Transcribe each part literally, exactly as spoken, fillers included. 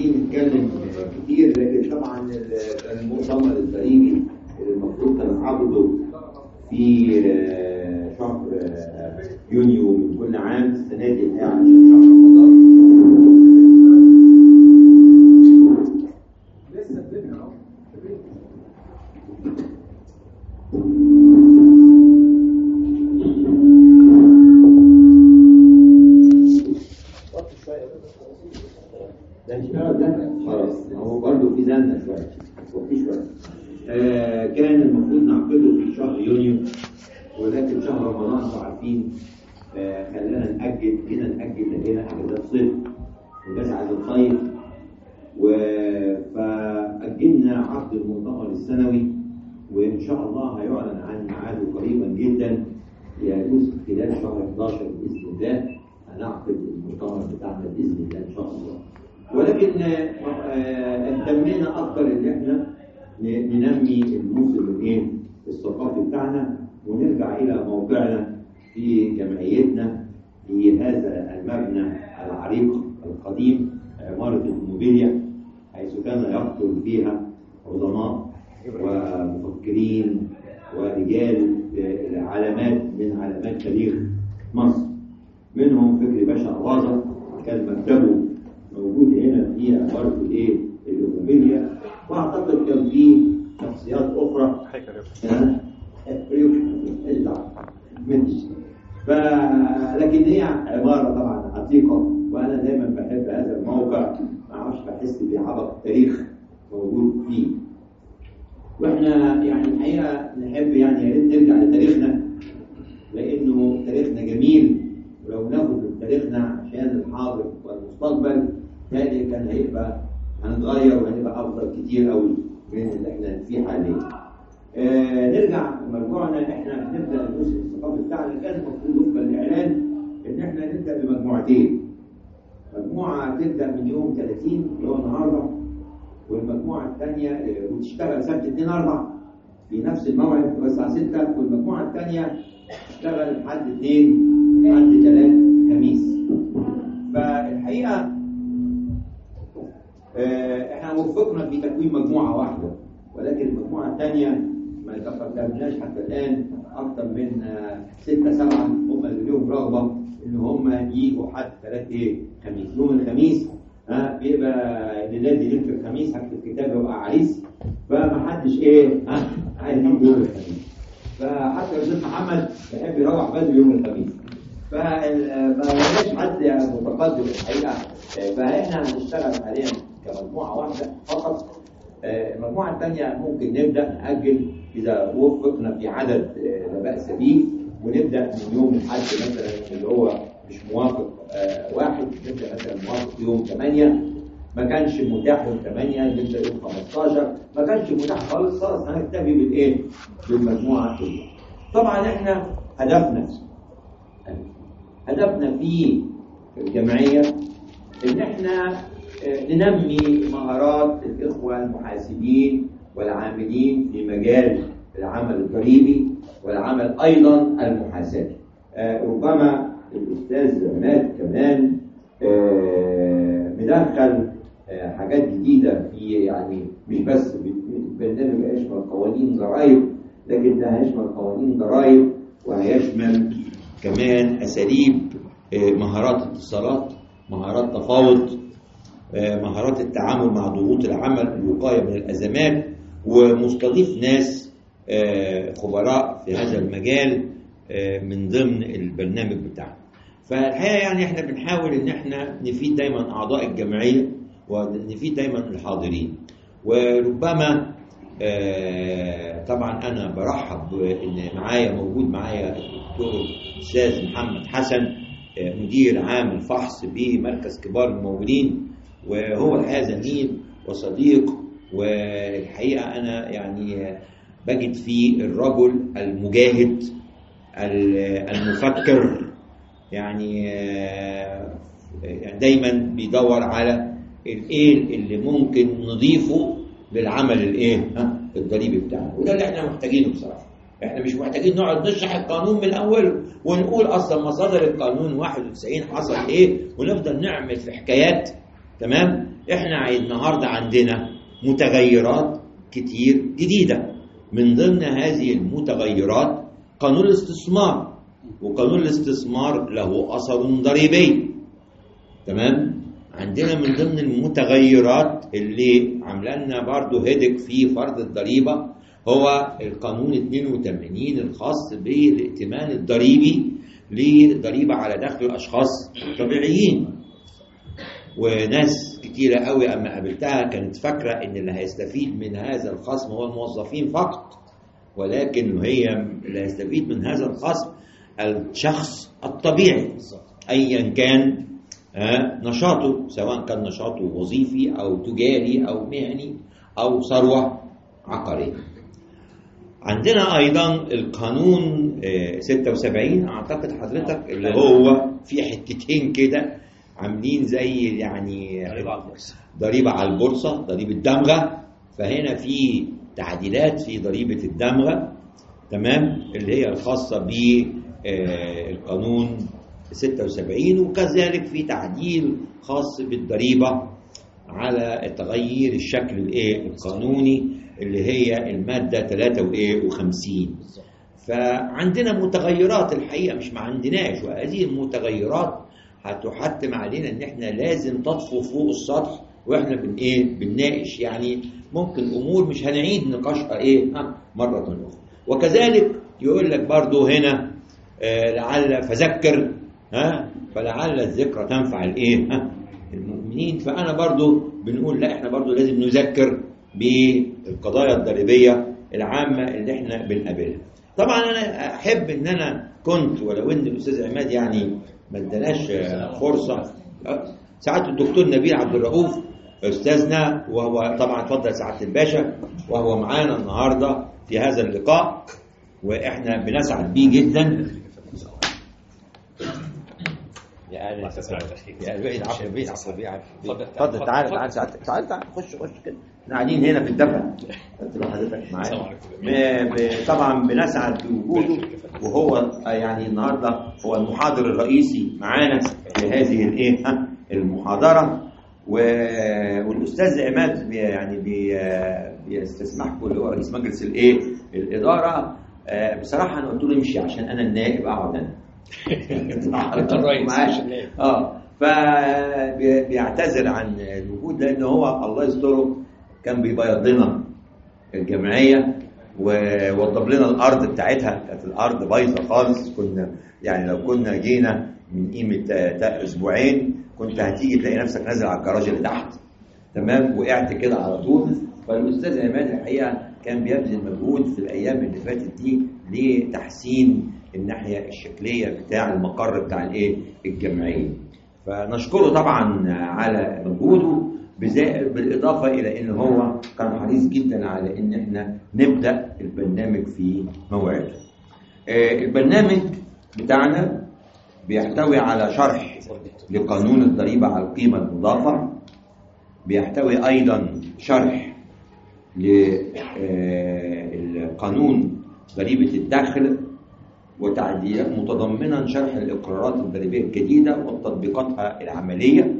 عايزين نتكلم كتير، لكن طبعا المؤتمر الضريبي المفروض كان عقده في شهر يونيو من كل عام. السنه دي الحقيقه عشان شهر رمضان لسه بنبني اهو. ده اشتغل ده خلاص، هو برضه في زنه شويه وفي شويه. آه كان المفروض نعقده في شهر يونيو، ولكن شهر رمضان انتوا عارفين آه خلانا نأجل هنا نأجل لقينا اجازات صيف والناس عايزه تصيف، فأجلنا عقد المؤتمر السنوي، وإن شاء الله هيعلن عن ميعاده قريبا جدا، يجوز خلال شهر حداشر بإذن الله هنعقد المؤتمر بتاعنا بإذن الله إن شاء الله. ولكن اهتمينا أكثر إن إحنا ننمي الموسم الإيه الثقافي بتاعنا، ونرجع إلى موقعنا في جمعيتنا في هذا المبنى العريق القديم، عمارة الموبيليا، حيث كان يقتل فيها عظماء ومفكرين ورجال علامات من علامات تاريخ مصر، منهم فكري باشا أواظة كان مكتبه موجود هنا في عمارة الايه الموبيليا، واعتقد كان في شخصيات اخرى ف لكن هي عماره طبعا عتيقه، وانا دايما بحب هذا الموقع، ما اعرفش بحس بعبق التاريخ موجود فيه. واحنا يعني الحقيقه نحب يعني يا ريت نرجع لتاريخنا، لانه تاريخنا جميل، ولو ناخد من تاريخنا عشان الحاضر والمستقبل تاني كان هيبقى هنتغير وهنبقى افضل كتير قوي من اللي احنا فيه حاليا. آه نرجع لمرجوعنا، احنا نبدا الجزء الثقافي بتاعنا. كان المفروض وفقا للاعلان ان احنا نبدا بمجموعتين، مجموعه تبدا من يوم ثلاثين اللي هو النهارده، والمجموعه الثانيه وتشتغل سبت اثنين اربعة في نفس الموعد الساعه ستة، والمجموعه الثانيه تشتغل لحد اثنين لحد ثلاث خميس. فالحقيقه اه احنا وفقنا في تكوين مجموعه واحده، ولكن المجموعه الثانيه ما تقدمناش حتى الان اكثر من ستة سبعة هم اللي لهم رغبه ان هم يجوا حد ثلاث ايه خميس. يوم الخميس ها بيبقى الليله دي ليله الخميس هكتب كتاب يبقى عريس، فما حدش ايه ها عايز يجي يوم الخميس، فحتى الاستاذ محمد يحب يروح بدري يوم الخميس، فمالناش حد متقدم الحقيقه. فاحنا هنشتغل حاليا كمجموعه واحده فقط. المجموعه الثانيه ممكن نبدا ناجل اذا وفقنا في عدد لا باس به، ونبدا من يوم الاحد مثلا اللي هو مش موافق واحد، نبدا مثلا موافق يوم ثمانية، ما كانش متاح يوم ثمانية نبدا يوم خمستاشر، ما كانش متاح خالص خلاص هنكتفي بالايه بالمجموعه دي. طبعا احنا هدفنا هدفنا في الجمعيه ان احنا ننمي مهارات الاخوه المحاسبين والعاملين في مجال العمل الضريبي والعمل ايضا المحاسبي. ربما الاستاذ عماد كمان مدخل حاجات جديده في، يعني مش بس برنامج هيشمل قوانين ضرائب، لكن ده هيشمل قوانين ضرائب وهيشمل كمان اساليب مهارات اتصالات، مهارات تفاوض، مهارات التعامل مع ضغوط العمل، الوقايه من الازمات، ومستضيف ناس خبراء في هذا المجال من ضمن البرنامج بتاعنا. فالحقيقه يعني احنا بنحاول ان احنا نفيد دايما اعضاء الجمعيه ونفيد دايما الحاضرين. وربما طبعا انا برحب ان معايا موجود معايا الدكتور الاستاذ محمد حسن مدير عام الفحص بمركز كبار الممولين، وهو الحقيقه زميل وصديق، والحقيقه انا يعني بجد فيه الرجل المجاهد المفكر، يعني دايما بيدور على الايه اللي ممكن نضيفه للعمل الايه الضريبي بتاعنا، وده اللي احنا محتاجينه بصراحه. احنا مش محتاجين نقعد نشرح القانون من الاول ونقول اصلا مصادر القانون واحد وتسعين حصل ايه، ونفضل نعمل في حكايات تمام. احنا النهارده عندنا متغيرات كتير جديده، من ضمن هذه المتغيرات قانون الاستثمار، وقانون الاستثمار له اثر ضريبي. تمام. عندنا من ضمن المتغيرات اللي عامله لنا برضه هيدك في فرض الضريبه هو القانون اثنين وثمانين الخاص بالائتمان الضريبي للضريبه على دخل الاشخاص الطبيعيين. وناس كتيره قوي اما قابلتها كانت فاكره ان اللي هيستفيد من هذا الخصم هو الموظفين فقط، ولكن هي اللي هيستفيد من هذا الخصم الشخص الطبيعي ايا كان نشاطه، سواء كان نشاطه وظيفي او تجاري او مهني او ثروه عقاريه. عندنا ايضا القانون ستة وسبعين اعتقد حضرتك اللي هو في حتتين كده عاملين زي يعني ضريبه على البورصه، ضريبه دمغه. فهنا في تعديلات في ضريبه الدمغه، تمام، اللي هي الخاصه بالقانون ستة وسبعين، وكذلك في تعديل خاص بالضريبه على تغيير الشكل الايه القانوني اللي هي الماده ثلاثة وخمسين. فعندنا متغيرات الحقيقه مش ما عندناش، وهذه المتغيرات هتحتم علينا ان احنا لازم تطفو فوق السطح واحنا بن ايه بنناقش، يعني ممكن امور مش هنعيد نقاشها ايه مره اخرى. وكذلك يقول لك برضو هنا آه لعل فذكر ها فلعل الذكرى تنفع الايه ها المؤمنين. فانا برضو بنقول لا، احنا برضو لازم نذكر بالقضايا الضريبيه العامه اللي احنا بنقابلها. طبعا انا احب ان انا كنت، ولو ان الاستاذ عماد يعني ما اداناش فرصه، سعاده الدكتور نبيل عبد الرؤوف استاذنا، وهو طبعا اتفضل سعاده الباشا، وهو معانا النهارده في هذا اللقاء واحنا بنسعد بيه جدا. يا اهلا يا بعيد عفوا بعيد عفوا بعيد اتفضل تعال تعال تعال تعال خش خش كده، احنا قاعدين هنا في الدفع تبقى حضرتك معانا. طبعا بنسعد بوجوده، وهو يعني النهارده هو المحاضر الرئيسي معانا في هذه الايه المحاضره. والاستاذ عماد يعني بيستسمحكم اللي هو رئيس مجلس الايه الاداره. بصراحه انا قلت له امشي عشان انا النائب اقعد انا الرئيس اه فبيعتذر عن الوجود، لان هو الله يستره كان بيبيض لنا الجمعيه ووضب لنا الارض بتاعتها، كانت الارض بايظه خالص. كنا يعني لو كنا جينا من قيمه اسبوعين كنت هتيجي تلاقي نفسك نازل على الجراج اللي تحت، تمام، وقعت كده على طول. فالاستاذ عماد الحقيقه كان بيبذل مجهود في الايام اللي فاتت دي لتحسين الناحيه الشكليه بتاع المقر بتاع الايه الجمعيه. فنشكره طبعا على مجهوده، بالاضافه الى ان هو كان حريص جدا على ان احنا نبدا البرنامج في موعده. البرنامج بتاعنا بيحتوي على شرح لقانون الضريبه على القيمه المضافه، بيحتوي ايضا شرح لقانون ضريبه الدخل وتعديلات، متضمنا شرح الاقرارات الضريبيه الجديده وتطبيقاتها العمليه.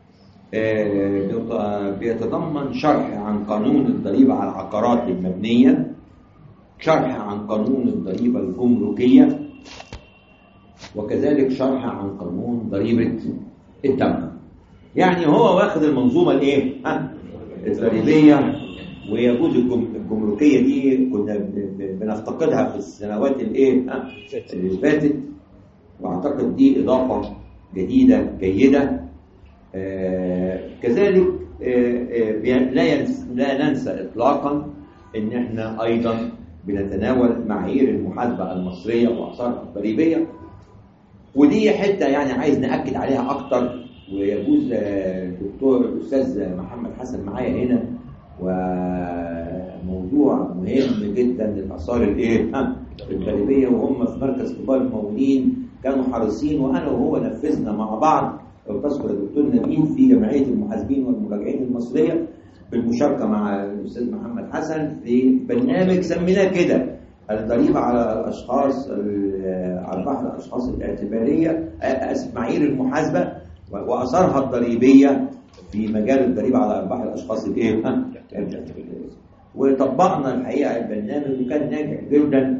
بيتضمن شرح عن قانون الضريبه على العقارات المبنيه، شرح عن قانون الضريبه الجمركيه، وكذلك شرح عن قانون ضريبه الدمغه. يعني هو واخد المنظومه الايه ها الضريبيه. ويجوز الجمركيه دي كنا بنفتقدها في السنوات الايه اللي فاتت، واعتقد دي اضافه جديده جيده. آه كذلك آه آه لا لا ننسى اطلاقا ان احنا ايضا بنتناول معايير المحاسبه المصريه واثارها الضريبيه، ودي حته يعني عايز ناكد عليها اكتر. ويجوز الدكتور الاستاذ محمد حسن معايا هنا، وموضوع مهم جدا للاثار الايه الضريبيه، وهم في مركز كبار الممولين كانوا حريصين، وانا وهو نفذنا مع بعض لو تذكر الدكتور نبيل في جمعيه المحاسبين والمراجعين المصريه بالمشاركه مع الاستاذ محمد حسن في برنامج سميناه كده الضريبه على الاشخاص ارباح الاشخاص الاعتباريه، اسف معايير المحاسبه واثارها الضريبيه في مجال الضريبه على ارباح الاشخاص الايه وطبقنا الحقيقه البرنامج وكان ناجح جدا.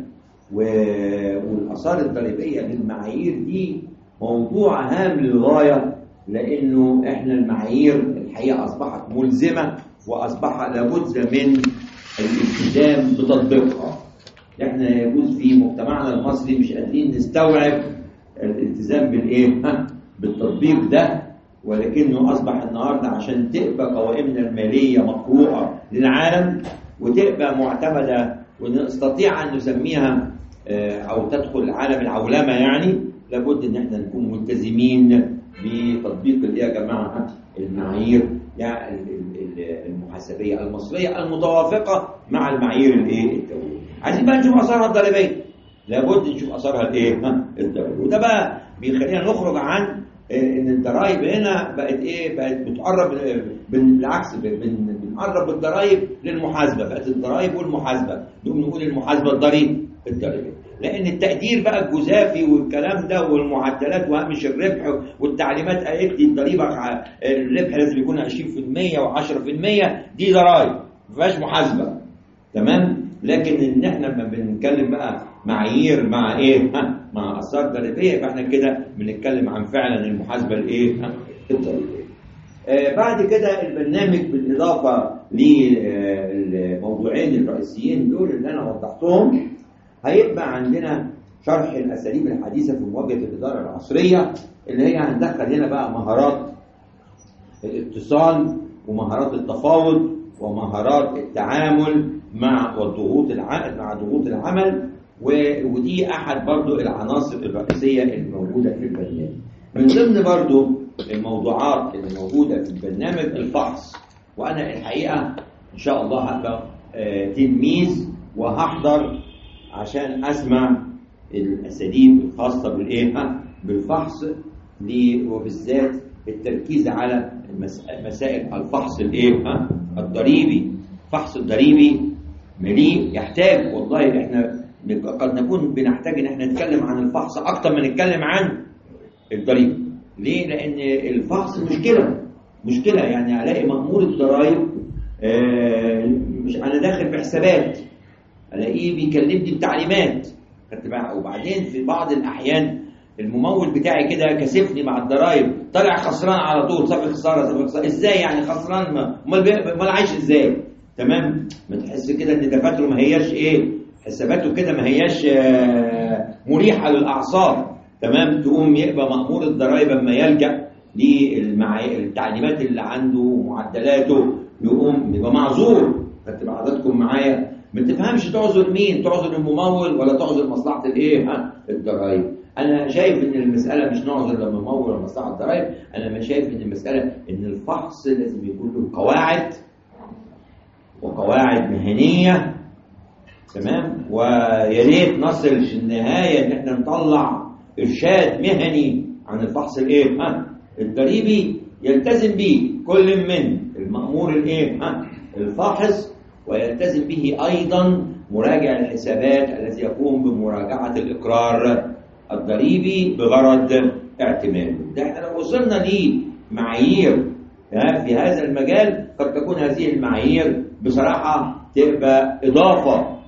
والاثار الضريبيه للمعايير دي موضوع هام للغايه، لانه احنا المعايير الحقيقه اصبحت ملزمه واصبح لابد من الالتزام بتطبيقها. احنا يجوز في مجتمعنا المصري مش قادرين نستوعب الالتزام بالايه بالتطبيق ده، ولكنه اصبح النهارده عشان تبقى قوائمنا الماليه مقروءه للعالم وتبقى معتمده ونستطيع ان نسميها او تدخل عالم العولمه، يعني لابد ان احنا نكون ملتزمين بتطبيق الايه يا جماعه المعايير يعني المحاسبيه المصريه المتوافقه مع المعايير الايه الدوليه. عايزين بقى نشوف اثارها الضريبيه، لابد نشوف اثارها الايه الضريبيه، وده بقى بيخلينا نخرج عن ان الضرائب هنا بقت ايه بقت بتقرب بالعكس بنقرب الضرائب للمحاسبه، بقت الضرائب والمحاسبه نقوم نقول المحاسبه الضريب الضريبيه، لان التقدير بقى الجزافي والكلام ده والمعدلات وهامش الربح والتعليمات قالت لي الضريبه الربح لازم يكون عشرين في المية وعشرة في المية، دي ضرائب ما فيهاش محاسبه تمام. لكن ان احنا لما بنتكلم بقى معايير مع ايه مع اثار ضريبيه يبقى احنا كده بنتكلم عن فعلا المحاسبه الايه الضريبيه. آه بعد كده البرنامج بالاضافه للموضوعين الرئيسيين دول اللي انا وضحتهم هيبقى عندنا شرح الاساليب الحديثه في مواجهه الاداره العصريه، اللي هي هندخل هنا بقى مهارات الاتصال ومهارات التفاوض ومهارات التعامل مع وضغوط العقد مع ضغوط العمل، ودي احد برضو العناصر الرئيسيه الموجوده في البرنامج. من ضمن برضو الموضوعات اللي موجوده في البرنامج الفحص، وانا الحقيقه ان شاء الله هبقى تلميذ وهحضر عشان اسمع الاساليب الخاصه بالايه بالفحص، وبالذات التركيز على مسائل الفحص الايه الضريبي. الفحص الضريبي مليء يحتاج، والله احنا قد نكون بنحتاج ان احنا نتكلم عن الفحص اكتر من نتكلم عن الضريبه. ليه؟ لان الفحص مشكله مشكله يعني الاقي مأمور الضرائب آه مش انا داخل بحسابات الاقيه بيكلمني بتعليمات، وبعدين في بعض الاحيان الممول بتاعي كده كسفني مع الضرايب طالع خسران على طول، صافي خساره صافي خساره. ازاي يعني خسران؟ امال امال عايش ازاي؟ تمام. ما تحس كده ان دفاتره ما هياش ايه حساباته كده ما هياش آه مريحه للاعصاب تمام. تقوم يبقى مأمور الضرايب اما يلجأ للتعليمات اللي عنده ومعدلاته يقوم يبقى معذور. فتبقى حضراتكم معايا ما تفهمش تعذر مين، تعذر الممول ولا تعذر مصلحه الايه ها الضرايب. انا شايف ان المساله مش نعذر للممول ولا مصلحه الضرايب، انا شايف ان المساله ان الفحص لازم يكون له قواعد وقواعد مهنيه تمام. ويا ريت نصل في النهايه ان احنا نطلع ارشاد مهني عن الفحص الايه ها الضريبي يلتزم به كل من المأمور الايه ها الفاحص، ويلتزم به ايضا مراجع الحسابات الذي يقوم بمراجعه الاقرار الضريبي بغرض اعتماده. ده احنا لو وصلنا لمعايير في هذا المجال قد تكون هذه المعايير بصراحه تبقى اضافه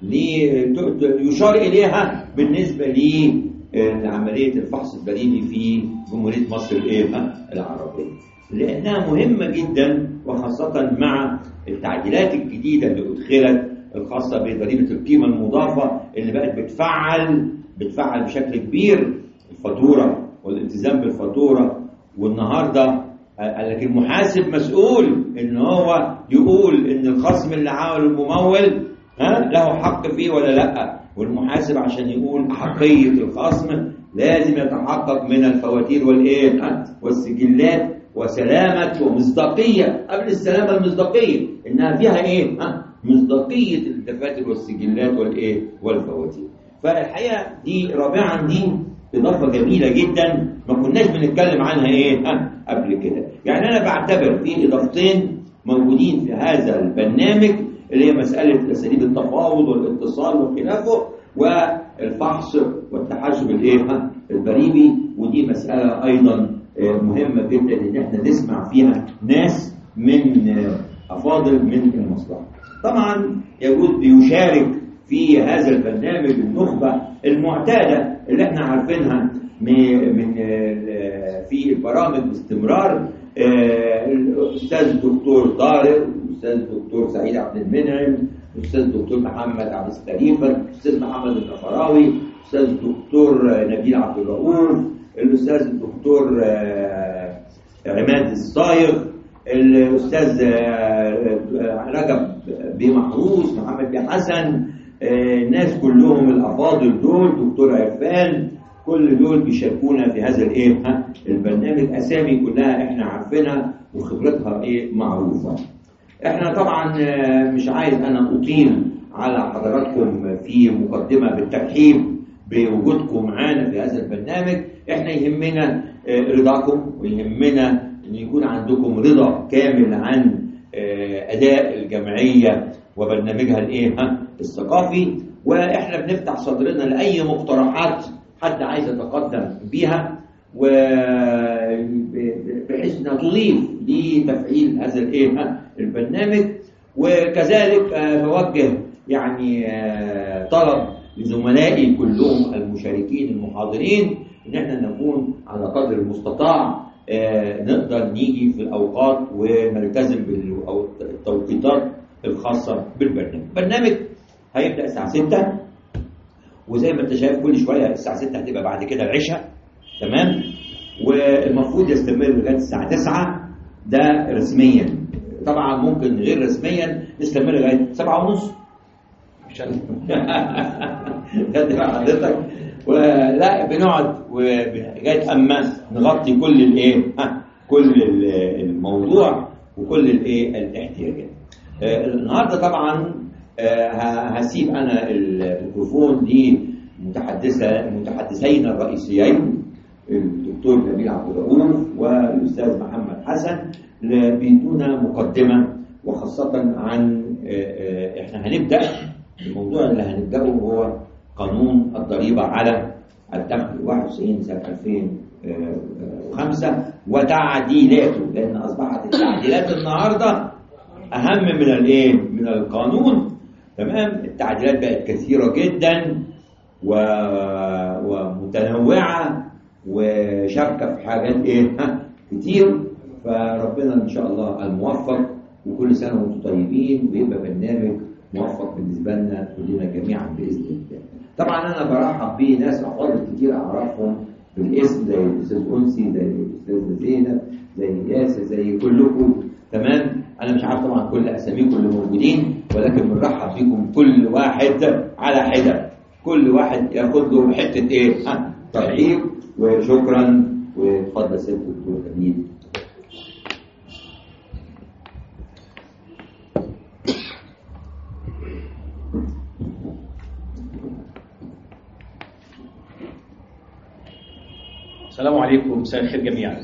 يشار اليها بالنسبه لعمليه الفحص الضريبي في جمهوريه مصر الايه العربيه، لانها مهمه جدا، وخاصه مع التعديلات الجديده اللي ادخلت الخاصه بضريبه القيمه المضافه اللي بقت بتفعل بتفعل بشكل كبير الفاتوره والالتزام بالفاتوره. والنهارده قال لك المحاسب مسؤول ان هو يقول ان الخصم اللي عمله الممول ها له حق فيه ولا لا، والمحاسب عشان يقول احقيه الخصم لازم يتحقق من الفواتير والايه والسجلات وسلامه ومصداقيه. قبل السلامه المصداقيه انها فيها ايه ها مصداقيه الدفاتر والسجلات والايه والفواتير. فالحقيقه دي رابعا دي اضافه جميله جدا ما كناش بنتكلم عنها ايه ها قبل كده. يعني انا بعتبر في اضافتين موجودين في هذا البرنامج اللي هي مساله اساليب التفاوض والاتصال وخلافه والفحص والتحاسب الايه الضريبي، ودي مساله ايضا مهمة جدا إن احنا نسمع فيها ناس من أفاضل من المصلحة. طبعا يجوز بيشارك في هذا البرنامج النخبة المعتادة اللي احنا عارفينها من في البرامج باستمرار، الأستاذ الدكتور طارق، الأستاذ الدكتور سعيد عبد المنعم، الأستاذ الدكتور محمد عبد السليم، الأستاذ محمد النفراوي، الأستاذ الدكتور نبيل عبد الرؤوف، الأستاذ الدكتور عماد الصايغ، الأستاذ رجب بمحروس، محمد بن حسن، الناس كلهم الأفاضل دول، دكتور عرفان، كل دول بيشاركونا في هذا الايه البرنامج. اسامي كلها احنا عارفينها وخبرتها ايه معروفه. احنا طبعا مش عايز انا اطيل على حضراتكم في مقدمه بالترحيب بوجودكم معانا في هذا البرنامج. احنا يهمنا رضاكم ويهمنا ان يكون عندكم رضا كامل عن اداء الجمعيه وبرنامجها الايه الثقافي، واحنا بنفتح صدرنا لاي مقترحات حد عايز يتقدم بيها وبحيث انها تضيف لتفعيل هذا الايه البرنامج. وكذلك بوجه يعني طلب لزملائي كلهم المشاركين المحاضرين ان احنا نكون على قدر المستطاع نقدر نيجي في الاوقات ونلتزم بالتوقيتات الخاصه بالبرنامج. البرنامج هيبدا الساعه ستة، وزي ما انت شايف كل شويه الساعه ستة هتبقى بعد كده العشاء، تمام؟ والمفروض يستمر لغايه الساعه تسعة ده رسميا. طبعا ممكن غير رسميا نستمر لغايه سبعة ونص عشان ده حضرتك، ولا بنقعد لغايه اما نغطي كل الايه كل الموضوع وكل الايه الاحتياجات. النهارده طبعا هسيب انا الميكروفون لمتحدثه متحدثين الرئيسيين الدكتور نبيل عبد الرؤوف والاستاذ محمد حسن بيدونا مقدمه، وخاصه عن احنا هنبدا الموضوع اللي هنبداه هو قانون الضريبه على الدخل واحد وتسعين سنه ألفين وخمسة وتعديلاته، لان اصبحت التعديلات النهارده اهم من الايه من القانون، تمام؟ التعديلات بقت كثيره جدا و... ومتنوعه وشاركه في حاجات ايه كتير. فربنا ان شاء الله الموفق، وكل سنه وانتم طيبين، ويبقى برنامج موفق بالنسبه لنا كلنا جميعا باذن الله. طبعا انا برحب بناس افاضل كتير اعرفهم بالاسم، زي الاستاذ انسي، زي الاستاذ زينب، زي ياسر، زي كلكم، تمام؟ انا مش عارف طبعا كل اساميكم اللي موجودين، ولكن بنرحب بكم كل واحد على حده، كل واحد ياخد له حته ايه ها ترحيب وشكرا. واتفضل سيد الدكتور نبيل. السلام عليكم، مساء الخير جميعا.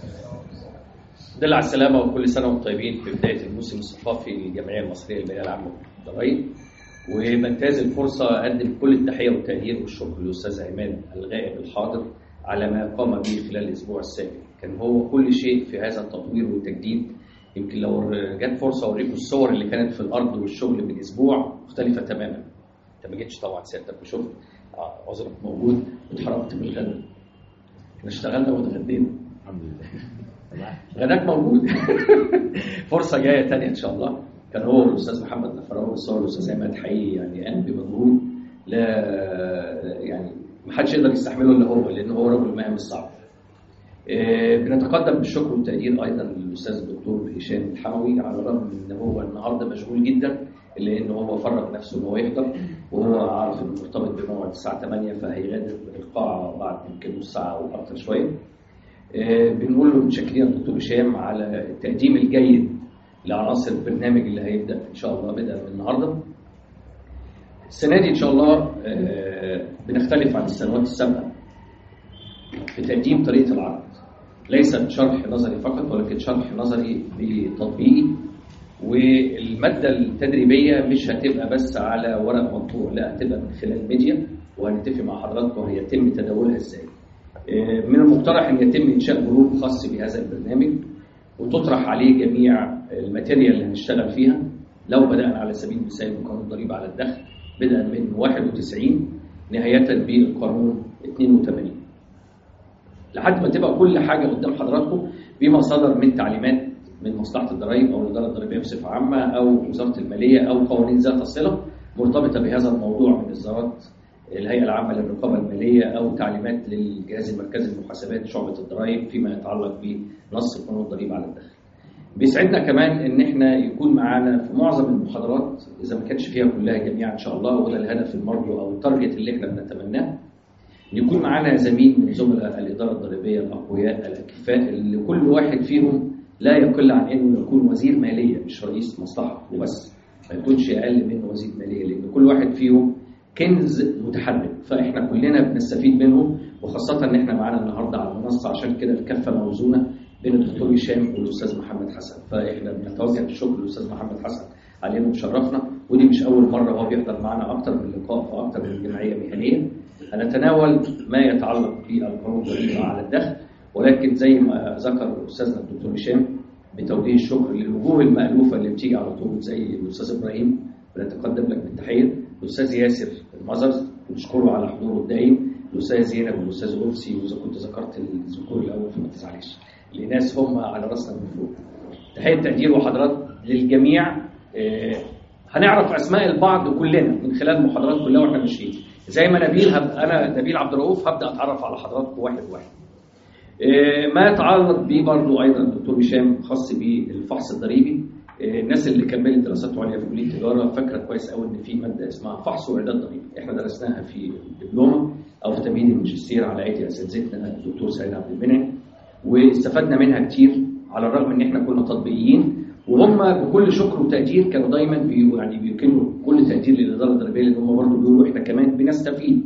دل على السلامة وكل سنة وانتم طيبين في بداية الموسم الثقافي للجمعية المصرية للبيئة العامة والضرائب. وبنتهز الفرصة أقدم كل التحية والتقدير والشكر للأستاذ عماد الغائب الحاضر على ما قام به خلال الأسبوع السابق. كان هو كل شيء في هذا التطوير والتجديد. يمكن لو جت فرصة أوريكم الصور اللي كانت في الأرض والشغل من أسبوع مختلفة تماما. أنت ما جيتش طبعا سيادتك وشفت عذرك موجود واتحركت بالغدا. احنا اشتغلنا واتغدينا الحمد لله. غداك موجود. فرصه جايه ثانيه ان شاء الله. كان هو الاستاذ محمد نفراوي والصور الاستاذ عماد حقيقي يعني قام بمجهود لا يعني ما حدش يقدر يستحمله الا هو، لان هو رجل المهام الصعب. بنتقدم بالشكر والتقدير ايضا للاستاذ الدكتور هشام الحموي، على الرغم من ان هو النهارده مشغول جدا الا ان هو فرغ نفسه ان هو يحضر، وهو عارف انه مرتبط بموعد الساعه ثمانية فهيغادر القاعه بعد يمكن نص ساعه او اكثر شويه. بنقول له متشكرين الدكتور هشام على التقديم الجيد لعناصر البرنامج اللي هيبدا ان شاء الله بدءا من النهارده. السنه دي ان شاء الله بنختلف عن السنوات السابقه في تقديم طريقه العرض، ليست شرح نظري فقط ولكن شرح نظري بتطبيقي. والماده التدريبيه مش هتبقى بس على ورق مطبوع، لا هتبقى من خلال ميديا، وهنتفق مع حضراتكم هيتم تداولها ازاي. من المقترح ان يتم انشاء جروب خاص بهذا البرنامج وتطرح عليه جميع الماتيريال اللي هنشتغل فيها. لو بدأنا على سبيل المثال بقانون الضريبة على الدخل بدءا من واحد وتسعين نهاية بالقانون اثنين وثمانين لحد ما تبقى كل حاجة قدام حضراتكم بما صدر من تعليمات من مصلحة الضرائب أو الإدارة الضريبية بصفة عامة أو وزارة المالية أو قوانين ذات الصلة مرتبطة بهذا الموضوع من إصدارات الهيئة العامة للرقابة المالية أو تعليمات للجهاز المركزي للمحاسبات شعبة الضرائب فيما يتعلق بنص قانون الضريبة على الدخل. بيسعدنا كمان ان احنا يكون معانا في معظم المحاضرات اذا ما كانش فيها كلها جميعا ان شاء الله، وده الهدف المرجو او التارجت اللي احنا بنتمناه، يكون معانا زميل من زملاء الاداره الضريبيه الاقوياء الاكفاء اللي كل واحد فيهم لا يقل عن انه يكون وزير ماليه مش رئيس مصلحه وبس، ما يكونش اقل منه وزير ماليه، لان كل واحد فيهم كنز متحرك فاحنا كلنا بنستفيد منه، وخاصه ان احنا معانا النهارده على المنصه عشان كده الكفه موزونه بين الدكتور هشام والاستاذ محمد حسن، فاحنا بنتوجه بالشكر للاستاذ محمد حسن على انه مشرفنا، ودي مش اول مره هو بيحضر معنا اكتر من لقاء واكتر من جمعيه مهنيه. هنتناول ما يتعلق بالقانون الضريبي على الدخل، ولكن زي ما ذكر استاذنا الدكتور هشام بتوجيه الشكر للوجوه المألوفه اللي بتيجي على طول زي الاستاذ ابراهيم بنتقدم لك بالتحيه، الاستاذ ياسر المزرز بنشكره على حضوره الدائم، الاستاذ زينب والاستاذ أوفسي، واذا كنت ذكرت الذكور الاول فما تزعليش لناس هم على راسنا من فوق. تحيه تقدير وحضرات للجميع. آه هنعرف اسماء البعض كلنا من خلال المحاضرات كلها واحنا ماشيين، زي ما نبيل هب... انا نبيل عبد الرؤوف هبدا اتعرف على حضراتكم واحد واحد. آه ما يتعلق بيه برضه ايضا الدكتور هشام خاص بالفحص الضريبي. آه الناس اللي كملت دراسات عليا في كليه التجاره فاكره كويس قوي ان في ماده اسمها فحص واعداد ضريبي، احنا درسناها في الدبلومه او في تمهيد الماجستير على ايدي اساتذتنا الدكتور سعيد عبد المنعم، واستفدنا منها كتير على الرغم ان احنا كنا تطبيقيين، وهم بكل شكر وتقدير كانوا دايما بي يعني بيكنوا كل تقدير للاداره الضريبيه لان هم برضه بيقولوا احنا كمان بنستفيد.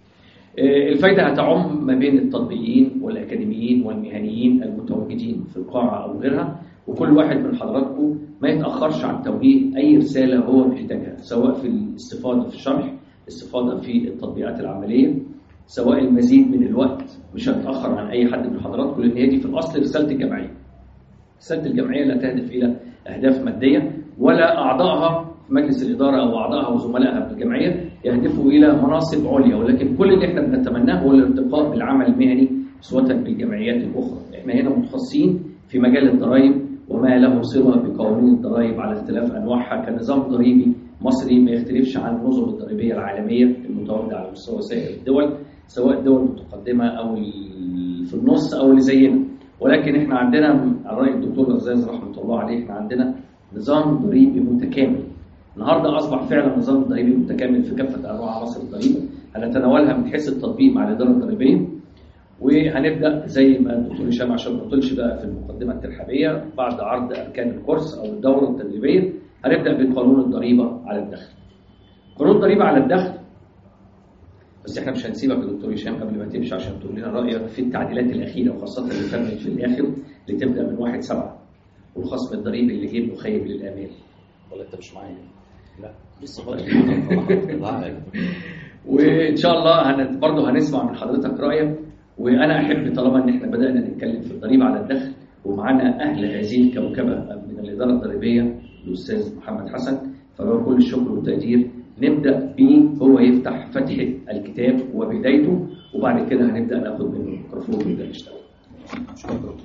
الفايده هتعم ما بين التطبيقيين والاكاديميين والمهنيين المتواجدين في القاعه او غيرها، وكل واحد من حضراتكم ما يتاخرش عن توجيه اي رساله هو محتاجها، سواء في الاستفاضه في الشرح، الاستفاضه في التطبيقات العمليه، سواء المزيد من الوقت، مش هنتاخر عن اي حد من حضراتكم لان هي دي في الاصل رساله الجمعيه. رساله الجمعيه لا تهدف الى اهداف ماديه، ولا اعضائها في مجلس الاداره او اعضائها وزملائها في الجمعيه يهدفوا الى مناصب عليا، ولكن كل اللي احنا بنتمناه هو الارتقاء بالعمل المهني سواء بالجمعيات الاخرى. احنا هنا متخصصين في مجال الضرائب وما له صله بقوانين الضرائب على اختلاف انواعها كنظام ضريبي مصري ما يختلفش عن النظم الضريبيه العالميه المتواجده على مستوى سائر الدول، سواء الدول المتقدمه او في النص او اللي زينا، ولكن احنا عندنا على راي الدكتور غزاز رحمه الله عليه احنا عندنا نظام ضريبي متكامل. النهارده اصبح فعلا نظام ضريبي متكامل في كافه انواع عناصر الضريبه، هنتناولها من حيث التطبيق مع الاداره الضريبيه، وهنبدا زي ما الدكتور هشام عشان ما نطولش بقى في المقدمه الترحابيه بعد عرض اركان الكورس او الدوره التدريبيه هنبدا بقانون الضريبه على الدخل. قانون الضريبه على الدخل، بس احنا مش هنسيبك يا دكتور هشام قبل ما تمشي عشان تقول لنا رايك في التعديلات الاخيره وخاصه اللي تمت في الاخر اللي تبدا من واحد سبعة والخصم الضريبي اللي جه مخيب للامال. ولا انت مش معايا؟ لا لسه برضه. وان شاء الله هن... برضه هنسمع من حضرتك رايك، وانا احب طالما ان احنا بدانا نتكلم في الضريبه على الدخل ومعانا اهل هذه الكوكبه من الاداره الضريبيه الاستاذ محمد حسن، فله كل الشكر والتقدير. نبدا بيه هو يفتح فتح الكتاب وبدايته، وبعد كده هنبدا ناخد منه الميكروفون ونبدا نشتغل. شكرا.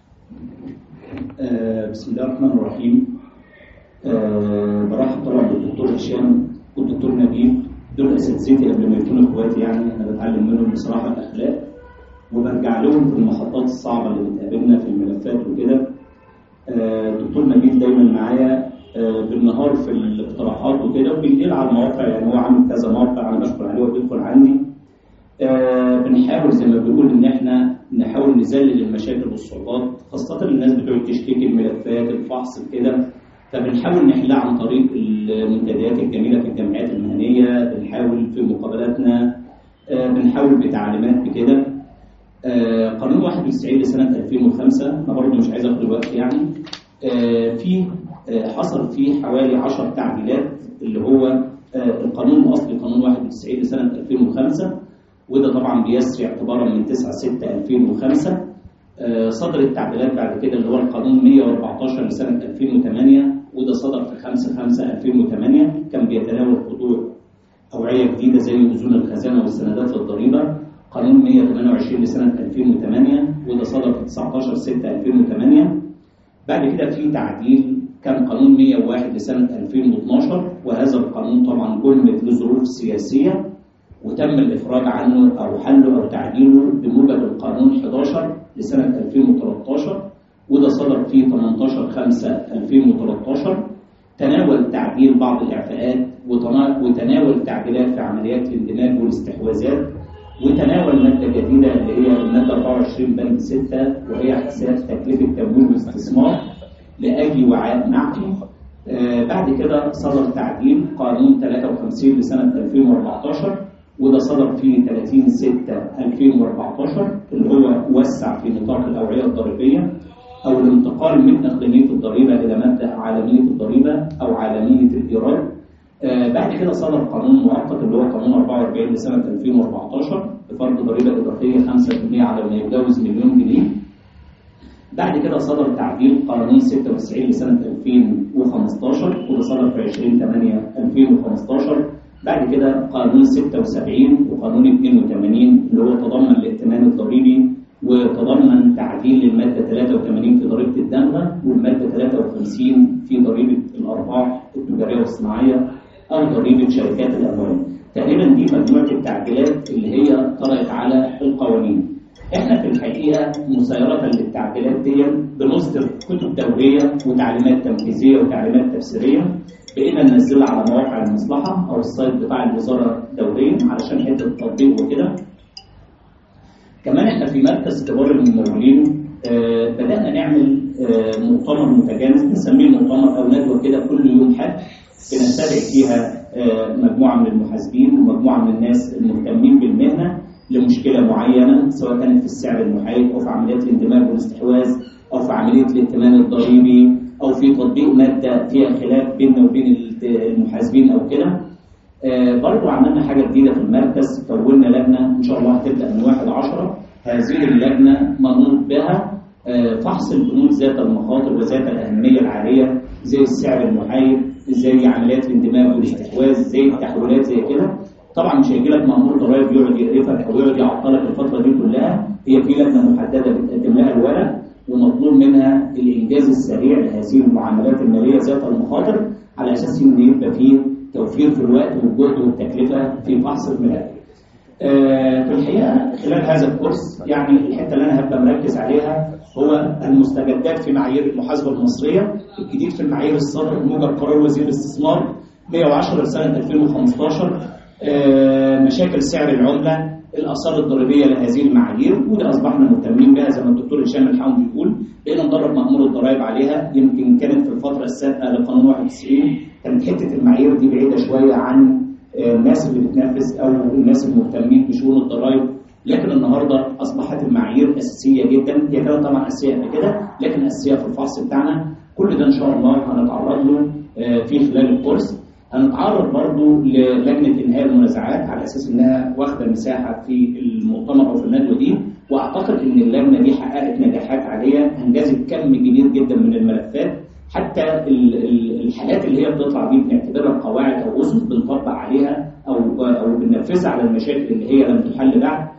آه بسم الله الرحمن الرحيم. آه برحب طبعا بالدكتور هشام والدكتور نبيل، دول اساتذتي قبل ما يكونوا اخواتي، يعني انا بتعلم منهم بصراحه الاخلاق وبرجع لهم في المحطات الصعبه اللي بتقابلنا في الملفات وكده. الدكتور آه نبيل دايما معايا آه بالنهار في الاقتراحات وكده، وبالليل على المواقع، يعني هو عامل كذا موقع انا بشكر عليه وبيدخل عندي. آه بنحاول زي ما بنقول ان احنا نحاول نذلل المشاكل والصعوبات، خاصه الناس بتوع تشكيك الملفات الفحص كده، فبنحاول نحلها عن طريق المنتديات الجميله في الجمعيات المهنيه، بنحاول في مقابلاتنا، آه بنحاول بتعليمات بكده. آه قانون واحد وتسعين لسنه ألفين وخمسة انا برضه مش عايز اخد الوقت يعني، آه في آه حصل فيه حوالي عشر تعديلات، اللي هو آه القانون الاصلي قانون واحد وتسعين لسنه ألفين وخمسة وده طبعا بيسري اعتبارا من تسعة ستة ألفين وخمسة. صدر التعديلات بعد كده اللي هو القانون مئة وأربعة عشر لسنة ألفين وثمانية، وده صدر في خمسة خمسة ألفين وثمانية، كان بيتناول خضوع أوعية جديدة زي أذون الخزانة والسندات للضريبة. قانون مئة وثمانية وعشرين لسنة ألفين وثمانية، وده صدر في تسعة عشر ستة ألفين وثمانية. بعد كده في تعديل كان قانون مئة وواحد لسنة ألفين واثناشر، وهذا القانون طبعا جلت لظروف سياسية وتم الإفراج عنه أو حله أو تعديله بموجب القانون أحد عشر لسنة ألفين وثلاثة عشر، وده صدر في ثمانية عشر خمسة ألفين وثلاثة عشر. تناول تعديل بعض الإعفاءات وتناول تعديلات في عمليات الاندماج والاستحواذات، وتناول مادة جديدة اللي هي المادة أربعة وعشرين بند ستة، وهي حساب تكلفة تمويل واستثمار لأي وعاء معفي. آه بعد كده صدر تعديل قانون ثلاثة وخمسين لسنة ألفين وأربعة عشر، وده صدر في ثلاثين ستة ألفين وأربعة عشر، اللي هو وسع في نطاق الأوعية الضريبية أو الانتقال من إقليمية الضريبة إلى مبدأ عالمية الضريبة أو عالمية الإيراد. آه بعد كده صدر قانون مؤقت اللي هو قانون أربعة وأربعين لسنة ألفين وأربعة عشر بفرض ضريبة إضافية خمسة بالمئة على ما يجاوز مليون جنيه. بعد كده صدر تعديل قانون ستة وتسعين لسنة ألفين وخمسة عشر، وده صدر في عشرين ثمانية ألفين وخمسة عشر. بعد كده قانون ستة وسبعين وقانون اثنين وثمانين اللي هو تضمن الائتمان الضريبي، وتضمن تعديل للمادة ثلاثة وثمانين في ضريبة الدمغة، والمادة ثلاثة وخمسين في ضريبة الأرباح التجارية والصناعية أو ضريبة شركات الأموال. تقريبا دي مجموعة التعديلات اللي هي طرأت على القوانين. احنا في الحقيقة مسيرة للتعديلات دي بنصدر كتب دورية وتعليمات تنفيذية وتعليمات تفسيرية، بقينا ننزلها على مواقع المصلحة أو السايت بتاع الوزارة دوريا علشان حتة التطبيق وكده. كمان احنا في مركز كبار الممولين آه بدأنا نعمل آه مؤتمر متجانس نسميه مؤتمر أو ندوة كده كل يوم حد، بنستدعي فيها آه مجموعة من المحاسبين ومجموعة من الناس المهتمين بالمهنة لمشكلة معينة، سواء كانت في السعر المحايد أو في عمليات الاندماج والاستحواذ أو في عملية الائتمان الضريبي أو في تطبيق مادة فيها خلاف بيننا وبين المحاسبين أو كده. آه برضو عملنا حاجة جديدة في المركز، كونا لجنة إن شاء الله هتبدأ من واحد عشرة. هذه اللجنة منوط بها آه فحص البنود ذات المخاطر وذات الأهمية العالية زي السعر المحايد، زي عمليات الاندماج والاستحواذ، زي التحويلات زي كده. طبعا مش هيجي لك مأمور ضرائب يقعد يقرفك أو يقعد يعطلك الفترة دي كلها، هي في لجنة محددة بتقدم لها الورق ومطلوب منها الإنجاز السريع لهذه المعاملات المالية ذات المخاطر على أساس إن يبقى فيه توفير في الوقت والجهد والتكلفة في فحص الملاك. آه في الحقيقة خلال هذا الكورس يعني الحتة اللي أنا هبقى مركز عليها هو المستجدات في معايير المحاسبة المصرية، الجديد في المعايير الصادر موجب قرار وزير الاستثمار مئة وعشرة لسنة ألفين وخمسة عشر، آه مشاكل سعر العملة، الآثار الضريبية لهذه المعايير، وده أصبحنا مهتمين بها زي ما الدكتور هشام الحاوي بيقول، بقينا ندرب مأمور الضرائب عليها. يمكن كانت في الفترة السابقة لقانون واحد وتسعين كانت حتة المعايير دي بعيدة شوية عن الناس اللي بتنافس أو الناس المهتمين بشؤون الضرائب، لكن النهاردة أصبحت المعايير أساسية جدا. هي كانت طبعا أساسية قبل كده لكن أساسية في الفحص بتاعنا. كل ده إن شاء الله هنتعرض له في خلال الكورس. هنتعرض برضه للجنة إنهاء المنازعات على أساس إنها واخدة مساحة في المؤتمر أو في الندوة دي، وأعتقد إن اللجنة دي حققت نجاحات عالية، أنجزت كم كبير جدا من الملفات، حتى الحاجات اللي هي بتطلع دي بنعتبرها قواعد أو أسس بنطبق عليها أو أو بننفذها على المشاكل اللي هي لم تحل بعد.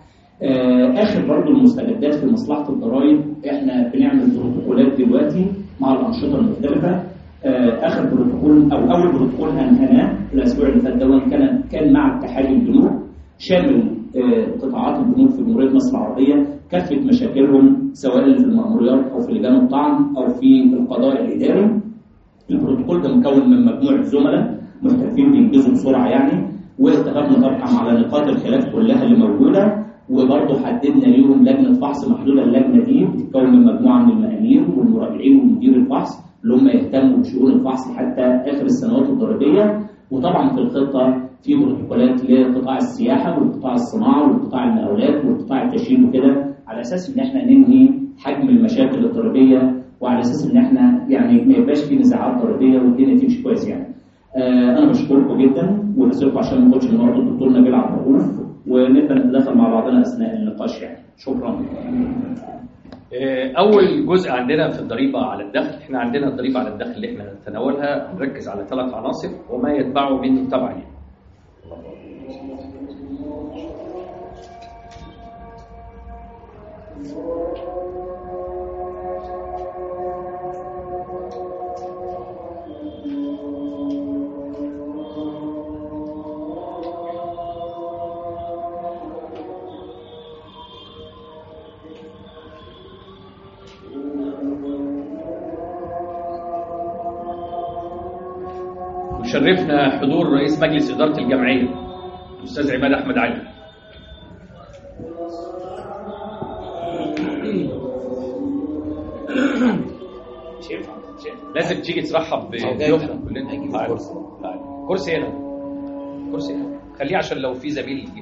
آخر برضه المستجدات في مصلحة الضرائب، إحنا بنعمل بروتوكولات دلوقتي مع الأنشطة المختلفة. اخر بروتوكول او اول بروتوكول انهيناه الاسبوع اللي فات ده كان كان مع اتحاد البنوك، شامل قطاعات البنوك في جمهوريه مصر العربيه، كافه مشاكلهم سواء اللي في المأموريات او في لجان الطعن او في القضاء الاداري. البروتوكول ده مكون من مجموعه زملاء محترفين بينجزوا بسرعه يعني، واتفقنا طبعا على نقاط الخلاف كلها اللي موجوده، وبرضه حددنا ليهم لجنه فحص محدوده. اللجنه دي بتتكون من مجموعه من المأمير والمراجعين ومدير الفحص اللي هم يهتموا بشؤون الفحص حتى اخر السنوات الضريبيه. وطبعا في الخطه في بروتوكولات لقطاع السياحه والقطاع الصناعه والقطاع المقاولات والقطاع التشييد وكده، على اساس ان احنا ننهي حجم المشاكل الضريبيه، وعلى اساس ان احنا يعني ما يبقاش في نزاعات ضريبيه والدنيا تمشي كويس يعني. آه انا بشكركم جدا ونسيبكم عشان ما نقولش ان وقت الدكتور نبيل عبد الرؤوف ونبدا نتدخل مع بعضنا اثناء النقاش يعني. شكرا. اول جزء عندنا في الضريبه على الدخل، احنا عندنا الضريبه على الدخل اللي احنا نتناولها نركز على ثلاث عناصر وما يتبعه منه طبعا يعني. شرفنا حضور رئيس مجلس إدارة الجمعية الأستاذ عماد أحمد علي. لازم تيجي ترحب بضيوفنا كلنا. كرسي هنا، كرسي هنا، خليه عشان لو في زميل يجيب.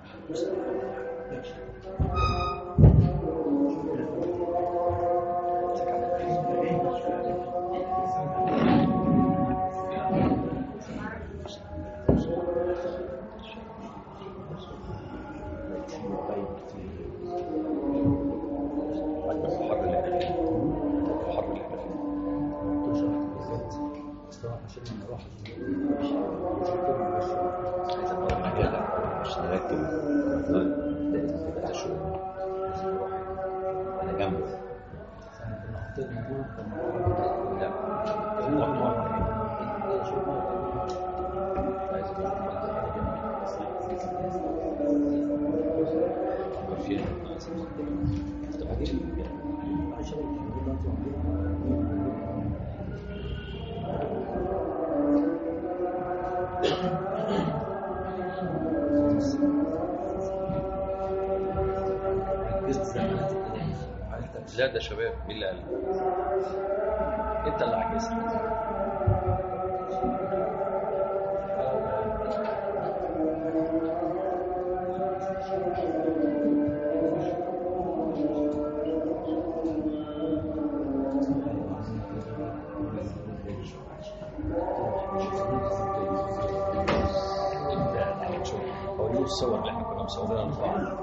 لا ده شباب بالله انت اللي عجزت. هو الصور اللي احنا كنا مصورينها لبعض.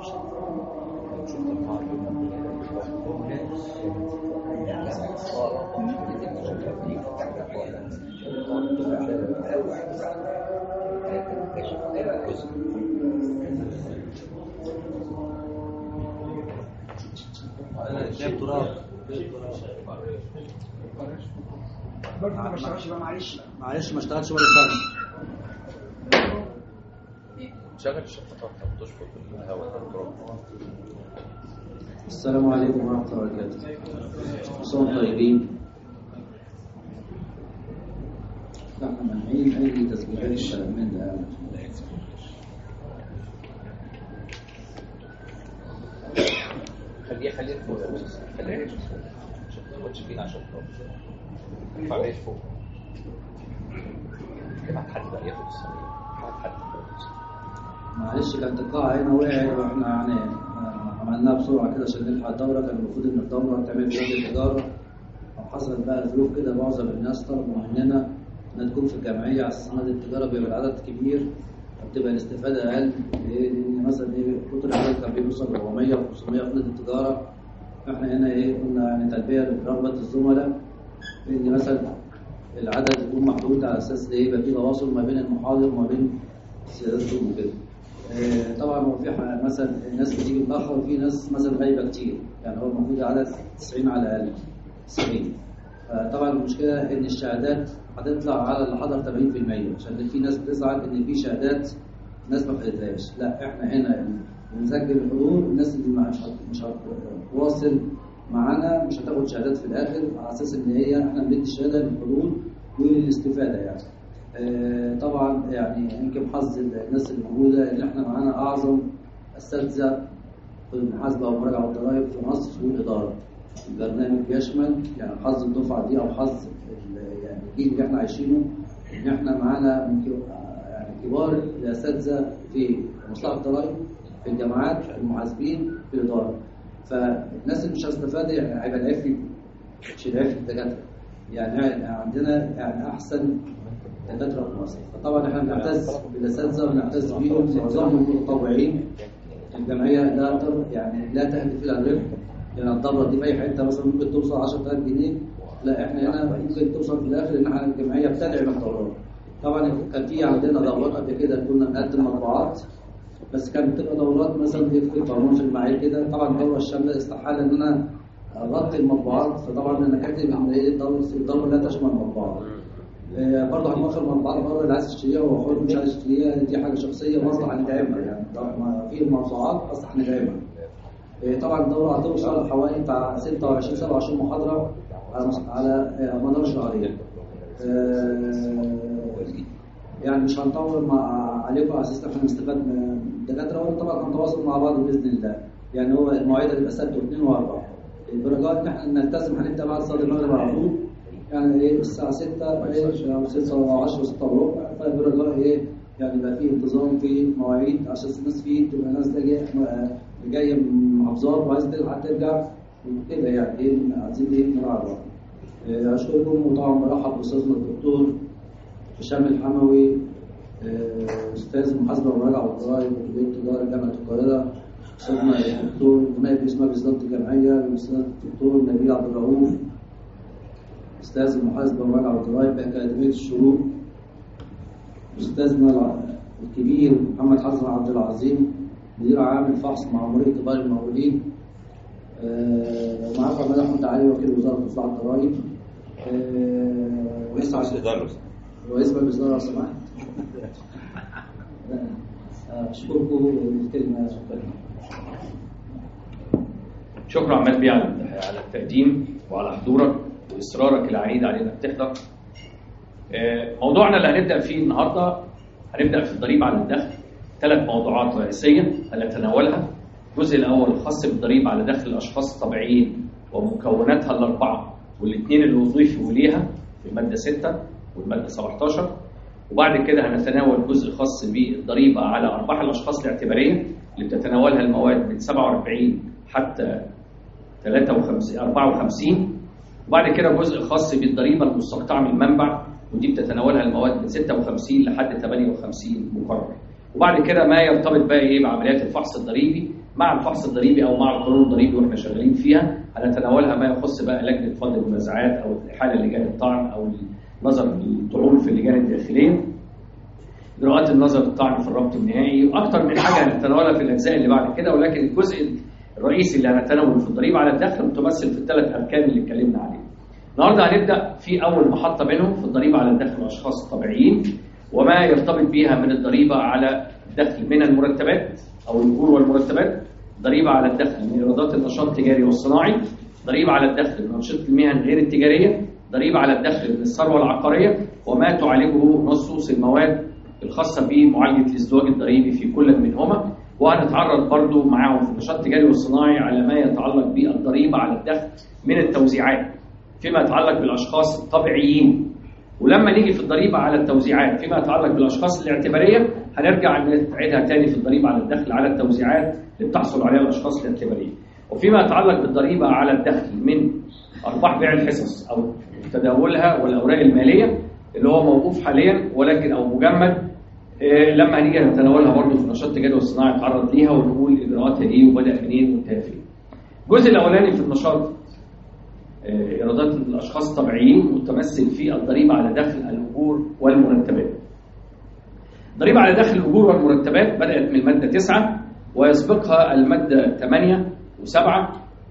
معلش ما اشتغلش ولا سنه. شغل الشفاطات تشفط الهواء. السلام عليكم ورحمه الله وبركاته. صوت طيبين. نحن مانعين اي تسجيلات من ده. خليه خليه فوق خليه عشان ما تاخدش فينا عشان فوق ارفع فوق كده حد بقى ياخد الصغير حد معلش كانت القاعه هنا وقعت واحنا يعني عملناها بسرعه كده عشان نلحق الدوره. كان المفروض ان الدوره تعمل في وجه الاداره وحصلت بقى ظروف كده. معظم الناس طلبوا مننا انها تكون في الجمعيه على اساس ان التجاره بيبقى العدد كبير فبتبقى الاستفاده اقل. لان مثلا ايه كتر العدد كان بيوصل أربعمية وخمسمية في نادي التجاره. احنا هنا ايه قلنا يعني تلبيه لرغبه الزملاء ان مثلا العدد يكون محدود على اساس ايه يبقى في تواصل ما بين المحاضر وما بين سيادتهم وكده. اه طبعا هو في مثلا الناس بتيجي متاخر وفي ناس مثلا غايبه كتير. يعني هو المفروض عدد تسعين على الاقل تسعين. فطبعا المشكله ان الشهادات هتطلع على اللي حضر ثمانين بالمية عشان في ناس بتزعل ان في شهادات ناس ما خدتهاش. لا احنا هنا بنسجل الحضور. الناس اللي مش مش هتواصل معانا مش هتاخد شهادات في الاخر على اساس ان هي احنا بندي الشهاده للحضور وللاستفاده يعني. اه طبعا يعني يمكن حظ الناس اللي موجوده ان احنا معانا اعظم اساتذه في المحاسبه والمراجعه والضرائب في مصر والاداره. البرنامج بيشمل يعني حظ الدفعه دي او حظ يعني الجيل اللي احنا عايشينه ان احنا معانا يعني كبار الاساتذه في مصلحه الضرائب في الجامعات المحاسبين في الاداره. فالناس اللي مش هتستفاد يعني هيبقى العيب مش العيب في الدكاتره. يعني عندنا يعني احسن دكاتره في مصر. فطبعا احنا بنعتز بالاساتذه ونعتز بيهم، معظمهم متطوعين. الجمعيه لا يعني لا تهدف الى الربح، لان يعني الدوره دي في اي حته مثلا ممكن توصل عشرة آلاف جنيه، لا احنا هنا ممكن توصل في الاخر ان احنا الجمعيه بتدعم الدورات. طبعا كان في عندنا دورات قبل كده كنا بنقدم مطبوعات، بس كانت بتبقى دورات مثلا في قانون في المعايير كده. طبعا الدوره الشامله استحاله ان انا اغطي المطبوعات، فطبعا انا كاتب ان ايه الدوره الدوره لا تشمل المطبوعات. آه برضه هنوفر المطبوعات برضه اللي عايز يشتريها وهو حر، مش عايز يشتريها دي حاجه شخصيه برضه هندعمها، يعني طبعا في الموضوعات اصلا هندعمها. آه طبعا الدوره هتوصل حوالي بتاع ستة وعشرين سبعة وعشرين محاضره على على آه مدار شهرين. آه يعني مش هنطول مع عليكم على اساس احنا نستفاد من الدكاتره، ولا طبعا هنتواصل مع بعض باذن الله. يعني هو المواعيد هتبقى سبت واثنين واربعه. الدرجات ان احنا نلتزم هنبدا بعد صلاه المغرب على طول، يعني ايه الساعه ستة او ستة وعشرة ستة وربع، فالدرجات ايه يعني يبقى في انتظام في مواعيد عشان الناس فيه تبقى ناس جايه جايه من محافظات وعايزه تلحق ترجع كده، يعني ايه عايزين ايه نراعي. اشكركم، وطبعا برحب باستاذنا الدكتور هشام الحموي، استاذ المحاسبه والمراجعه والضرائب بكليه التجاره جامعه القاهره، استاذنا الدكتور نائب رئيس مجلس اداره الجمعيه الاستاذ الدكتور نبيل عبد الرؤوف، استاذ المحاسبه والمراجعه والضرائب باكاديميه الشروق، استاذنا الكبير محمد حسن عبد العظيم مدير عام الفحص مأمورية كبار المقاولين، ومعاكم عماد احمد علي وكيل وزاره اصلاح الضرائب، رئيس مجلس الاداره رئيس مجلس الاداره لو سمحت. اشكركم الكلمه. شكرا شكرا عماد بيه على التقديم وعلى حضورك واصرارك العنيد علينا انك تحضر. موضوعنا اللي هنبدا فيه النهارده هنبدا في الضريبه على الدخل. ثلاث موضوعات رئيسيه هنتناولها. الجزء الاول الخاص بالضريبه على دخل الاشخاص الطبيعيين ومكوناتها الاربعه والاثنين اللي اضيفوا اليها في الماده ستة والماده سبعة عشر، وبعد كده هنتناول جزء خاص بالضريبه على ارباح الاشخاص الاعتباريه اللي بتتناولها المواد من سبعة وأربعين حتى ثلاثة وخمسين أربعة وخمسين، وبعد كده جزء خاص بالضريبه المستقطعه من المنبع ودي بتتناولها المواد من ستة وخمسين لحد ثمانية وخمسين مقرر، وبعد كده ما يرتبط بقى ايه بعمليات الفحص الضريبي مع الفحص الضريبي او مع القانون الضريبي واحنا شغالين فيها. هنتناولها ما يخص بقى لجنه فض المنازعات او احاله لجان الطعن او نظر الطعون في اللجان الداخليه، اجراءات النظر الطعن في الربط النهائي، واكثر من حاجه هنتناولها في الاجزاء اللي بعد كده. ولكن الجزء الرئيسي اللي هنتناوله في الضريبه على الدخل متمثل في الثلاث اركان اللي اتكلمنا عليهم. النهارده هنبدا في اول محطه منهم في الضريبه على الدخل الاشخاص الطبيعيين وما يرتبط بها من الضريبه على الدخل من المرتبات او الاجور والمرتبات، ضريبه على الدخل من ايرادات النشاط التجاري والصناعي، ضريبه على الدخل من انشطه المهن غير التجاريه، ضريبه على الدخل من الثروه العقاريه، وما تعالجه نصوص المواد الخاصه بمعالجه الازدواج الضريبي في كل منهما. وهنتعرض برضو معاهم في النشاط التجاري والصناعي على ما يتعلق بالضريبه على الدخل من التوزيعات فيما يتعلق بالاشخاص الطبيعيين. ولما نيجي في الضريبه على التوزيعات فيما يتعلق بالاشخاص الاعتباريه هنرجع نعيدها تاني في الضريبه على الدخل على التوزيعات اللي بتحصل عليها الاشخاص الاعتباريه. وفيما يتعلق بالضريبه على الدخل من ارباح بيع الحصص او تداولها والاوراق الماليه اللي هو موقوف حاليا ولكن او مجمد، إيه لما هنيجي نتناولها برضه في النشاط التجاري والصناعي نتعرض ليها ونقول اجراءاتها ايه وبدا منين وانتهى فين. الجزء الاولاني في النشاط ايرادات الاشخاص الطبيعيين متمثل في الضريبه على دخل الاجور والمرتبات. الضريبه على دخل الاجور والمرتبات بدات من الماده تسعة ويسبقها الماده ثمانية وسبعة،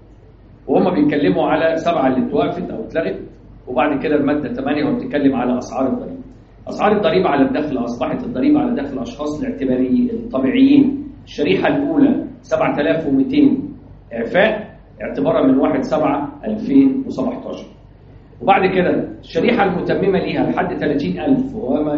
وهم بيتكلموا على سبعة اللي اتوقفت او اتلغت، وبعد كده الماده ثمانية وبتتكلم على اسعار الضريبه. اسعار الضريبه على الدخل اصبحت الضريبه على دخل الاشخاص الاعتباريين الطبيعيين الشريحه الاولى سبعة آلاف ومئتين اعفاء اعتبارا من واحد سبعة ألفين وسبعة عشر، وبعد كده الشريحه المتممه ليها لحد ثلاثين ألف وما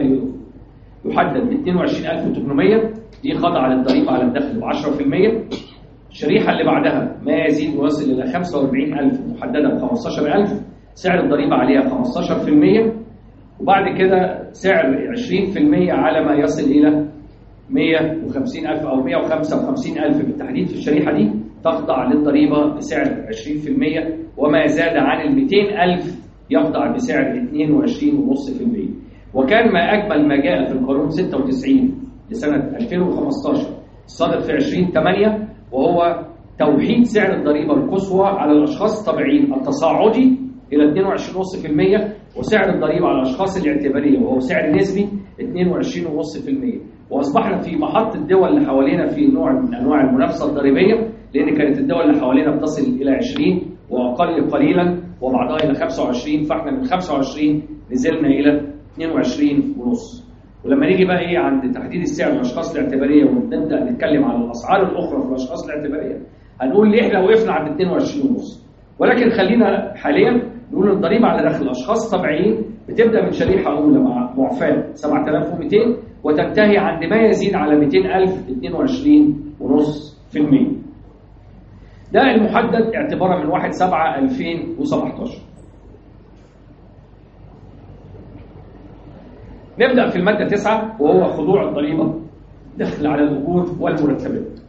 يحدد ب اثنين وعشرين ألف وثمانمئة دي خاضعه للضريبه على الدخل ب عشرة بالمئة. الشريحه اللي بعدها ما يزيد ويصل الى خمسة وأربعين ألف محدده ب خمستاشر ألف سعر الضريبه عليها خمستاشر بالمئة، وبعد كده سعر عشرين بالمئة على ما يصل الى مئة وخمسين ألف او مئة وخمسة وخمسين ألف بالتحديد في الشريحه دي تخضع للضريبه بسعر عشرين بالمئة، وما زاد عن ال مئتين ألف يخضع بسعر اثنين وعشرين فاصلة خمسة بالمئة. وكان ما أجمل ما جاء في القانون ستة وتسعين لسنة ألفين وخمستاشر الصادر في عشرين ثمانية، وهو توحيد سعر الضريبة القصوى على الأشخاص الطبيعيين التصاعدي إلى اثنين وعشرين فاصلة خمسة بالمئة، وسعر الضريبة على الأشخاص الاعتبارية وهو سعر نسبي اثنين وعشرين فاصلة خمسة بالمئة. وأصبحنا في محط الدول اللي حوالينا في نوع من أنواع المنافسة الضريبية، لأن كانت الدول اللي حوالينا بتصل إلى عشرين وأقل قليلا وبعضها إلى خمسة وعشرين، فإحنا من خمسة وعشرين نزلنا إلى اثنين وعشرين ونص. ولما نيجي بقى إيه عند تحديد السعر للأشخاص الاعتبارية ونبدأ نتكلم عن الأسعار الأخرى في الأشخاص الاعتبارية، هنقول ليه إحنا وقفنا عند اثنين وعشرين ونص. ولكن خلينا حاليا نقول الضريبة على دخل الأشخاص الطبيعيين بتبدأ من شريحة أولى مع معفاة سبعة آلاف ومئتين وتنتهي عند ما يزيد على مئتين ألف اثنين وعشرين فاصلة خمسة بالمئة. ده المحدد اعتبارا من واحد سبعة ألفين وسبعتاشر. نبدأ في المادة تسعة وهو خضوع الضريبة دخل على الأجور والمرتبات.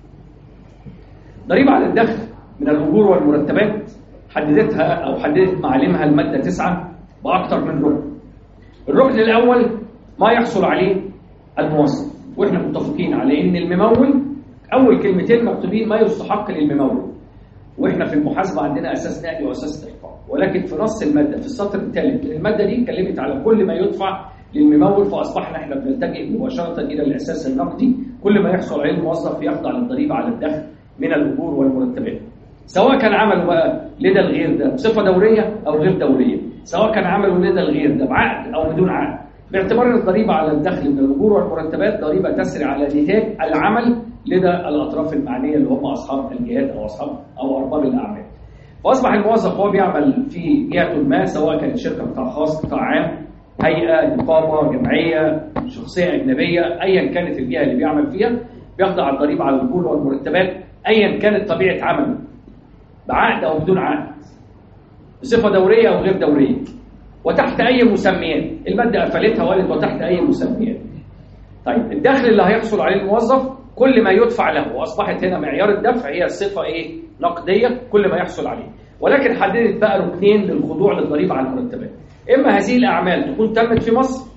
ضريبة على الدخل من الأجور والمرتبات حددتها أو حددت معالمها المادة تسعة بأكثر من ركن. الركن الأول ما يحصل عليه الموظف، وإحنا متفقين على إن الممول أول كلمتين مكتوبين ما يستحق للممول، وإحنا في المحاسبة عندنا أساس نقدي وأساس استحقاق، ولكن في نص المادة في السطر الثالث المادة دي اتكلمت على كل ما يدفع للممول، فأصبحنا إحنا بنلتجئ مباشرة إلى الأساس النقدي. كل ما يحصل عليه الموظف يخضع للضريبة على الدخل من الأجور والمرتبات، سواء كان عمله بقى لدى الغير ده بصفة دورية أو غير دورية، سواء كان عمله لدى الغير ده بعقد أو بدون عقد، باعتبار أن الضريبة على الدخل من الأجور والمرتبات ضريبة تسري على نتاج العمل لدى الأطراف المعنية اللي هم أصحاب الجهات أو أصحاب أو أرباب الأعمال. فأصبح الموظف هو بيعمل في جهة ما، سواء كانت شركة قطاع خاص، قطاع عام، هيئة، نقابة، جمعية، شخصية أجنبية، أيا كانت الجهة اللي بيعمل فيها، بيخضع الضريبة على الأجور والمرتبات أيا كانت طبيعة عمله، بعقد أو بدون عقد، بصفة دورية أو غير دورية، وتحت أي مسميات. المادة قفلتها وقالت وتحت أي مسميات. طيب الدخل اللي هيحصل عليه الموظف كل ما يدفع له، وأصبحت هنا معيار الدفع هي صفة إيه؟ نقدية، كل ما يحصل عليه. ولكن حددت بقى ركنين للخضوع للضريبة على المرتبات. إما هذه الأعمال تكون تمت في مصر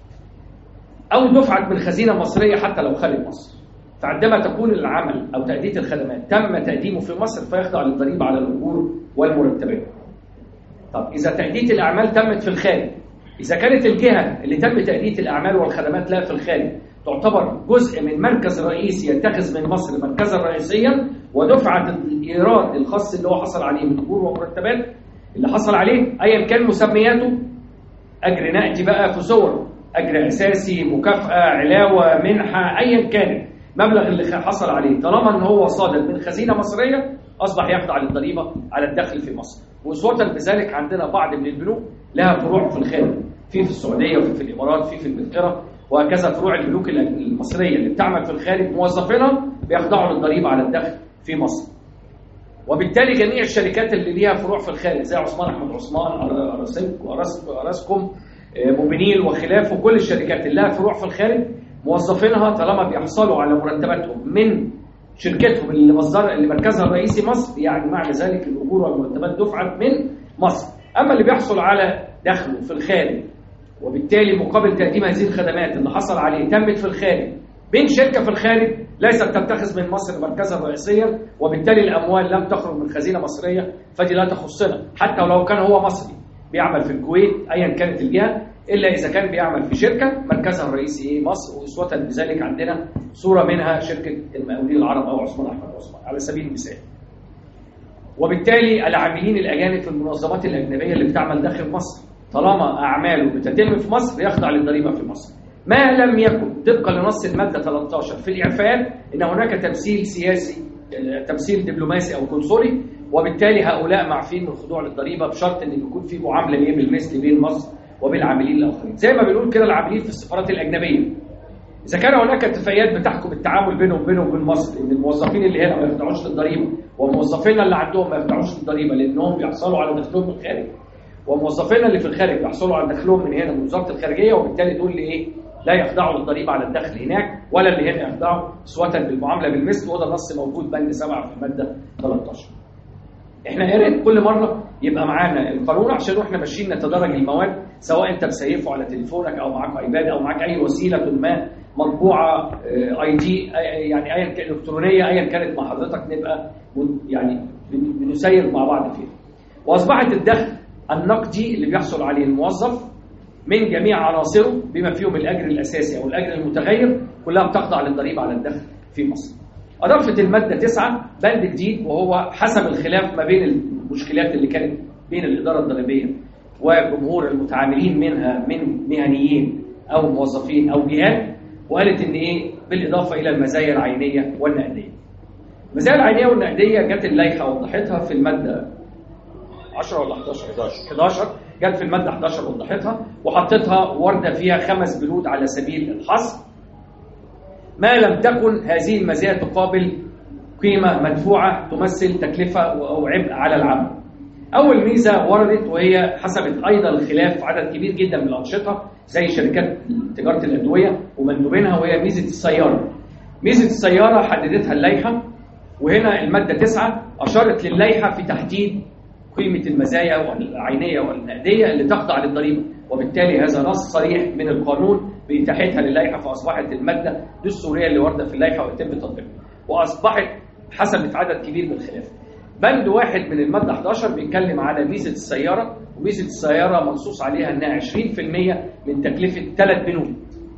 أو دفعت من خزينة مصرية حتى لو خارج مصر. فعندما تكون العمل أو تأدية الخدمات تم تقديمه في مصر فيخضع للضريبة على الأجور والمرتبات. طب إذا تأدية الأعمال تمت في الخارج، إذا كانت الجهة اللي تم تأدية الأعمال والخدمات لا في الخارج تعتبر جزء من مركز رئيسي يتخذ من مصر مركزا رئيسيا، ودفعة الإيراد الخاص اللي هو حصل عليه من أجور ومرتبات اللي حصل عليه أيا كان مسمياته، أجر نقدي بقى في صور، أجر أساسي، مكافأة، علاوة، منحة، أيا كانت مبلغ اللي حصل عليه، طالما أن هو صادر من خزينة مصرية أصبح يخضع للضريبة على الدخل في مصر. وأسوة بذلك عندنا بعض من البنوك لها فروع في الخارج، في في السعودية وفي في الإمارات، في في إنجلترا، وهكذا فروع البنوك المصرية اللي بتعمل في الخارج موظفينها بيخضعوا للضريبة على الدخل في مصر. وبالتالي جميع الشركات اللي ليها فروع في الخارج زي عثمان أحمد عثمان، أراسكوم، موبينيل وخلافه، كل الشركات اللي لها فروع في الخارج موظفينها طالما بيحصلوا على مرتباتهم من شركتهم اللي مصدر اللي مركزها الرئيسي مصر، يعني معنى ذلك الأجور والمرتبات دفعت من مصر. أما اللي بيحصل على دخله في الخارج وبالتالي مقابل تقديم هذه الخدمات اللي حصل عليه تمت في الخارج بين شركة في الخارج ليست تتخذ من مصر مركزا رئيسيا، وبالتالي الأموال لم تخرج من خزينة مصرية، فدي لا تخصنا حتى ولو كان هو مصري بيعمل في الكويت أيا كانت الجهة، إلا إذا كان بيعمل في شركة مركزها الرئيسي إيه؟ مصر. وأسوة بذلك عندنا صورة منها شركة المقاولين العرب أو عثمان أحمد عثمان على سبيل المثال. وبالتالي العاملين الأجانب في المنظمات الأجنبية اللي بتعمل داخل مصر طالما أعماله بتتم في مصر يخضع للضريبة في مصر، ما لم يكن طبقا لنص المادة ثلاثة عشر في الإعفاءات إن هناك تمثيل سياسي، تمثيل دبلوماسي أو قنصلي، وبالتالي هؤلاء معفين من الخضوع للضريبة بشرط إن يكون في معاملة ليه بالمثل بين مصر وبين العاملين الآخرين. زي ما بنقول كده العاملين في السفارات الأجنبية، إذا كان هناك اتفاقيات بتحكم التعامل بينهم وبينهم وبين مصر إن الموظفين اللي هنا ما يخضعوش للضريبة وموظفينا اللي عندهم ما يخضعوش للضريبة لأنهم بيحصلوا على دخلهم من الخارج، وموظفينا اللي في الخارج بيحصلوا على دخلهم من هنا من وزارة الخارجية، وبالتالي تقول لي إيه؟ لا يخضعوا للضريبة على الدخل هناك ولا اللي هنا يخضعوا، سواء بالمعاملة بالمثل، وده نص موجود بند سبعة في المادة ثلاثة عشر. احنا يا ريت كل مرة يبقى معانا القانون عشان واحنا ماشيين نتدرج المواد، سواء انت مسيفه على تليفونك او معاك ايباد او معاك اي وسيله ما مطبوعه اي دي يعني ايا كان الكترونيه ايا كانت مع حضرتك، نبقى يعني بنسير مع بعض فيها. واصبحت الدخل النقدي اللي بيحصل عليه الموظف من جميع عناصره بما فيهم الاجر الاساسي او الاجر المتغير كلها بتخضع للضريبه على الدخل في مصر. اضافت الماده تسعة بند جديد وهو حسب الخلاف ما بين المشكلات اللي كانت بين الاداره الضريبيه وجمهور المتعاملين منها من مهنيين او موظفين او جهات، وقالت ان ايه بالاضافه الى المزايا العينيه والنقديه. المزايا العينيه والنقديه جت اللائحه وضحتها في الماده عشرة ولا احداشر احداشر جت في الماده احداشر وضحتها وحطتها ورده فيها خمس بنود على سبيل الحصر، ما لم تكن هذه المزايا تقابل قيمه مدفوعه تمثل تكلفه او عبء على العمل. اول ميزه وردت وهي حسبت ايضا الخلاف عدد كبير جدا من الانشطه زي شركات تجاره الادويه ومندوبينها، وهي ميزه السياره. ميزه السياره حددتها اللائحه، وهنا الماده تسعة اشارت للائحه في تحديد قيمه المزايا العينيه والنقديه اللي تخضع للضريبه، وبالتالي هذا نص صريح من القانون باتاحتها للائحه، فاصبحت الماده دستوريه اللي وارده في اللائحه ويتم تطبيقها، واصبحت حسبت عدد كبير من الخلاف. بند واحد من الماده احداشر بيتكلم على ميزه السياره، وميزه السياره منصوص عليها انها عشرين في المية من تكلفه ثلاث بنود: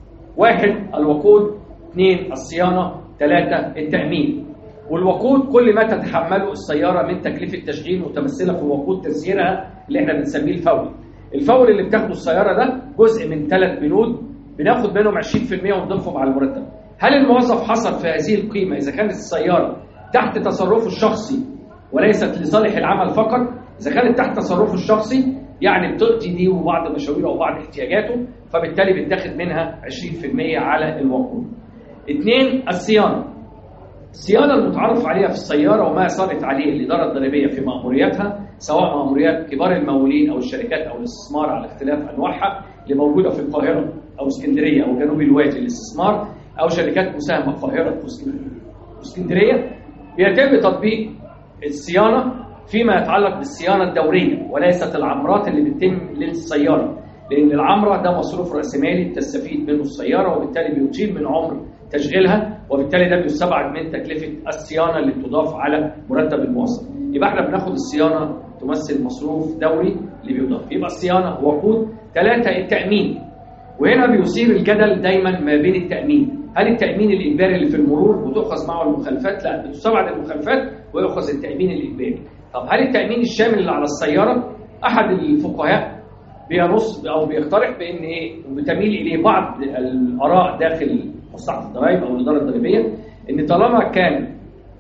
واحد الوقود، اثنين الصيانه، ثلاثه التامين. والوقود كل ما تتحمله السياره من تكلفه تشغيل متمثله في وقود تسييرها اللي احنا بنسميه الفوري. الفوري اللي بتاخده السياره ده جزء من ثلاث بنود بناخد منهم عشرين في المية ونضيفهم على المرتب. هل الموظف حصل في هذه القيمه اذا كانت السياره تحت تصرفه الشخصي وليست لصالح العمل فقط؟ اذا كانت تحت تصرفه الشخصي يعني بتقضي دي وبعض مشاويره وبعض احتياجاته، فبالتالي بتاخد منها عشرين في المية على الوقود. اثنين الصيانه. الصيانه المتعارف عليها في السياره وما صارت عليه الاداره الضريبيه في مأمورياتها، سواء مأموريات كبار الممولين او الشركات او الاستثمار على اختلاف انواعها اللي موجوده في القاهره او اسكندريه او جنوب الوادي للاستثمار، او شركات مساهمه القاهره واسكندريه، بيتم تطبيق الصيانه فيما يتعلق بالصيانه الدوريه وليست العمرات اللي بتتم للسياره، لان العمره ده مصروف راسمالي تستفيد منه السياره وبالتالي بيطيل من عمر تشغيلها، وبالتالي ده بيستبعد من تكلفه الصيانه اللي بتضاف على مرتب الموظف. يبقى احنا بناخد الصيانه تمثل مصروف دوري اللي بيضاف، يبقى الصيانه وقود. ثلاثه التامين، وهنا بيثير الجدل دايما ما بين التامين، هل التامين الاجباري اللي في المرور وتؤخذ معه المخالفات؟ لا، بتستبعد المخالفات ويؤخذ التامين الاجباري. طب هل التامين الشامل اللي على السياره؟ احد الفقهاء بينص او بيقترح بان ايه وبتميل اليه بعض الاراء داخل مصلحه الضرائب او الاداره الضريبيه، ان طالما كان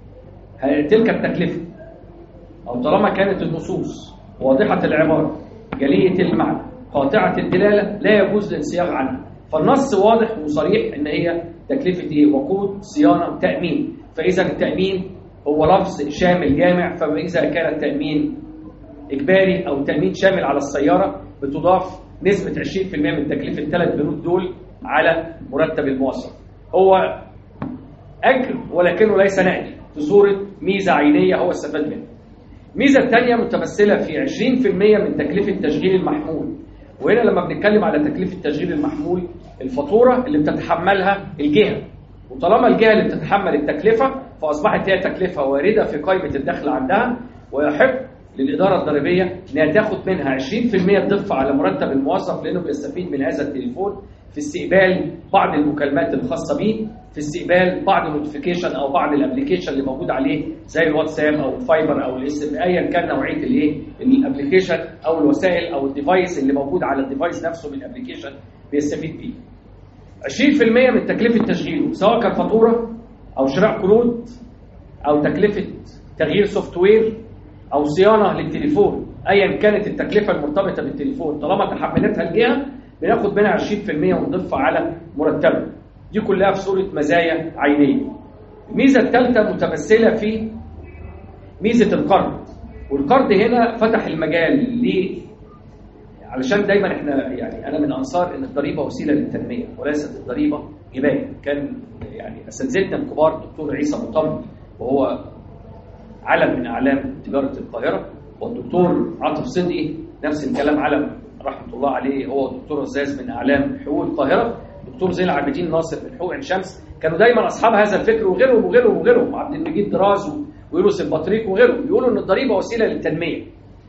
تلك التكلفه او طالما كانت النصوص واضحه العباره جليه المعنى قاطعه الدلاله لا يجوز الانصياغ عنها. فالنص واضح وصريح ان هي تكلفه ايه؟ وقود، صيانه، تامين. فاذا التامين هو لفظ شامل جامع، فاذا كان التامين اجباري او تامين شامل على السياره بتضاف نسبه عشرين في المية من تكلفه الثلاث بنود دول على مرتب الموظف. هو اجر ولكنه ليس نقدي، في صوره ميزه عينيه هو استفاد منها. الميزه الثانيه متمثله في عشرين في المية من تكلفه تشغيل المحمول. وهنا لما بنتكلم على تكلفه تشغيل المحمول، الفاتوره اللي بتتحملها الجهه، وطالما الجهه اللي بتتحمل التكلفه فاصبحت هي تكلفه وارده في قائمه الدخل عندها، ويحق للاداره الضريبيه انها تاخد منها عشرين في المية تضيف على مرتب الموظف، لانه بيستفيد من هذا التليفون في استقبال بعض المكالمات الخاصه به، في استقبال بعض النوتيفيكيشن او بعض الابلكيشن اللي موجود عليه زي الواتساب او الفايبر او الاس ام، ايا كان نوعيه الايه الابلكيشن او الوسائل او الديفايس اللي موجود على الديفايس نفسه من الابلكيشن بيستفيد بيه. عشرين في المية من تكلفه تشغيله سواء كان فاتوره او شراء كروت او تكلفه تغيير سوفت وير او صيانه للتليفون، ايا كانت التكلفه المرتبطه بالتليفون طالما تحملتها الجهه بناخد منها عشرين في المية ونضيفها على مرتبه. دي كلها في صوره مزايا عينيه. الميزه الثالثه متمثله في ميزه القرض، والقرض هنا فتح المجال ليه؟ علشان دايما احنا يعني انا من انصار ان الضريبه وسيله للتنميه وليست الضريبه جبايه. كان يعني اساتذتنا الكبار الدكتور عيسى مطمن وهو علم من اعلام تجاره القاهره والدكتور عاطف صدقي نفس الكلام علم رحمه الله عليه، هو الدكتور رزاز من اعلام حقوق القاهره، دكتور زين العابدين ناصر من حقوق عين شمس، كانوا دايما اصحاب هذا الفكر وغيرهم وغيرهم وغيرهم، عبد المجيد دراز ويونس البطريق وغيرهم، بيقولوا ان الضريبه وسيله للتنميه.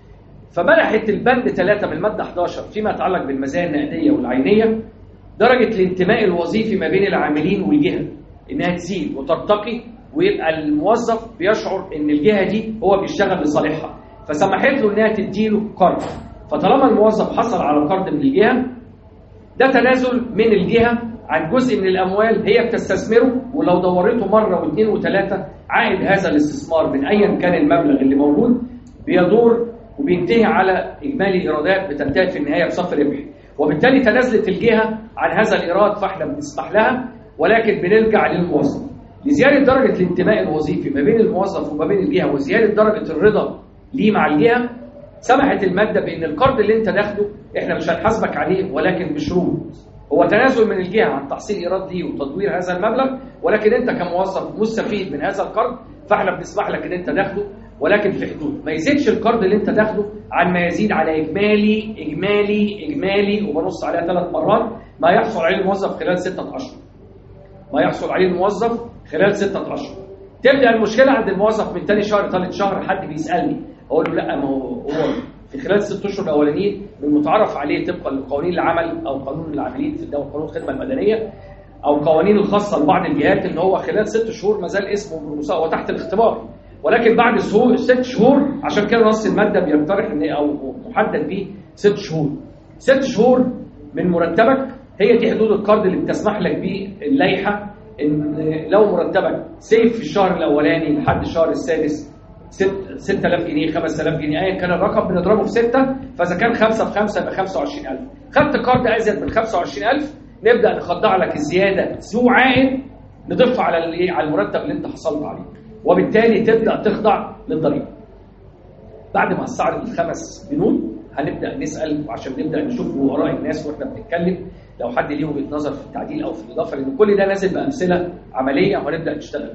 فمنحت البند ثلاثة من الماده احد عشر فيما يتعلق بالمزايا النقديه والعينيه درجه الانتماء الوظيفي ما بين العاملين والجهه انها تزيد وترتقي، ويبقى الموظف بيشعر ان الجهه دي هو بيشتغل لصالحها، فسمحت له انها تديله قرض. فطالما الموظف حصل على قرض من الجهه، ده تنازل من الجهه عن جزء من الاموال هي بتستثمره، ولو دورته مره واثنين وثلاثه عائد هذا الاستثمار من ايا كان المبلغ اللي موجود بيدور وبينتهي على اجمالي ايرادات بتنتهي في النهايه بصافي ربح، وبالتالي تنازلت الجهه عن هذا الايراد، فاحنا بنسمح لها، ولكن بنرجع للموظف لزياده درجه الانتماء الوظيفي ما بين الموظف وما بين الجهه وزياده درجه الرضا ليه مع الجهه. سمحت الماده بان القرض اللي انت داخله احنا مش هنحاسبك عليه، ولكن بشروط. هو تنازل من الجهه عن تحصيل ايراد ليه وتدوير هذا المبلغ، ولكن انت كموظف مستفيد من هذا القرض، فاحنا بنسمح لك ان انت داخله، ولكن في حدود ما يزيدش القرض اللي انت داخله عن ما يزيد على اجمالي اجمالي اجمالي وبنص عليها ثلاث مرات ما يحصل عليه الموظف خلال ستة اشهر. ما يحصل عليه الموظف خلال ستة اشهر. تبدا المشكله عند الموظف من ثاني شهر ثالث شهر، حد بيسالني اقول له لا، ما هو هو في خلال الست اشهر الاولانيين من المتعارف عليه طبقا لقوانين العمل او قانون العاملين في الدوله، قانون الخدمه المدنيه او قوانين الخاصه لبعض الجهات، ان هو خلال ست شهور ما زال اسمه بالمساواه وتحت الاختبار، ولكن بعد سهول ست شهور، عشان كده نص الماده بيقترح ان او محدد به ست شهور. ست شهور من مرتبك هي دي حدود القرض اللي بتسمح لك بيه اللائحه، ان لو مرتبك سيف في الشهر الاولاني لحد الشهر السادس ستة آلاف جنيه خمسة آلاف جنيه ايا كان الرقم بنضربه في ستة، فاذا كان خمسة في خمسة يبقى خمسة وعشرين ألف. خدت قرض ازيد من خمسة وعشرين ألف نبدا نخضع لك الزياده ذو عائد نضيفها على الايه على المرتب اللي انت حصلت عليه، وبالتالي تبدا تخضع للضريبه. بعد ما استعرض الخمس بنود هنبدا نسال، وعشان نبدا نشوف وراء الناس واحنا بنتكلم لو حد ليه وجهه نظر في التعديل او في الاضافه، لان كل ده نازل بامثله عمليه وهنبدا نشتغل.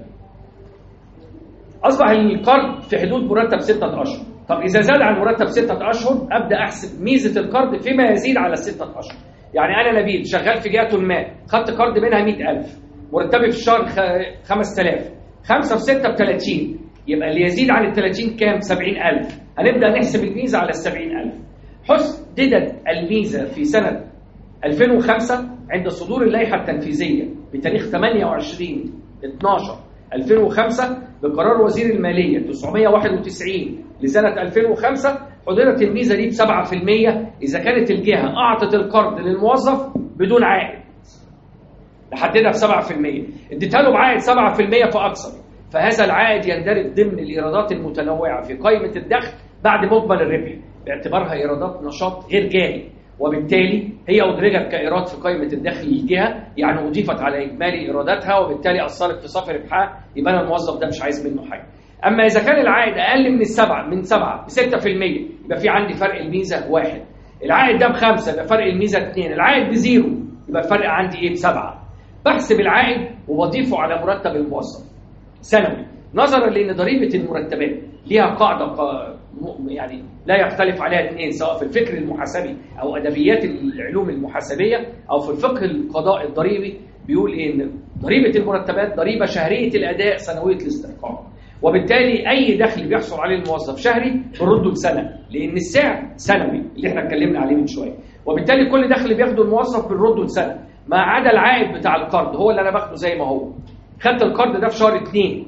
اصبح القرض في حدود مرتب ستة اشهر. طب اذا زاد عن مرتب ستة اشهر ابدا احسب ميزه القرض فيما يزيد على ستة اشهر. يعني انا نبيل شغال في جهه ما، خدت قرض منها مئة ألف، مرتبي في الشهر خمسة آلاف، خمسة في ستة بثلاثين، يبقى اللي يزيد عن الثلاثين كام؟ سبعين ألف. هنبدا نحسب الميزه على السبعين ألف. حددت الميزه في سنه ألفين وخمسة عند صدور اللائحه التنفيذيه بتاريخ ثمانية وعشرين اثناشر ألفين وخمسة بقرار وزير الماليه تسعمائة وواحد وتسعين لسنه ألفين وخمسة. حددت الميزه دي ب سبعة في المئة اذا كانت الجهه اعطت القرض للموظف بدون عائد. نحددها ب سبعة في المئة، اديتها له بعائد سبعة في المئة فاكثر، فهذا العائد يندرج ضمن الايرادات المتنوعه في قائمه الدخل بعد مقبل الربح باعتبارها ايرادات نشاط غير جاري، وبالتالي هي ادرجت كايراد في قائمه الدخل للجهه، يعني اضيفت على اجمالي ايراداتها وبالتالي اثرت في صافي ربحها، يبقى الموظف ده مش عايز منه حاجه. اما اذا كان العائد اقل من السبعه من سبعه ب ستة في المئة يبقى في عندي فرق الميزه واحد. العائد ده بخمسه يبقى فرق الميزه اثنين. العائد بزيرو يبقى الفرق عندي ايه؟ بسبعه. بحسب العائد وبضيفه على مرتب الموظف سنوي، نظرا لان ضريبه المرتبات ليها قاعده يعني لا يختلف عليها اثنين، سواء في الفكر المحاسبي او ادبيات العلوم المحاسبيه او في الفقه القضاء الضريبي، بيقول ايه؟ ان ضريبه المرتبات ضريبه شهريه الاداء سنويه الاستحقاق، وبالتالي اي دخل بيحصل عليه الموظف شهري بنرده لسنه، لان السعر سنوي اللي احنا اتكلمنا عليه من شويه، وبالتالي كل دخل بياخده الموظف بنرده لسنه، ما عدا العائد بتاع القرض هو اللي انا باخده زي ما هو. خدت القرض ده في شهر اثنين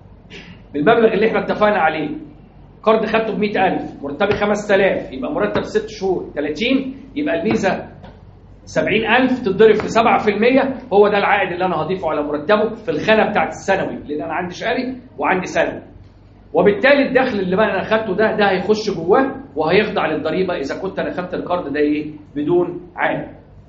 بالمبلغ اللي احنا اتفقنا عليه، قرض خدته ب مئة ألف، مرتبي خمسة آلاف، يبقى مرتب ست شهور ثلاثين، يبقى الميزه سبعين ألف تتضرب في سبعة في المئة، هو ده العائد اللي انا هضيفه على مرتبه في الخانه بتاعت السنوي، لان انا عندي شهري وعندي سنوي، وبالتالي الدخل اللي بقى انا خدته ده ده هيخش جواه وهيخضع للضريبه اذا كنت انا خدت القرض ده ايه؟ بدون عائد.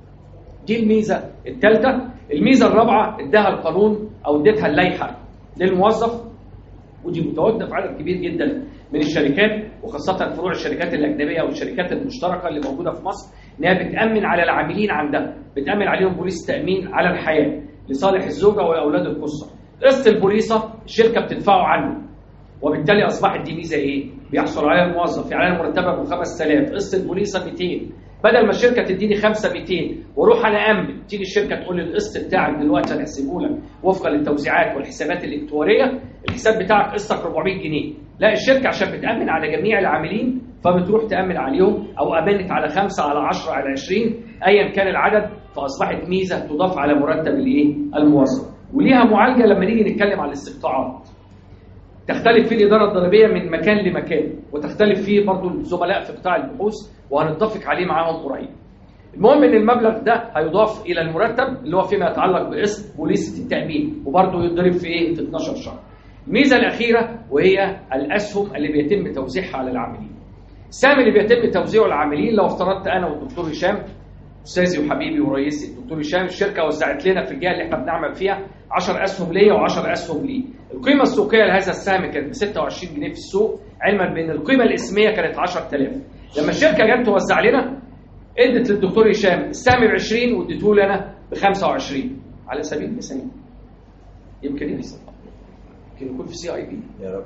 دي الميزه الثالثه. الميزه الرابعه اداها القانون او اديتها اللائحه للموظف، ودي متواجده في عدد كبير جدا من الشركات، وخاصه فروع الشركات الاجنبيه والشركات المشتركه اللي موجوده في مصر، انها بتامن على العاملين عندها، بتامن عليهم بوليس تامين على الحياه لصالح الزوجه واولاد القصه. قسط البوليصه الشركه بتدفعه عنه، وبالتالي اصبحت دي ميزه ايه؟ بيحصل عليها الموظف، يعني انا مرتبه ب خمس آلاف، قسط البوليصه مئتين، بدل ما الشركه تديني خمسة مئتين واروح انا امن، تيجي الشركه تقول لي القسط بتاعك دلوقتي هنحسبه لك وفقا للتوزيعات والحسابات الالكترونيه، الحساب بتاعك قسطك أربعمئة جنيه. لا، الشركه عشان بتامن على جميع العاملين فبتروح تامن عليهم، او امنت على خمسة على عشرة على عشرين ايا كان العدد، فاصبحت ميزه تضاف على مرتب الايه؟ الموظف. وليها معالجه لما نيجي نتكلم عن الاستقطاعات. تختلف في الإدارة الضريبية من مكان لمكان، وتختلف فيه برضو الزملاء في قطاع البحوث، وهنتفق عليه معاهم قريب. المهم ان المبلغ ده هيضاف الى المرتب اللي هو فيما يتعلق بقسط بوليصة التأمين، وبرضو يتضرب في ايه؟ في اتناشر شهر. الميزة الأخيرة وهي الأسهم اللي بيتم توزيعها على العاملين. السهم اللي بيتم توزيعه العاملين، لو افترضت أنا والدكتور هشام أستاذي وحبيبي ورئيسي الدكتور هشام، الشركة وزعت لنا في الجهة اللي احنا بنعمل فيها عشر أسهم ليا وعشر أسهم ليه. القيمة السوقية لهذا السهم كانت ب ستة وعشرين جنيه في السوق، علما بأن القيمة الاسمية كانت عشرة آلاف. لما الشركة جت توزع لنا ادت للدكتور هشام السهم ب عشرين واديته لي أنا ب خمسة وعشرين على سبيل المثال. يمكن يحصل، يمكن يكون في سي اي بي يا رب.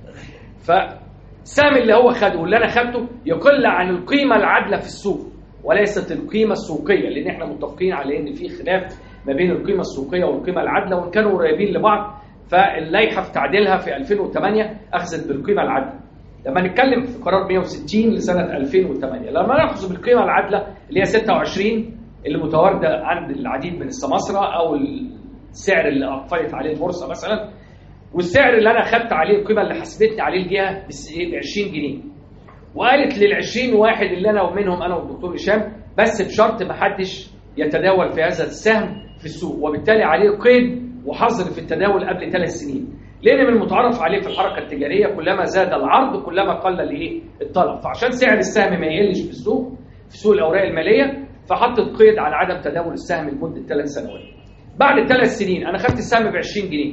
فالسهم اللي هو خده واللي أنا خدته يقل عن القيمة العادلة في السوق وليست القيمة السوقية، لأن احنا متفقين على أن في خلاف ما بين القيمة السوقية والقيمة العادلة، وإن كانوا قريبين لبعض. فاللائحة في تعديلها في ألفين وثمانية أخذت بالقيمة العادلة. لما نتكلم في قرار مئة وستين لسنة ألفين وثمانية، لما نأخذ بالقيمة العادلة اللي هي ستة وعشرين اللي متواردة عند العديد من السماسرة، أو السعر اللي أقفلت عليه البورصة مثلا، والسعر اللي أنا أخذت عليه القيمة اللي حسبتني عليه الجهة ب عشرين جنيه، وقالت لل عشرين واحد اللي أنا ومنهم أنا والدكتور هشام بس بشرط ما حدش يتداول في هذا السهم في السوق، وبالتالي عليه قيد وحظر في التداول قبل ثلاث سنين، لأن من المتعارف عليه في الحركة التجارية كلما زاد العرض كلما قل الايه؟ الطلب. فعشان سعر السهم ما يقلش في السوق في سوق الأوراق المالية فحطت قيد على عدم تداول السهم لمدة ثلاث سنوات. بعد ثلاث سنين أنا خدت السهم ب عشرين جنيه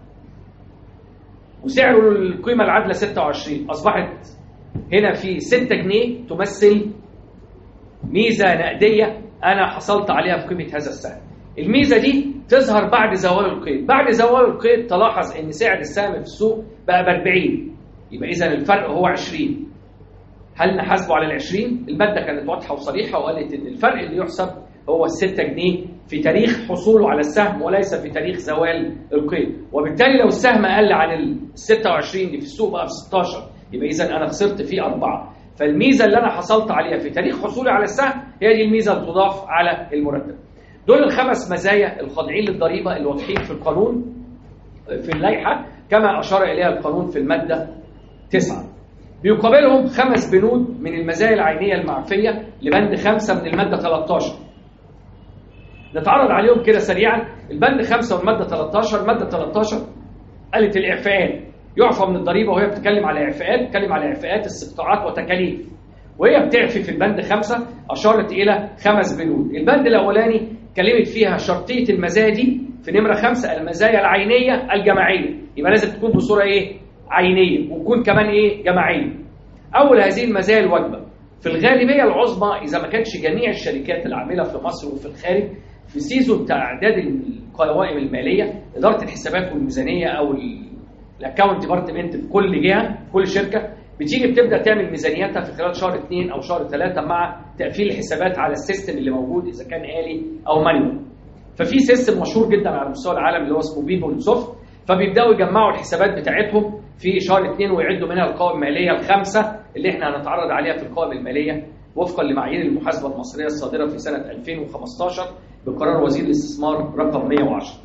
وسعره القيمة العادلة ستة وعشرين، أصبحت هنا في ستة جنيه تمثل ميزة نقدية أنا حصلت عليها في قيمة هذا السهم. الميزة دي تظهر بعد زوال القيد. بعد زوال القيد تلاحظ ان سعر السهم في السوق بقى ب أربعين، يبقى اذا الفرق هو عشرين. هل نحاسبه على ال عشرين؟ المادة كانت واضحة وصريحة وقالت ان الفرق اللي يحسب هو الستة جنيه في تاريخ حصوله على السهم وليس في تاريخ زوال القيد، وبالتالي لو السهم قل عن ال ستة وعشرين اللي في السوق بقى ب ستاشر، يبقى اذا انا خسرت فيه أربعة. فالميزة اللي انا حصلت عليها في تاريخ حصولي على السهم هي دي الميزة اللي تضاف على المرتب. دول الخمس مزايا الخاضعين للضريبة الواضحين في القانون في اللائحة كما أشار إليها القانون في المادة تسعة. بيقابلهم خمس بنود من المزايا العينية المعفية لبند خمسة من المادة ثلاثة عشر. نتعرض عليهم كده سريعا. البند خمسة والمادة ثلاثة عشر. المادة ثلاثة عشر قالت الإعفاءات يعفى من الضريبة، وهي بتتكلم على إعفاءات بتتكلم على إعفاءات استقطاعات وتكاليف، وهي بتعفي في البند خمسة أشارت إلى خمس بنود. البند الأولاني كلمت فيها شرطية المزايا دي في نمرة خمسة المزايا العينية الجماعية، يبقى لازم تكون بصورة إيه؟ عينية، وتكون كمان إيه؟ جماعية. أول هذه المزايا الواجبة في الغالبية العظمى إذا ما كانتش جميع الشركات العاملة في مصر وفي الخارج في سيزون تعداد القوائم المالية، إدارة الحسابات والميزانية أو الأكاونت ديبارتمنت في كل جهة كل شركة بتيجي بتبدأ تعمل ميزانياتها في خلال شهر اثنين أو شهر ثلاثة مع تقفيل الحسابات على السيستم اللي موجود إذا كان آلي أو مانيوال. ففي سيستم مشهور جدا على مستوى العالم اللي هو اسمه بيبول سوفت، فبيبدأوا يجمعوا الحسابات بتاعتهم في شهر اثنين ويعدوا منها القوائم المالية الخمسة اللي احنا هنتعرض عليها في القوائم المالية وفقا لمعايير المحاسبة المصرية الصادرة في سنة ألفين وخمسة عشر بقرار وزير الاستثمار رقم مئة وعشرة.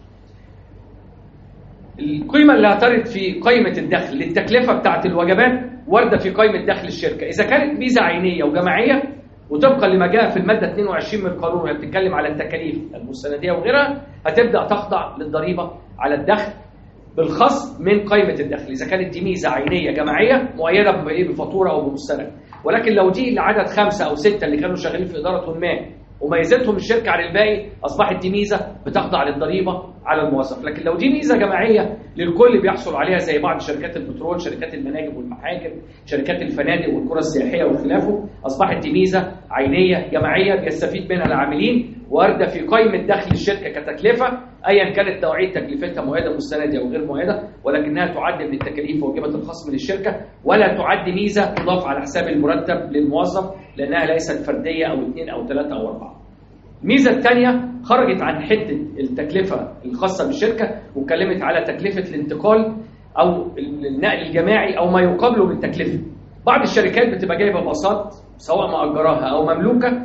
القيمة اللي هترد في قائمة الدخل للتكلفة بتاعت الوجبات واردة في قائمة دخل الشركة إذا كانت ميزة عينية وجماعية وطبقا لما جاء في المادة اثنين وعشرين من القانون وهي بتتكلم على التكاليف المستندية وغيرها، هتبدأ تخضع للضريبة على الدخل بالخصم من قائمة الدخل إذا كانت دي ميزة عينية جماعية مؤيدة بفاتورة أو بمستند. ولكن لو دي لعدد خمسة أو ستة اللي كانوا شغالين في إدارة ما وميزتهم الشركة عن الباقي أصبحت دي ميزة بتخضع للضريبة على الموظف. لكن لو دي ميزة جماعية للكل بيحصل عليها زي بعض شركات البترول، شركات المناجم والمحاجر، شركات الفنادق والقرى السياحية وخلافه، أصبحت دي ميزة عينية جماعية بيستفيد منها العاملين وارده في قائمه دخل الشركه كتكلفه ايا كانت نوعيه تكلفتها مؤيده مستنده او غير مؤيده، ولكنها تعد من التكاليف واجبه الخصم للشركه، ولا تعد ميزه تضاف على حساب المرتب للموظف لانها ليست فرديه او اثنين او ثلاثه او اربعه. الميزه الثانيه خرجت عن حته التكلفه الخاصه بالشركه واتكلمت على تكلفه الانتقال او النقل الجماعي او ما يقابله من تكلفه. بعض الشركات بتبقى جايبه باصات سواء مأجراها او مملوكه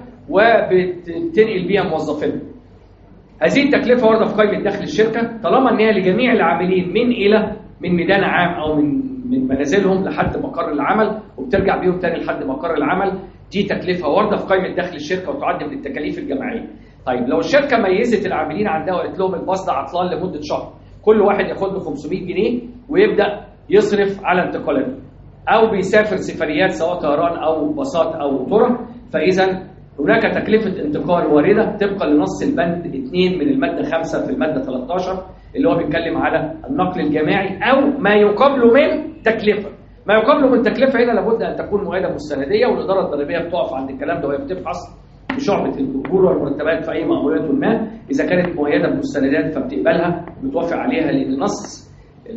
وبتنقل بيها موظفينها. هذه التكلفه وارده في قائمه دخل الشركه طالما ان هي لجميع العاملين من الى من ميدان عام او من من منازلهم لحد مقر العمل وبترجع بيهم تاني لحد مقر العمل. دي تكلفه وارده في قائمه دخل الشركه وتعد من التكاليف الجماعيه. طيب لو الشركه ميزت العاملين عندها وقالت لهم الباص ده عطلان لمده شهر، كل واحد ياخد له خمسمائة جنيه ويبدا يصرف على انتقالاته، او بيسافر سفريات سواء طيران او باصات او قطوره، فاذا هناك تكلفه انتقال وارده طبقا لنص البند اثنين من الماده خمسة في الماده ثلاثة عشر اللي هو بيتكلم على النقل الجماعي او ما يقابله من تكلفه. ما يقابله من تكلفه هنا لابد ان تكون مؤيده مستنديه، والاداره الضريبيه بتقف عند الكلام ده وهي بتبحث في شعبه الاجور والمرتبات في اي مأمورات ما، اذا كانت مؤيده بمستندات فبتقبلها بتوافق عليها، لان نص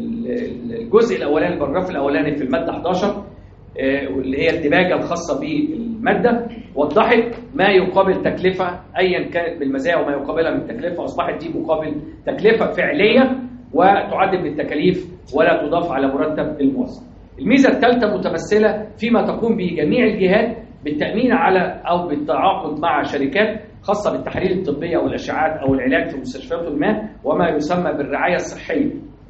الجزء الاولاني البراجراف الاولاني في الماده احد عشر واللي هي الدباجه الخاصه بالماده وضحت ما يقابل تكلفه ايا كانت بالمزايا وما يقابلها من تكلفه، اصبحت دي مقابل تكلفه فعليه وتعد من التكاليف ولا تضاف على مرتب الموظف. الميزه الثالثه متمثله فيما تقوم به جميع الجهات بالتامين على او بالتعاقد مع شركات خاصه بالتحاليل الطبيه والاشعاعات او العلاج في مستشفيات ما وما يسمى بالرعايه الصحيه.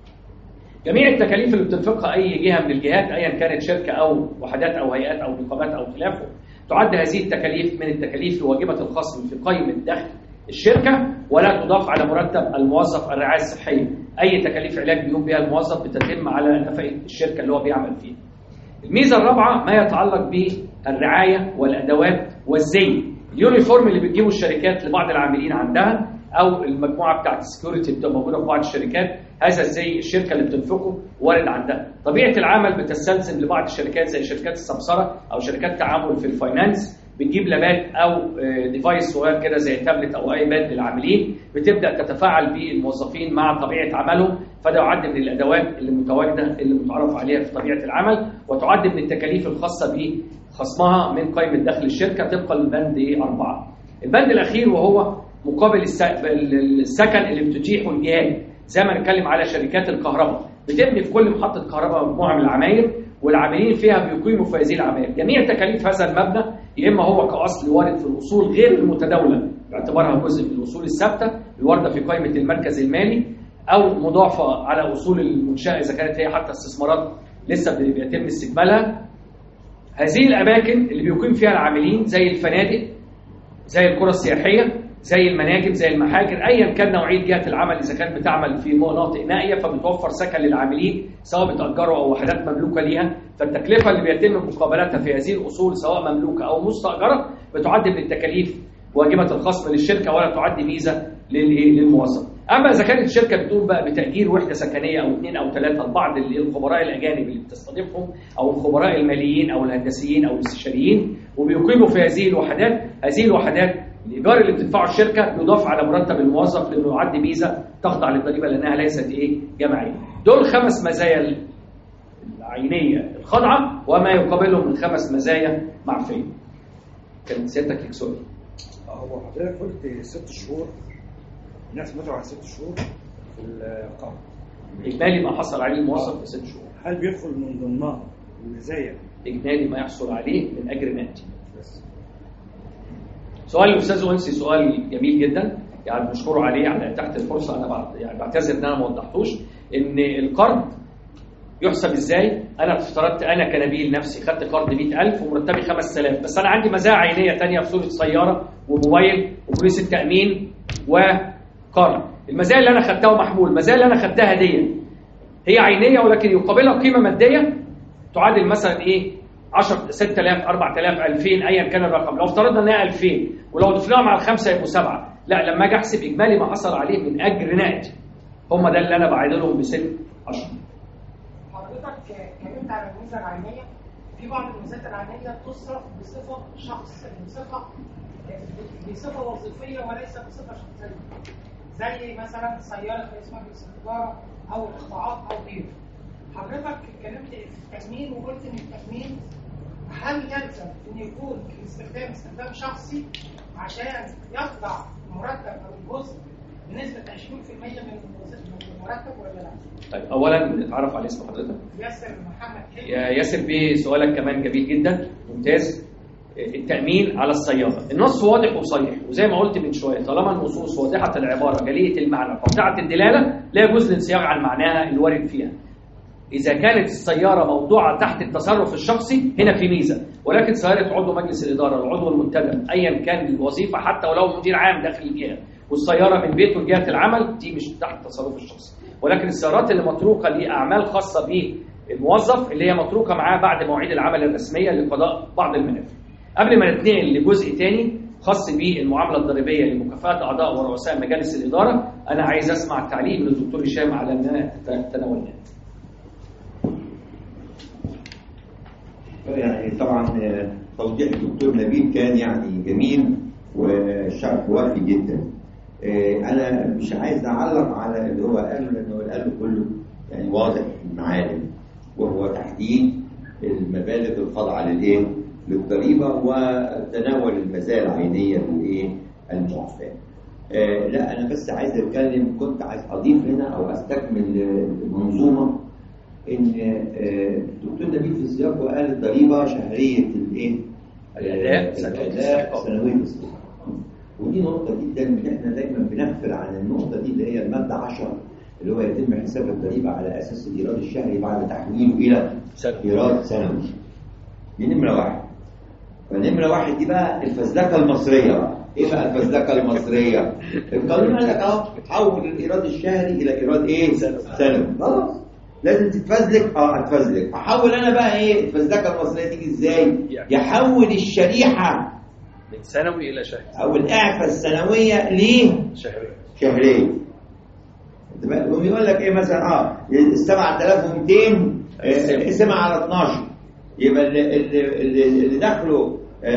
جميع التكاليف اللي بتنفقها اي جهه من الجهات ايا كانت شركه او وحدات او هيئات او نقابات او خلافه، تعد هذه التكاليف من التكاليف واجبه الخصم في قائمه دخل الشركه ولا تضاف على مرتب الموظف الرعايه الصحيه. اي تكاليف علاج بيقوم بها الموظف بتتم على نفقه الشركه اللي هو بيعمل فيها. الميزه الرابعه ما يتعلق بالرعايه والادوات والزي. اليونيفورم اللي بتجيبه الشركات لبعض العاملين عندها او المجموعه بتاعت السكيورتي بتبقى موجوده في بعض الشركات، هذا الزي الشركه اللي بتنفقه وارد عندها. طبيعه العمل بتستلزم لبعض الشركات زي شركات السمسره او شركات تعامل في الفاينانس بتجيب لابات او ديفايس صغير كده زي تابلت او ايباد للعاملين بتبدا تتفاعل بالموظفين مع طبيعه عملهم، فده يعد من الادوات اللي متواجده اللي متعرف عليها في طبيعه العمل وتعد من التكاليف الخاصه بخصمها من قائمه دخل الشركه طبقا للبند أربعة. البند الاخير وهو مقابل السكن اللي بتتيحه الجهات، زي ما نتكلم على شركات الكهرباء بتبني في كل محطه كهرباء مجموعه من العماير والعاملين فيها بيقيموا في هذه العماير. جميع تكاليف هذا المبنى يا اما هو كاصل وارد في الاصول غير المتداوله باعتبارها جزء من الاصول الثابته الوارده في قائمه المركز المالي، او مضافه على اصول المنشاه اذا كانت هي حتى استثمارات لسه بيتم استكمالها. هذه الاماكن اللي بيقيم فيها العاملين زي الفنادق، زي القرى السياحيه، زي المناجم، زي المحاجر، ايا كان نوعيه جهه العمل، اذا كانت بتعمل في مناطق نائيه فبتوفر سكن للعاملين سواء بتاجروا او وحدات مملوكه ليها، فالتكلفه اللي بيتم مقابلتها في هذه الاصول سواء مملوكه او مستاجره بتعد من التكاليف واجبه الخصم للشركه ولا تعد ميزه للموظف. اما اذا كانت الشركه بتقوم بقى بتاجير وحده سكنيه او اثنين او ثلاثه لبعض الخبراء الاجانب اللي بتستضيفهم او الخبراء الماليين او الهندسيين او الاستشاريين وبيقيموا في هذه الوحدات، هذه الوحدات الايجار اللي بتدفعه الشركه يضاف على مرتب الموظف لانه يعد ميزه تخضع للضريبه لانها ليست ايه جماعيه. دول خمس مزايا العينيه الخاضعه وما يقابلهم من خمس مزايا معفيه. كانت سيادتك ليك سؤال. هو حضرتك قلت ست شهور الناس بتدفع على ست شهور في القرض اجمالي ما حصل عليه الموظف في ست شهور. هل بيدخل من ضمنها المزايا اجمالي ما يحصل عليه من اجر مادي؟ سؤال الاستاذ انسي سؤال جميل جدا، يعني بنشكره عليه على تحت الفرصه. انا بعد يعني بعتذر ان انا ما وضحتوش ان القرض يحسب ازاي. انا افترضت انا كنبيل نفسي خدت قرض مئة ألف ومرتبي خمسة آلاف، بس انا عندي مزايا عينيه ثانيه في صوره سياره وموبايل وبوليس التامين وقرض. المزايا اللي انا خدتها ومحمول، المزايا اللي انا خدتها هديه هي عينيه ولكن يقابلها قيمه ماديه تعادل مثلا ايه عشرة ستة آلاف أربعة آلاف ألفين ايا كان الرقم. لو افترضنا انها ألفين ولو ضفناها مع الخمسه يبقوا سبعه، لا لما اجي احسب اجمالي ما حصل عليه من اجر نقدي هم ده اللي انا بعيد لهم بست اشهر. حضرتك اتكلمت على الميزه العينيه، في بعض الميزات العينيه تصرف بصفه شخص بصفه بصفه وظيفيه وليس بصفه شخصيه، زي مثلا سياره رئيس مجلس الاداره او الاقطاعات او غيره. حضرتك اتكلمت في التامين وقلت ان التامين هل يلزم ان يكون الاستخدام استخدام شخصي عشان يخضع المرتب او الجزء بنسبه عشرين بالمية من المرتب ولا لا؟ طيب اولا نتعرف على اسم حضرتك. ياسر محمد حلمي. يا ياسر بيه، سؤالك كمان جميل جدا ممتاز. التأمين على السيارة، النص واضح وصريح، وزي ما قلت من شوية طالما النصوص واضحة العبارة جلية المعنى قاطعة الدلالة لا يجوز الانصياغ عن معناها الوارد فيها. إذا كانت السيارة موضوعة تحت التصرف الشخصي هنا في ميزة، ولكن سيارة عضو مجلس الإدارة العضو المنتدب أيا كان الوظيفة حتى ولو مدير عام داخل الجهة، والسيارة من بيته لجهة العمل، دي مش تحت التصرف الشخصي. ولكن السيارات اللي متروكة لأعمال خاصة بالموظف اللي هي متروكة معاه بعد مواعيد العمل الرسمية لقضاء بعض المنافع. قبل ما نتنقل لجزء تاني خاص بالمعامله الضريبيه لمكافاه اعضاء ورؤساء مجالس الاداره، انا عايز اسمع التعليق من الدكتور هشام على ما تناولناه. يعني طبعا توضيح الدكتور نبيل كان يعني جميل وشرح وافي جدا. انا مش عايز اعلق على اللي هو قاله لانه اللي قاله كله يعني واضح المعالم، وهو تحديد المبالغ الخاضعه للايه؟ للضريبه وتناول المزايا العينيه للايه؟ المعفاه. آه لا انا بس عايز اتكلم، كنت عايز اضيف هنا او استكمل المنظومه ان الدكتور آه نبيل في السياق وقال الضريبه شهريه الايه؟ الاداء سنويه الاستثمار. ودي نقطه جدا احنا دايما بنغفل عن النقطه دي اللي هي الماده عشرة اللي هو يتم حساب الضريبه على اساس الايراد الشهري بعد تحويله الى ايراد سنوي. دي نمره واحد. فنمرة واحد دي بقى الفزلكة المصرية بقى. ايه بقى الفزلكة المصرية؟ القانون قال لك اهو حول الايراد الشهري الى ايراد ايه؟ سنوي. خلاص لازم تتفزلك. اه هتفزلك. هحول انا بقى ايه؟ الفزلكة المصرية تيجي ازاي؟ يحول الشريحة من سنوي الى شهري او الاعفاء السنوية ليه؟ شهرية. شهرية. ويقول لك ايه مثلا اه سبعة آلاف ومئتين اقسمها على اتناشر يبقى اللي, اللي, اللي دخله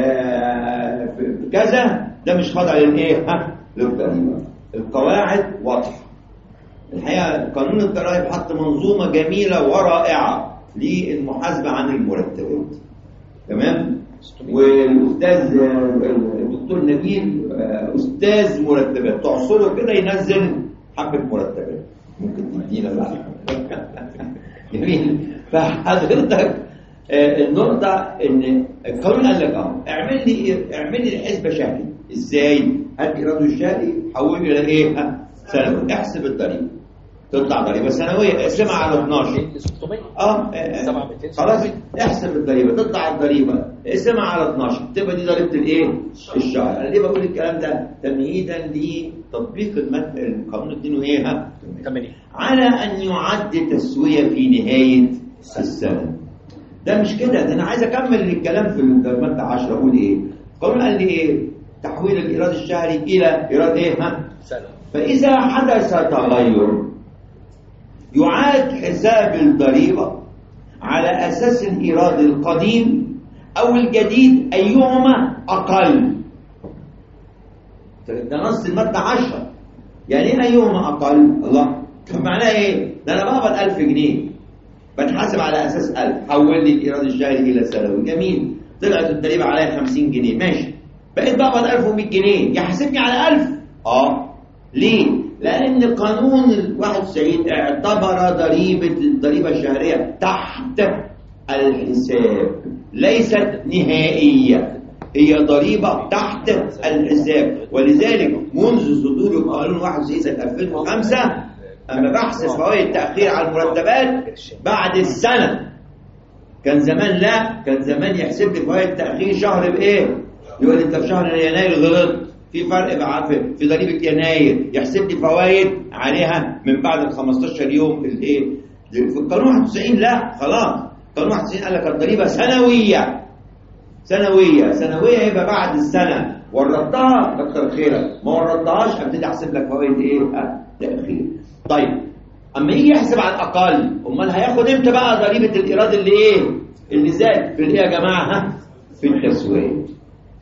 آه كذا ده مش خاضع للايه؟ ها للضريبه. القواعد واضحه. الحقيقه قانون الضرائب حط منظومه جميله ورائعه للمحاسبه عن المرتبات. تمام؟ والاستاذ الدكتور نبيل استاذ مرتبات، تعصره كده ينزل حبه مرتبات ممكن تدينا بقى. جميل. فحضرتك النقطة إن القانون قال لك أهو اعمل لي اعمل لي الحسبة شهري. إزاي؟ هات إيراده الشهري حوله إلى إيه؟ سنوي. احسب الضريبة تطلع ضريبة سنوية اقسمها على اتناشر. اه خلاص احسب الضريبة تطلع الضريبة اقسمها على اتناشر تبقى دي ضريبة الإيه؟ الشهر. أنا ليه بقول الكلام ده؟ تمهيدا لتطبيق المادة القانون اتنين وإيه؟ ثمانين على أن يعد تسوية في نهاية السنة. ده مش كده، ده انا عايز اكمل الكلام في الماده عشرة. اقول ايه؟ القانون قال لي ايه؟ تحويل الايراد الشهري الى ايراد ايه؟ ها؟ سنة. فاذا حدث تغير يعاد حساب الضريبه على اساس الايراد القديم او الجديد ايهما اقل. ده نص الماده عشرة. يعني ايه ايهما اقل؟ الله، طب معناه ايه؟ ده انا بقبض ألف جنيه بتحاسب على اساس ألف، حول لي الايراد الشهري الى سنوي. جميل. طلعت الضريبه عليا خمسين جنيه، ماشي. بقيت بقبض ألف ومئة جنيه، يحاسبني على ألف؟ اه. ليه؟ لان قانون ال واحد وتسعين اعتبر ضريبه الضريبه الشهريه تحت الحساب، ليست نهائيه، هي ضريبه تحت الحساب. ولذلك منذ صدور القانون واحد وتسعين سنه ألفين وخمسة أما بحسب فوائد التأخير على المرتبات بعد السنة. كان زمان لا، كان زمان يحسب لي فوائد التأخير شهر بإيه؟ يقول لي أنت في شهر يناير غلط، في فرق بعرف في ضريبة يناير، يحسب لي فوائد عليها من بعد ال خمستاشر يوم الإيه؟ في القانون واحد وتسعين لا، خلاص. القانون واحد وتسعين قال لك الضريبة سنوية. سنوية، سنوية يبقى بعد السنة. وردتها كتر خيرك، ما وردتهاش ابتدي أحسب لك فوائد إيه؟ أه تأخير. طيب اما يجي يحسب على الاقل، امال هياخد امتى بقى ضريبه الايراد اللي ايه؟ اللي زاد في الايه يا جماعه؟ ها؟ في التسويه.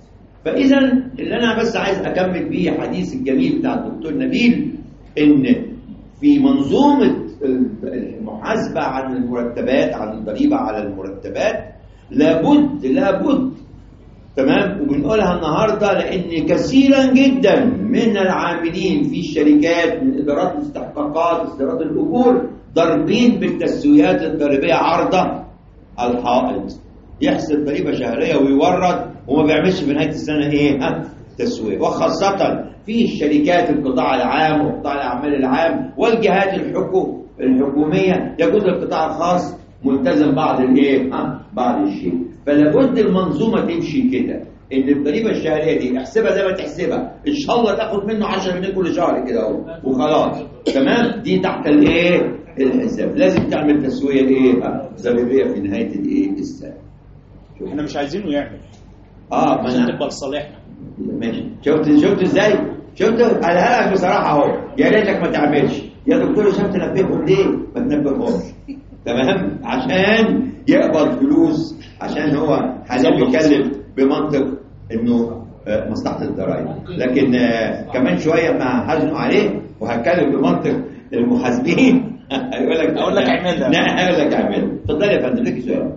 فاذا اللي انا بس عايز اكمل بيه حديث الجميل بتاع الدكتور نبيل، ان في منظومه المحاسبه عن المرتبات، عن الضريبه على المرتبات، لابد لابد تمام. وبنقولها النهارده لان كثيرا جدا من العاملين في الشركات من ادارات الاستحقاقات، اصدارات الاجور، ضاربين بالتسويات الضريبيه عرضه الحائط، يحسب ضريبه شهريه ويورد وما بيعملش في نهايه السنه ايه؟ ها تسويه. وخاصه في الشركات القطاع العام وقطاع الاعمال العام والجهات الحكو الحكوميه، يجوز القطاع الخاص ملتزم بعض الايه؟ ها بعض الشيء. فلابد المنظومه تمشي كده، ان الضريبه الشهريه دي احسبها زي ما تحسبها، ان شاء الله تاخد منه عشرة جنيه كل شهر كده اهو وخلاص تمام. دي تحت الايه؟ الحساب. لازم تعمل تسويه ايه؟ ضريبيه في نهايه الايه؟ السنه. احنا مش عايزينه يعمل اه ما عشان تبقى لصالحنا. ماشي. شفت شفت ازاي؟ شفت قالها لك بصراحه اهو، يا ريتك ما تعملش يا دكتور هشام. تنبههم ليه؟ ما تنبههمش تمام، عشان يقبض فلوس، عشان هو حاليا بيتكلم بمنطق انه مصلحه الضرائب، لكن كمان شويه ما هزنق عليه وهتكلم بمنطق المحاسبين هيقول لك اقول لك اعملها. لا هقول لك اعملها. اتفضل يا فندم، ليك سؤال.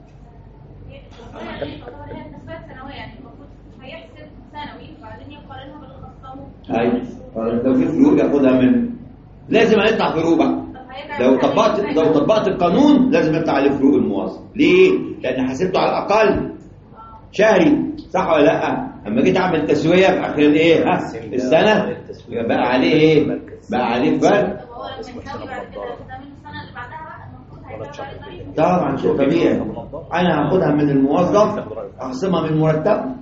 ايوه لو في فروق ياخدها من، لازم هيطلع فروق بقى. لو طبقت لو طبقت القانون لازم يطلع عليه فروق الموظف. ليه؟ لان حسبته على الاقل شهري، صح ولا لا؟ اما جيت اعمل تسويه في اخر الايه؟ ها السنه بقى عليه ايه؟ بقى عليه فرق. طبعا شيء طبيعي. انا هاخدها من الموظف اخصمها من مرتبه.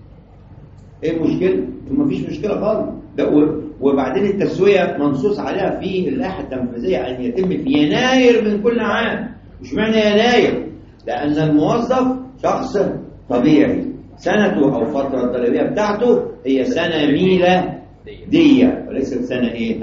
ايه المشكله؟ مفيش مشكله خالص. وبعدين التسويه منصوص عليها في اللائحه التنفيذيه ان يتم في يناير من كل عام. مش معنى يناير؟ لان الموظف شخص طبيعي، سنته او فتره الضريبيه بتاعته هي سنه ميلاديه وليست سنه ايه؟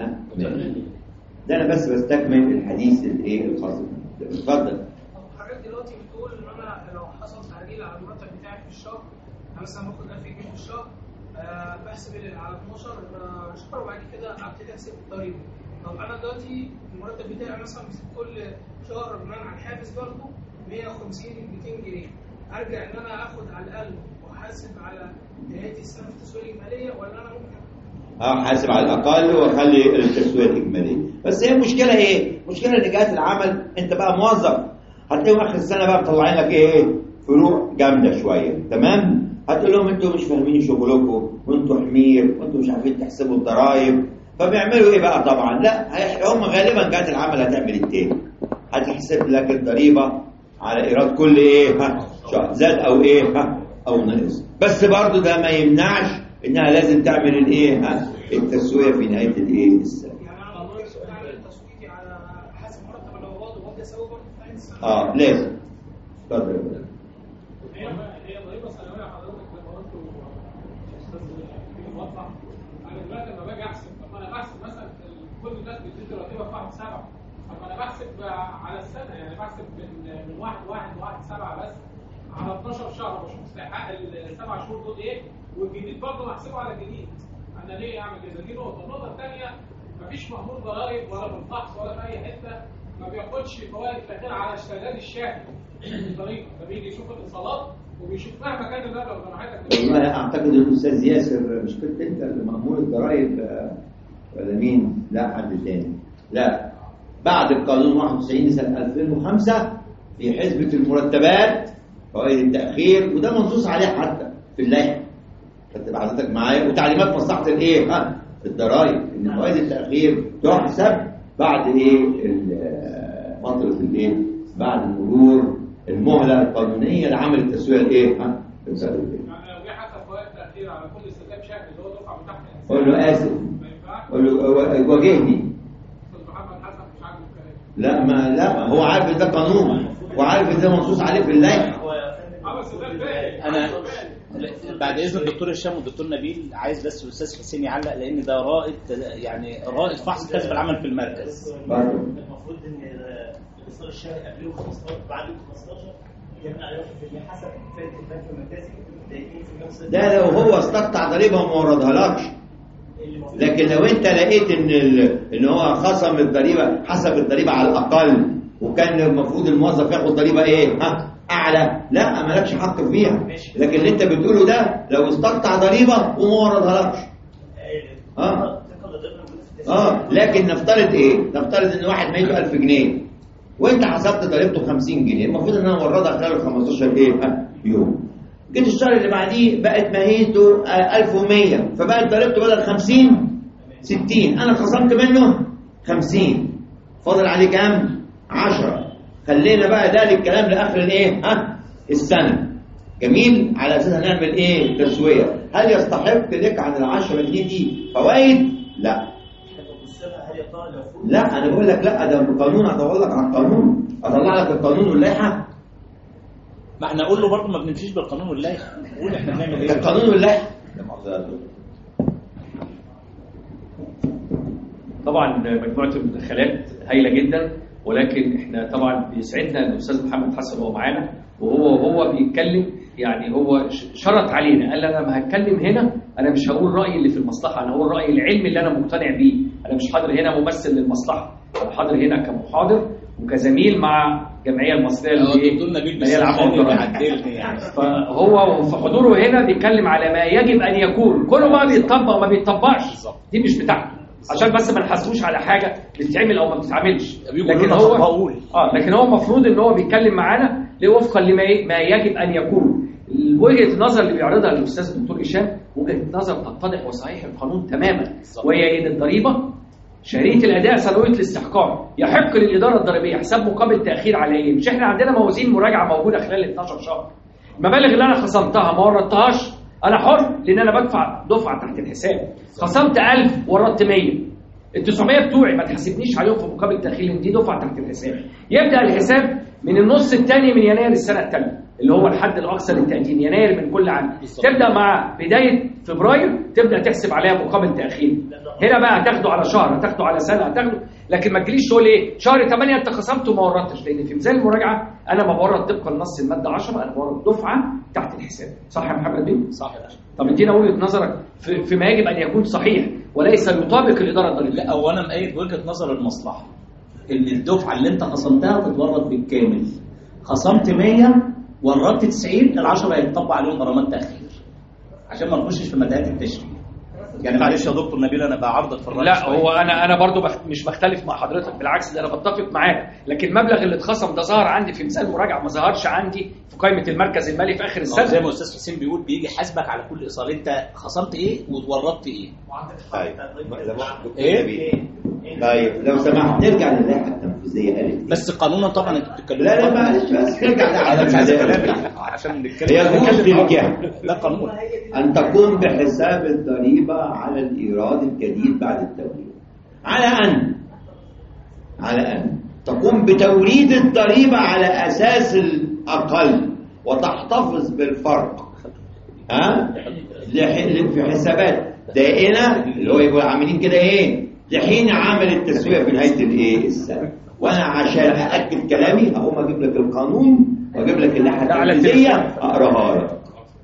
ده انا بس بستكمل الحديث الايه الخاص. اتفضل. حضرتك دلوقتي بتقول ان انا لو حصل تعديل على المرتب بتاعي في الشهر، انا مثلا باخد ألف جنيه في الشهر، أه بحسب على اتناشر شهر وبعد كده ابتدي احسب الضريبه. طب انا دلوقتي المرتب بتاعي مثلا كل شهر بناء على الحافز برضه مية وخمسين ميتين جنيه، ارجع ان انا اخد على الاقل واحاسب على نهايه السنه في التسويه الاجماليه، ولا انا ممكن اه حاسب على الاقل واخلي التسويه الاجماليه؟ بس هي المشكله ايه؟ المشكله ان جهات العمل انت بقى موظف، هتلاقيهم اخر السنه بقى مطلعين لك ايه؟ فروق جامده شويه، تمام؟ هتقول لهم انتوا مش فاهمين شغلكم وانتوا حمير وانتوا مش عارفين تحسبوا الضرايب. فبيعملوا ايه بقى؟ طبعا لا، هم غالبا جهات العمل هتعمل التاني، هتحسب لك الضريبه على ايراد كل ايه؟ ها زاد او ايه؟ ها او نقص. بس برضو ده ما يمنعش انها لازم تعمل الايه؟ ها التسويه في نهايه الايه؟ السنه. يعني انا ممكن اعمل تسويقي على حسب مرتب العوض وابدا اسوي برضه في نهايه السنه. اه لازم. اتفضل. هي هي ضريبه سنويه حضرتك لما قلت استاذ موضح. انا دلوقتي لما باجي احسب، طب انا بحسب مثلا كل الناس بتدي راتبها في واحد سبعه، طب انا بحسب على السنه، يعني بحسب من من واحد واحد لواحد سبعه بس على اتناشر شهر، مش مستحق السبع شهور دول ايه؟ والجديد برضه بحسبه على الجديد. انا ليه اعمل كده؟ دي نقطه. النقطه الثانيه مفيش مأمور ضرائب ولا في الفحص ولا في اي حته ما بياخدش فوائد غير على الشهادات الشهري. الضريبه ده بيجي يشوف الاتصالات وبيشوف مهما كان المبلغ زي ما حضرتك. والله اعتقد الاستاذ ياسر، مش كنت انت اللي مأمور الضرائب ولا مين؟ لا حد ثاني. لا، بعد القانون واحد وتسعين سنه ألفين وخمسة في حسبه المرتبات فوائد التاخير، وده منصوص عليه حتى في اللائحه. خدت حضرتك معايا؟ وتعليمات مصلحه الايه؟ ها الضرائب ان فوائد التاخير تحسب بعد ايه؟ فتره الايه؟ بعد مرور المهله القانونيه لعمل التسويه الايه؟ ها الضريبيه. يعني لو جه حسب فوائد تاخير على كل استخدام شهري اللي هو دفعه بتاعته، قول له اسف، قول له واجهني. استاذ محمد حسن مش عاجبه الكلام. لا ما لا ما هو عارف ان ده قانون وعارف ان ده منصوص عليه في اللائحه. انا بعد اذن الدكتور هشام والدكتور نبيل عايز بس الاستاذ حسين يعلق، لان ده رائد يعني رائد فحص كسب العمل في المركز. المفروض ان الاصدار الشهري قبله خمستاشر بعد خمستاشر يمنع واحد في المية حسب فائده البنك المركزي ده اتنين في المية وصفر. ده لو هو استقطع ضريبه وما وردهالكش. لكن لو انت لقيت ان ال... ان هو خصم الضريبه حسب الضريبه على الاقل، وكان المفروض الموظف ياخد ضريبه ايه ها اعلى، لا مالكش حق فيها. لكن اللي انت بتقوله ده لو استقطع ضريبه وما وردهالكش. اه اه لكن نفترض ايه؟ نفترض ان واحد ميته ألف جنيه وانت حسبت ضريبته خمسين جنيه، المفروض ان انا اوردها خلال خمستاشر ايه ها يوم. جيت الشهر اللي بعديه بقت ماهيته ألف ومية، فبقت ضريبته بدل خمسين ستين، انا خصمت منه خمسين، فاضل عليه كام؟ عشرة. خلينا بقى ده الكلام لاخر الايه ها السنه. جميل. على اساس هنعمل ايه؟ تسويه. هل يستحق لك عن ال عشرة جنيه دي فوائد؟ لا. لا انا بقول لك لا، ده القانون. هدور لك على القانون، اطلع لك القانون واللائحه. ما احنا نقول له برضه ما بنمشيش بالقانون واللائحه، نقول احنا بنعمل ايه؟ القانون واللائحه. طبعا مجموعه المدخلات هايله جدا، ولكن احنا طبعا بيسعدنا ان الاستاذ محمد حسن هو معانا، وهو وهو بيتكلم يعني هو شرط علينا، قال انا لما هتكلم هنا انا مش هقول رايي اللي في المصلحه، انا هقول رايي العلمي اللي انا مقتنع بيه. انا مش حاضر هنا ممثل للمصلحه، انا حاضر هنا كمحاضر وكزميل مع الجمعيه المصريه للماليه العامه. يعني فهو في حضوره هنا بيتكلم على ما يجب ان يكون، كله بقى بيتطبق وما بيتطبقش، دي مش بتاعته، عشان بس ما نحسوش على حاجه بتتعمل او ما بتتعملش. لكن هو اه لكن هو المفروض ان هو بيتكلم معانا وفقا لما ما يجب ان يكون. وجهه النظر اللي بيعرضها الاستاذ الدكتور هشام وجهه نظر تتضح وصحيح القانون تماما، وهي ان الضريبه شريط الاداء سنويه الاستحقاق يحق للاداره الضريبيه حساب مقابل تاخير على ايه؟ مش احنا عندنا موازين مراجعه موجوده خلال اتناشر شهر، المبالغ اللي انا خصمتها ما وردتهاش انا حر، لان انا بدفع دفعه تحت الحساب. خصمت ألف وردت مية، ال تسعمية بتوعي ما تحسبنيش عليهم في مقابل تاخير، لان دي دفعه تحت الحساب. يبدا الحساب من النص الثاني من يناير السنه الثانيه اللي هو الحد الاقصى للتقديم، يناير من كل عام. تبدا مع بدايه فبراير تبدا تحسب عليها مقابل تاخير. هنا بقى هتاخده على شهر، هتاخده على سنه، هتاخده، لكن ما تجيليش تقول ايه شهر ثمانية انت خصمت وما وردتش، لان في ميزان المراجعه انا ما بورد طبقا لنص الماده عشرة، انا بورد دفعه تحت الحساب. صح يا محمد بيه؟ صح يا باشا. طب ادينا وجهه نظرك في فيما يجب ان يكون صحيح وليس يطابق الاداره الضريبيه. لا، هو انا مأيد وجهه نظر المصلحه ان الدفعه اللي انت خصمتها تتورد بالكامل. خصمت مية وردت تسعين، العشرة هيتطبق عليهم غرامات تاخير عشان ما نخشش في متاهات التشريع. يعني معلش يا دكتور نبيل انا بعرضك في الراي. لا هو انا انا برضو بخ... مش بختلف مع حضرتك، بالعكس ده انا بتفق معاك، لكن المبلغ اللي اتخصم ده ظهر عندي في ميزان المراجعه، ما ظهرش عندي في قائمه المركز المالي في اخر السنه. زي ما الاستاذ حسين بيقول بيجي حاسبك على كل ايصال انت خصمت ايه ووردت ايه. ايه؟ طيب لو سمحت نرجع للائحه التنفيذيه قالت بس قانونا طبعا انتوا بتتكلموا. لا لا معلش بس نرجع انا مش عايز كلام عشان نتكلم. هي المشكله ده قانون ان تقوم بحساب الضريبه على الايراد الجديد بعد التوريد، على ان على ان تقوم بتوريد الضريبه على اساس الاقل وتحتفظ بالفرق ها في حسابات دائنه اللي هو يبقوا عاملين كده ايه لحين عمل التسويه في نهايه الايه السنه. وانا عشان ااكد كلامي اقوم اجيب لك القانون واجيب لك اللائحه التنفيذيه اقراها لك،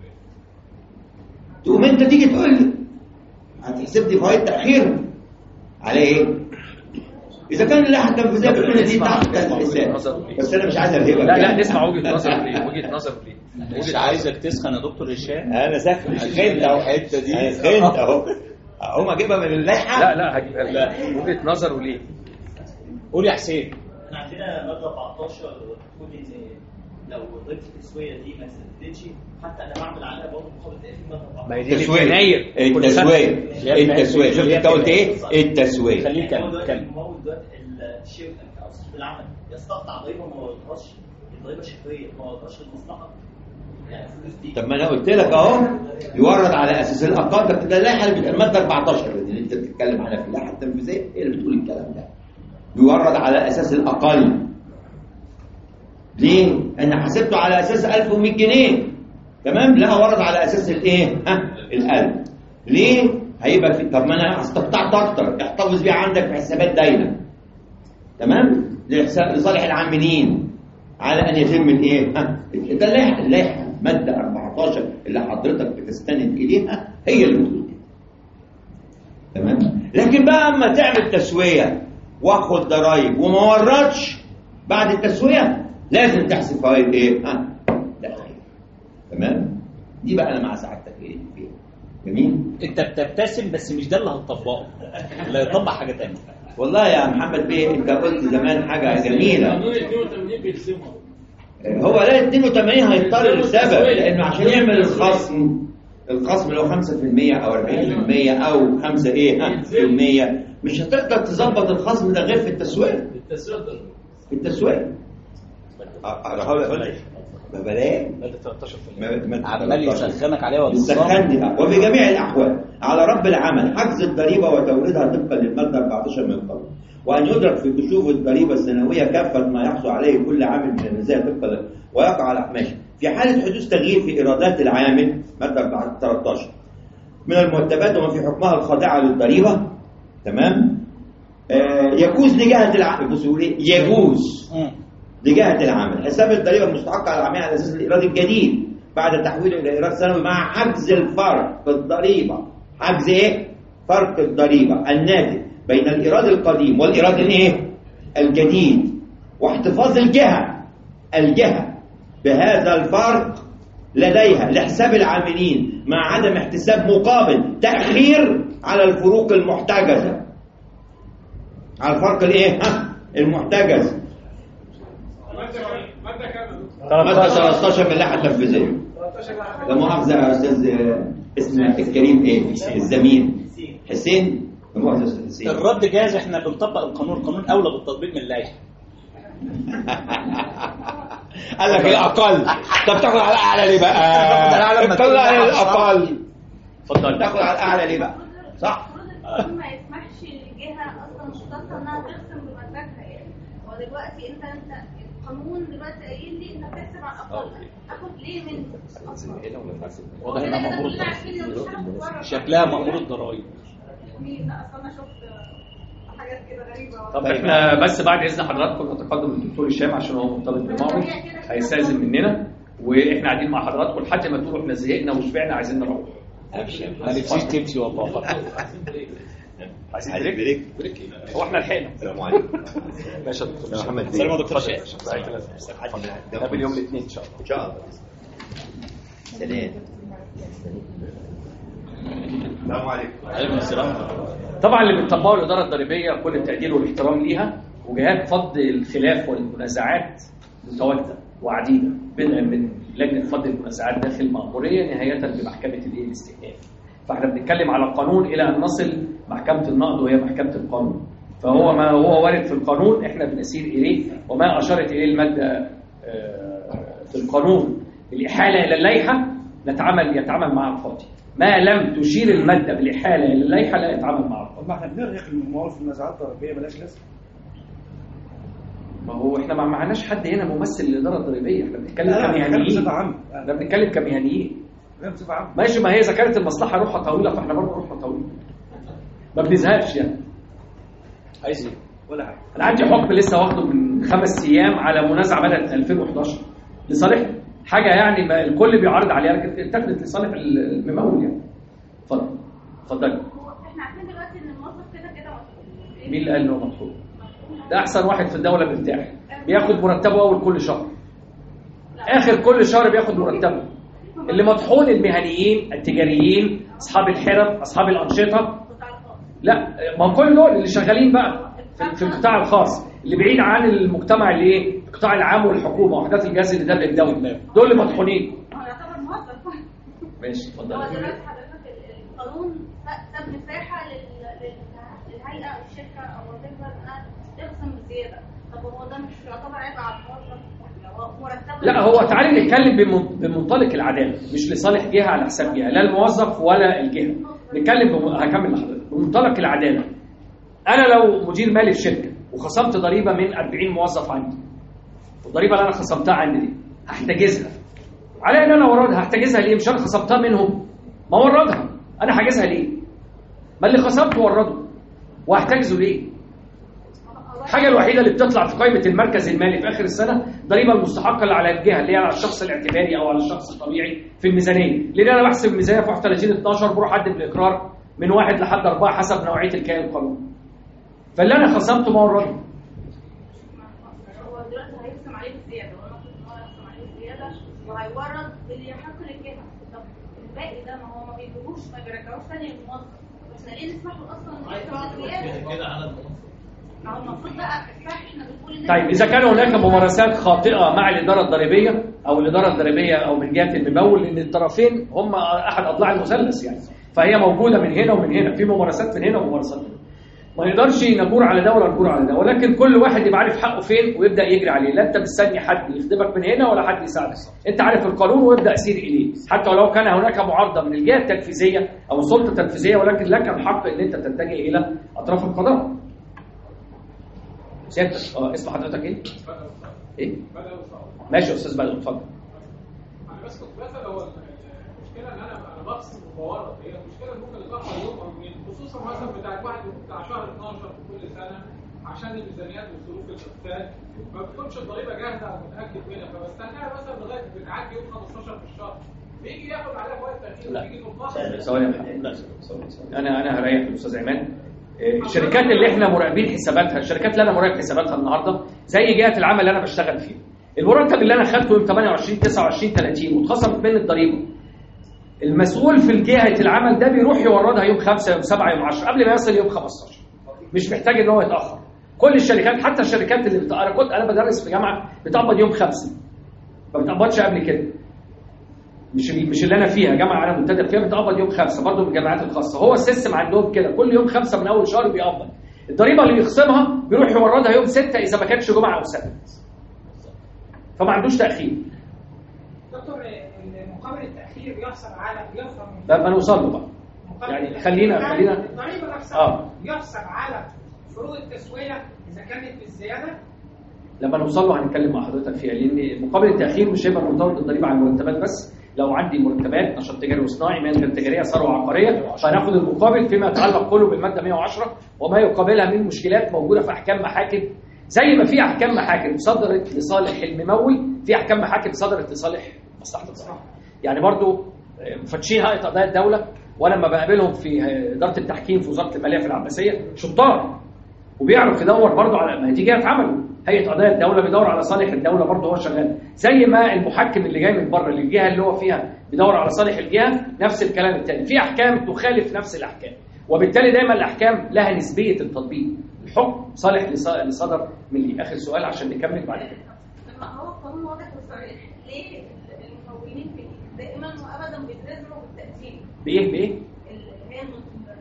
تقوم انت تيجي تقول لي هتحسب لي فوائد تاخير على ايه؟ اذا كان اللائحه التنفيذيه بتقول دي تحت الحساب، بس انا مش عايز الهبه. لا لا نسمع وجهه نظر ليه، وجهه نظر ليه. مش عايزك تسخن يا دكتور هشام. انا سخن سخنت اهو الحته دي سخنت اهو اقوم اجيبها من اللائحه. لا لا هجيبها لك وجهه نظره ليه. قول يا حسين. احنا عندنا ماده أربعتاشر بتقول ان لو ضريبه التسويه دي ما سددتش حتى انا بعمل عليها برضه مقابل تقفيل ماده أربعتاشر. ما هي دي يناير التسويه التسويه شفت انت قلت ايه؟ التسويه. خليك كمل. الممول دلوقتي الشركه كاصل بالعمل يستقطع ضريبه ما وردهاش، الضريبه شهريه ما وردهاش للمصلحه. طب ما انا قلت لك اهو يورد على اساس الاقل. ده اللائحه اللي الماده أربعتاشر اللي انت بتتكلم عنها في اللائحه التنفيذيه هي اللي بتقول الكلام ده، يورد على اساس الاقل. ليه؟ انا حسبته على اساس ألف ومية جنيه تمام، لا ورد على اساس الايه ها الألف. ليه؟ هيبقى في طب ما انا استقطعت اكتر، احتفظ بيها عندك في حسابات داينه تمام لصالح العاملين. على ان يتم الايه؟ ده اللائحه اللائحه ماده أربعتاشر اللي حضرتك بتستند اليها هي اللي بتقول تمام. لكن بقى اما تعمل تسويه واخد ضرايب وما وردش بعد التسويه لازم تحسب فوائد ايه؟ ها لا تمام. دي بقى انا مع سعادتك ايه فيها. جميل. انت بتبتسم بس مش ده اللي هتطبقه، اللي هيطبق حاجه ثانيه. والله يا محمد بيه انت قلت زمان حاجه جميله. قانون اثنين وثمانين بيرسمها. هو لا اثنين وثمانين هيضطر لسبب، لانه عشان يعمل الخصم الخصم لو خمسة في المية او أربعين في المية او خمسة ايه ها في المية مش هتقدر تظبط الخصم ده غير في التسويق. في التسويق ما بلاش عمال يسخنك عليه ولا يسخنني وبجميع الاحوال على رب العمل حجز الضريبه وتوريدها طبقا للماده أربعتاشر من القانون، وان يدرك في كشوف الضريبه السنويه كافه ما يحصل عليه كل عامل من المزايا طبقا ويقع على ماشي في حاله حدوث تغيير في ايرادات العامل ماده تلتاشر من المرتبات وما في حكمها الخاضعه للضريبه تمام. آه يجوز لجهه العامل بصوا يجوز لجهة العمل حساب الضريبة المستحقة على العامل على أساس الإيراد الجديد بعد تحويله إلى إيراد سنوي مع حجز الفرق في الضريبة. حجز إيه؟ فرق الضريبة الناتج بين الإيراد القديم والإيراد الإيه؟ الجديد، واحتفاظ الجهة الجهة بهذا الفرق لديها لحساب العاملين مع عدم احتساب مقابل تأخير على الفروق المحتجزة، على الفرق الإيه؟ ها؟ المحتجز. مادة ثلاثة عشر من اللائحة التنفيذية. لا مؤاخذة يا أستاذ اسمه الكريم إيه؟ الزميل حسين. لا مؤاخذة أستاذ حسين. الرد جاهز، إحنا بنطبق القانون، القانون أولى بالتطبيق من اللائحة. قال لك الأقل. طب تاخد على الأعلى ليه بقى؟ تطلع على الأقل. اتفضل. تاخد على الأعلى ليه بقى؟ صح؟ ما يسمحش للجهة أصلا مختصة إنها تقسم بمزاجها يعني. هو دلوقتي أنت أنت القانون دلوقتي قايل لي انك تحسب على الاقل، اخد ليه من واضح انها مأمور شكلها مأمور الضرايب. مين اصلا انا شفت حاجات كده غريبه. طب احنا بس بعد اذن حضراتكم نتقدم للدكتور هشام عشان هو مرتبط بالمعرض هيستاذن مننا، واحنا قاعدين مع حضراتكم لحد ما تقولوا احنا زهقنا وشبعنا عايزين نروح. ما نفسيش تمشي والله. عايزين بريك بريك هو احنا لحقنا. السلام عليكم. ماشي يا دكتور محمد. السلام عليكم دكتور شيخ. قبل يوم الاثنين ان شاء الله. ان شاء الله. سلام. السلام عليكم. عليكم السلام. طبعا اللي بتطبقه الاداره الضريبيه كل التقدير والاحترام ليها، وجهات فض الخلاف والمنازعات متواجده وعديده بدءا من لجنه فض المنازعات داخل المأموريه نهايه بمحكمه الايه الاستئناف. فاحنا بنتكلم على القانون الى ان نصل محكمه النقض وهي محكمه القانون. فهو ما هو وارد في القانون احنا بنسير اليه، وما اشارت اليه الماده في القانون الاحاله الى اللائحه نتعامل يتعامل مع القاضي. ما لم تشير الماده بالاحاله الى اللائحه لا يتعامل مع القاضي. ما احنا بنرهق الموظف في النزاعات الضريبيه بلاش لازم. ما هو احنا ما معناش حد هنا ممثل للاداره الضريبيه، احنا بنتكلم كمهنيين. احنا بنتكلم كمهنيين. ماشي، ما هي اذا كانت المصلحه روحها طويله فاحنا برضه روحنا طويله. ما بنزهقش يعني. عايز ايه؟ ولا حاجه. انا عندي حكم لسه واخده من خمس ايام على منازعه بدات ألفين وحداشر لصالح حاجه يعني ما الكل بيعارض عليها لكن اتخذت لصالح الممول يعني. اتفضل. اتفضل. احنا عارفين دلوقتي ان الموظف كده كده مطلوب. مين اللي قال انه مطلوب؟ ده احسن واحد في الدوله مرتاح. بياخد مرتبه اول كل شهر. اخر كل شهر بياخد مرتبه. اللي مطحون المهنيين التجاريين اصحاب الحرف اصحاب الانشطه. لا ما هم كل دول اللي شغالين بقى في القطاع الخاص اللي بعيد عن المجتمع اللي ايه القطاع العام والحكومه وحدات الجهاز الاداري الدولي دول اللي مطحونين. هو يعتبر موظف. ماشي اتفضل. هو دلوقتي حضرتك القانون ساب مساحه للهيئه او الشركه او وظيفه انها تقسم بزياده. طب هو ده مش يعتبر عيب على الموظف؟ لا هو تعالي نتكلم بمنطلق العداله مش لصالح جهه على حساب جهه، لا الموظف ولا الجهه. نتكلم بم... هكمل لحضرتك بمنطلق العداله. انا لو مدير مالي في شركه وخصمت ضريبه من أربعين موظف عندي، والضريبه اللي انا خصمتها عندي دي هحتجزها على ان انا اوردها. هحتجزها ليه؟ مش انا خصمتها منهم، ما وردها. انا حاجزها ليه؟ ما اللي خصمته ورده وهحتجزه ليه؟ الحاجه الوحيده اللي بتطلع في قائمه المركز المالي في اخر السنه ضريبه المستحقه اللي على الجهه اللي هي على الشخص الاعتباري او على الشخص الطبيعي في الميزانيه، لان انا بحسب الميزانيه في واحد وثلاثين اتناشر بروح اقدم الاقرار من واحد لحد اربعه حسب نوعيه الكيان القانوني. فاللي انا خصمته ما هو الرد. هو دلوقتي هيقسم عليه بالزياده، وانا كنت ان هو هيقسم عليه بالزياده وهيورد اللي يحق للجهه. طب الباقي ده ما هو ما بيجيبوش ما بيرجعوش ثاني للموظف، احنا ليه نسمح له اصلا انه يقسم بالزياده؟ كده على الموظف. ما هو المفروض بقى صح احنا بنقول ان طيب اذا كان هناك ممارسات خاطئه مع الاداره الضريبيه او الاداره الضريبيه او من جهه الممول، لان الطرفين هم احد اضلاع المثلث يعني، فهي موجوده من هنا ومن هنا، في ممارسات من هنا وممارسات من هنا. ما نقدرش نجور على ده ولا نجور على ده، ولكن كل واحد يبقى عارف حقه فين ويبدا يجري عليه، لا انت مستني حد يخدمك من هنا ولا حد يساعدك، انت عارف القانون ويبدا سير اليه، حتى ولو كان هناك معارضه من الجهه التنفيذيه او السلطه التنفيذيه، ولكن لك الحق ان انت تتجه الى اطراف القضاء. سيادتك اه اسم حضرتك ايه؟ ايه؟ ماشي يا استاذ بدر اتفضل. انا بس كنت بسال هو المشكله ان انا انا بقسم مباراه، هي المشكله ان ممكن يتاخر يوم او يومين، خصوصا مثلا بتاع واحد بتاع شهر اتناشر كل سنه عشان الميزانيات وظروف الاقتصاد ما بتكونش الضريبه جاهزه او متاكد منها، فبستناها مثلا لغايه بتعدي يوم خمستاشر في الشهر بيجي ياخد عليها وقت تاخير ويجي في ثواني يا محمد، انا انا هريح الاستاذ عماد. الشركات اللي احنا مراقبين حساباتها، الشركات اللي انا مراقب حساباتها النهارده زي جهه العمل اللي انا بشتغل فيه، المرتب اللي انا خدته يوم تمنية وعشرين تسعة وعشرين تلاتين واتخصمت مني الضريبه، المسؤول في جهه العمل ده بيروح يوردها يوم خمسة يوم سبعة يوم عشرة قبل ما يصل يوم خمستاشر، مش محتاج ان هو يتاخر. كل الشركات حتى الشركات اللي بت... انا كنت انا بدرس في جامعه بتقبض يوم خمسة، ما بتقبضش قبل كده، مش مش اللي انا فيها جامعه انا منتدب فيها بتقبض يوم خمسة برضه من الجامعات الخاصه، هو السيستم عندهم كده كل يوم خمسة من اول شهر بيقبض الضريبه اللي بيخصمها بيروح يوردها يوم ستة اذا ما كانتش جمعه او سبت، فما عندوش تاخير. دكتور مقابل التاخير بيحصل على بيحصل لا ما نوصل له بقى يعني خلينا خلينا الضريبه نفسها اه يحصل على فروض التسويه اذا كانت بالزياده. لما نوصل له هنتكلم مع حضرتك فيها، لان مقابل التاخير مش هيبقى مرتبط بالضريبه على المرتبات بس، لو عندي مرتبات نشاط تجاري وصناعي مهن غير تجاريه ثروه عقاريه فهناخد المقابل فيما يتعلق كله بالماده مية وعشرة وما يقابلها من مشكلات موجوده في احكام محاكم، زي ما في احكام محاكم صدرت لصالح الممول في احكام محاكم صدرت لصالح مصلحه الضرائب. يعني برضو مفتشين هيئه قضايا الدوله وانا لما بقابلهم في اداره التحكيم في وزاره الماليه في العباسيه شطار وبيعرف يدور برضو على ما دي جهه عمله، هيئه قضايا الدوله بيدور على صالح الدوله برضه هو شغال، زي ما المحكم اللي جاي من بره للجهه اللي هو فيها بيدور على صالح الجهه، نفس الكلام التاني، في احكام تخالف نفس الاحكام، وبالتالي دايما الاحكام لها نسبيه التطبيق، الحكم صالح اللي صدر من اخر سؤال عشان نكمل بعد كده. لما هو قانون واضح وصريح، ليه الممولين دائما وابدا بيلتزموا بالتقديم؟ بايه بايه؟ اللي هي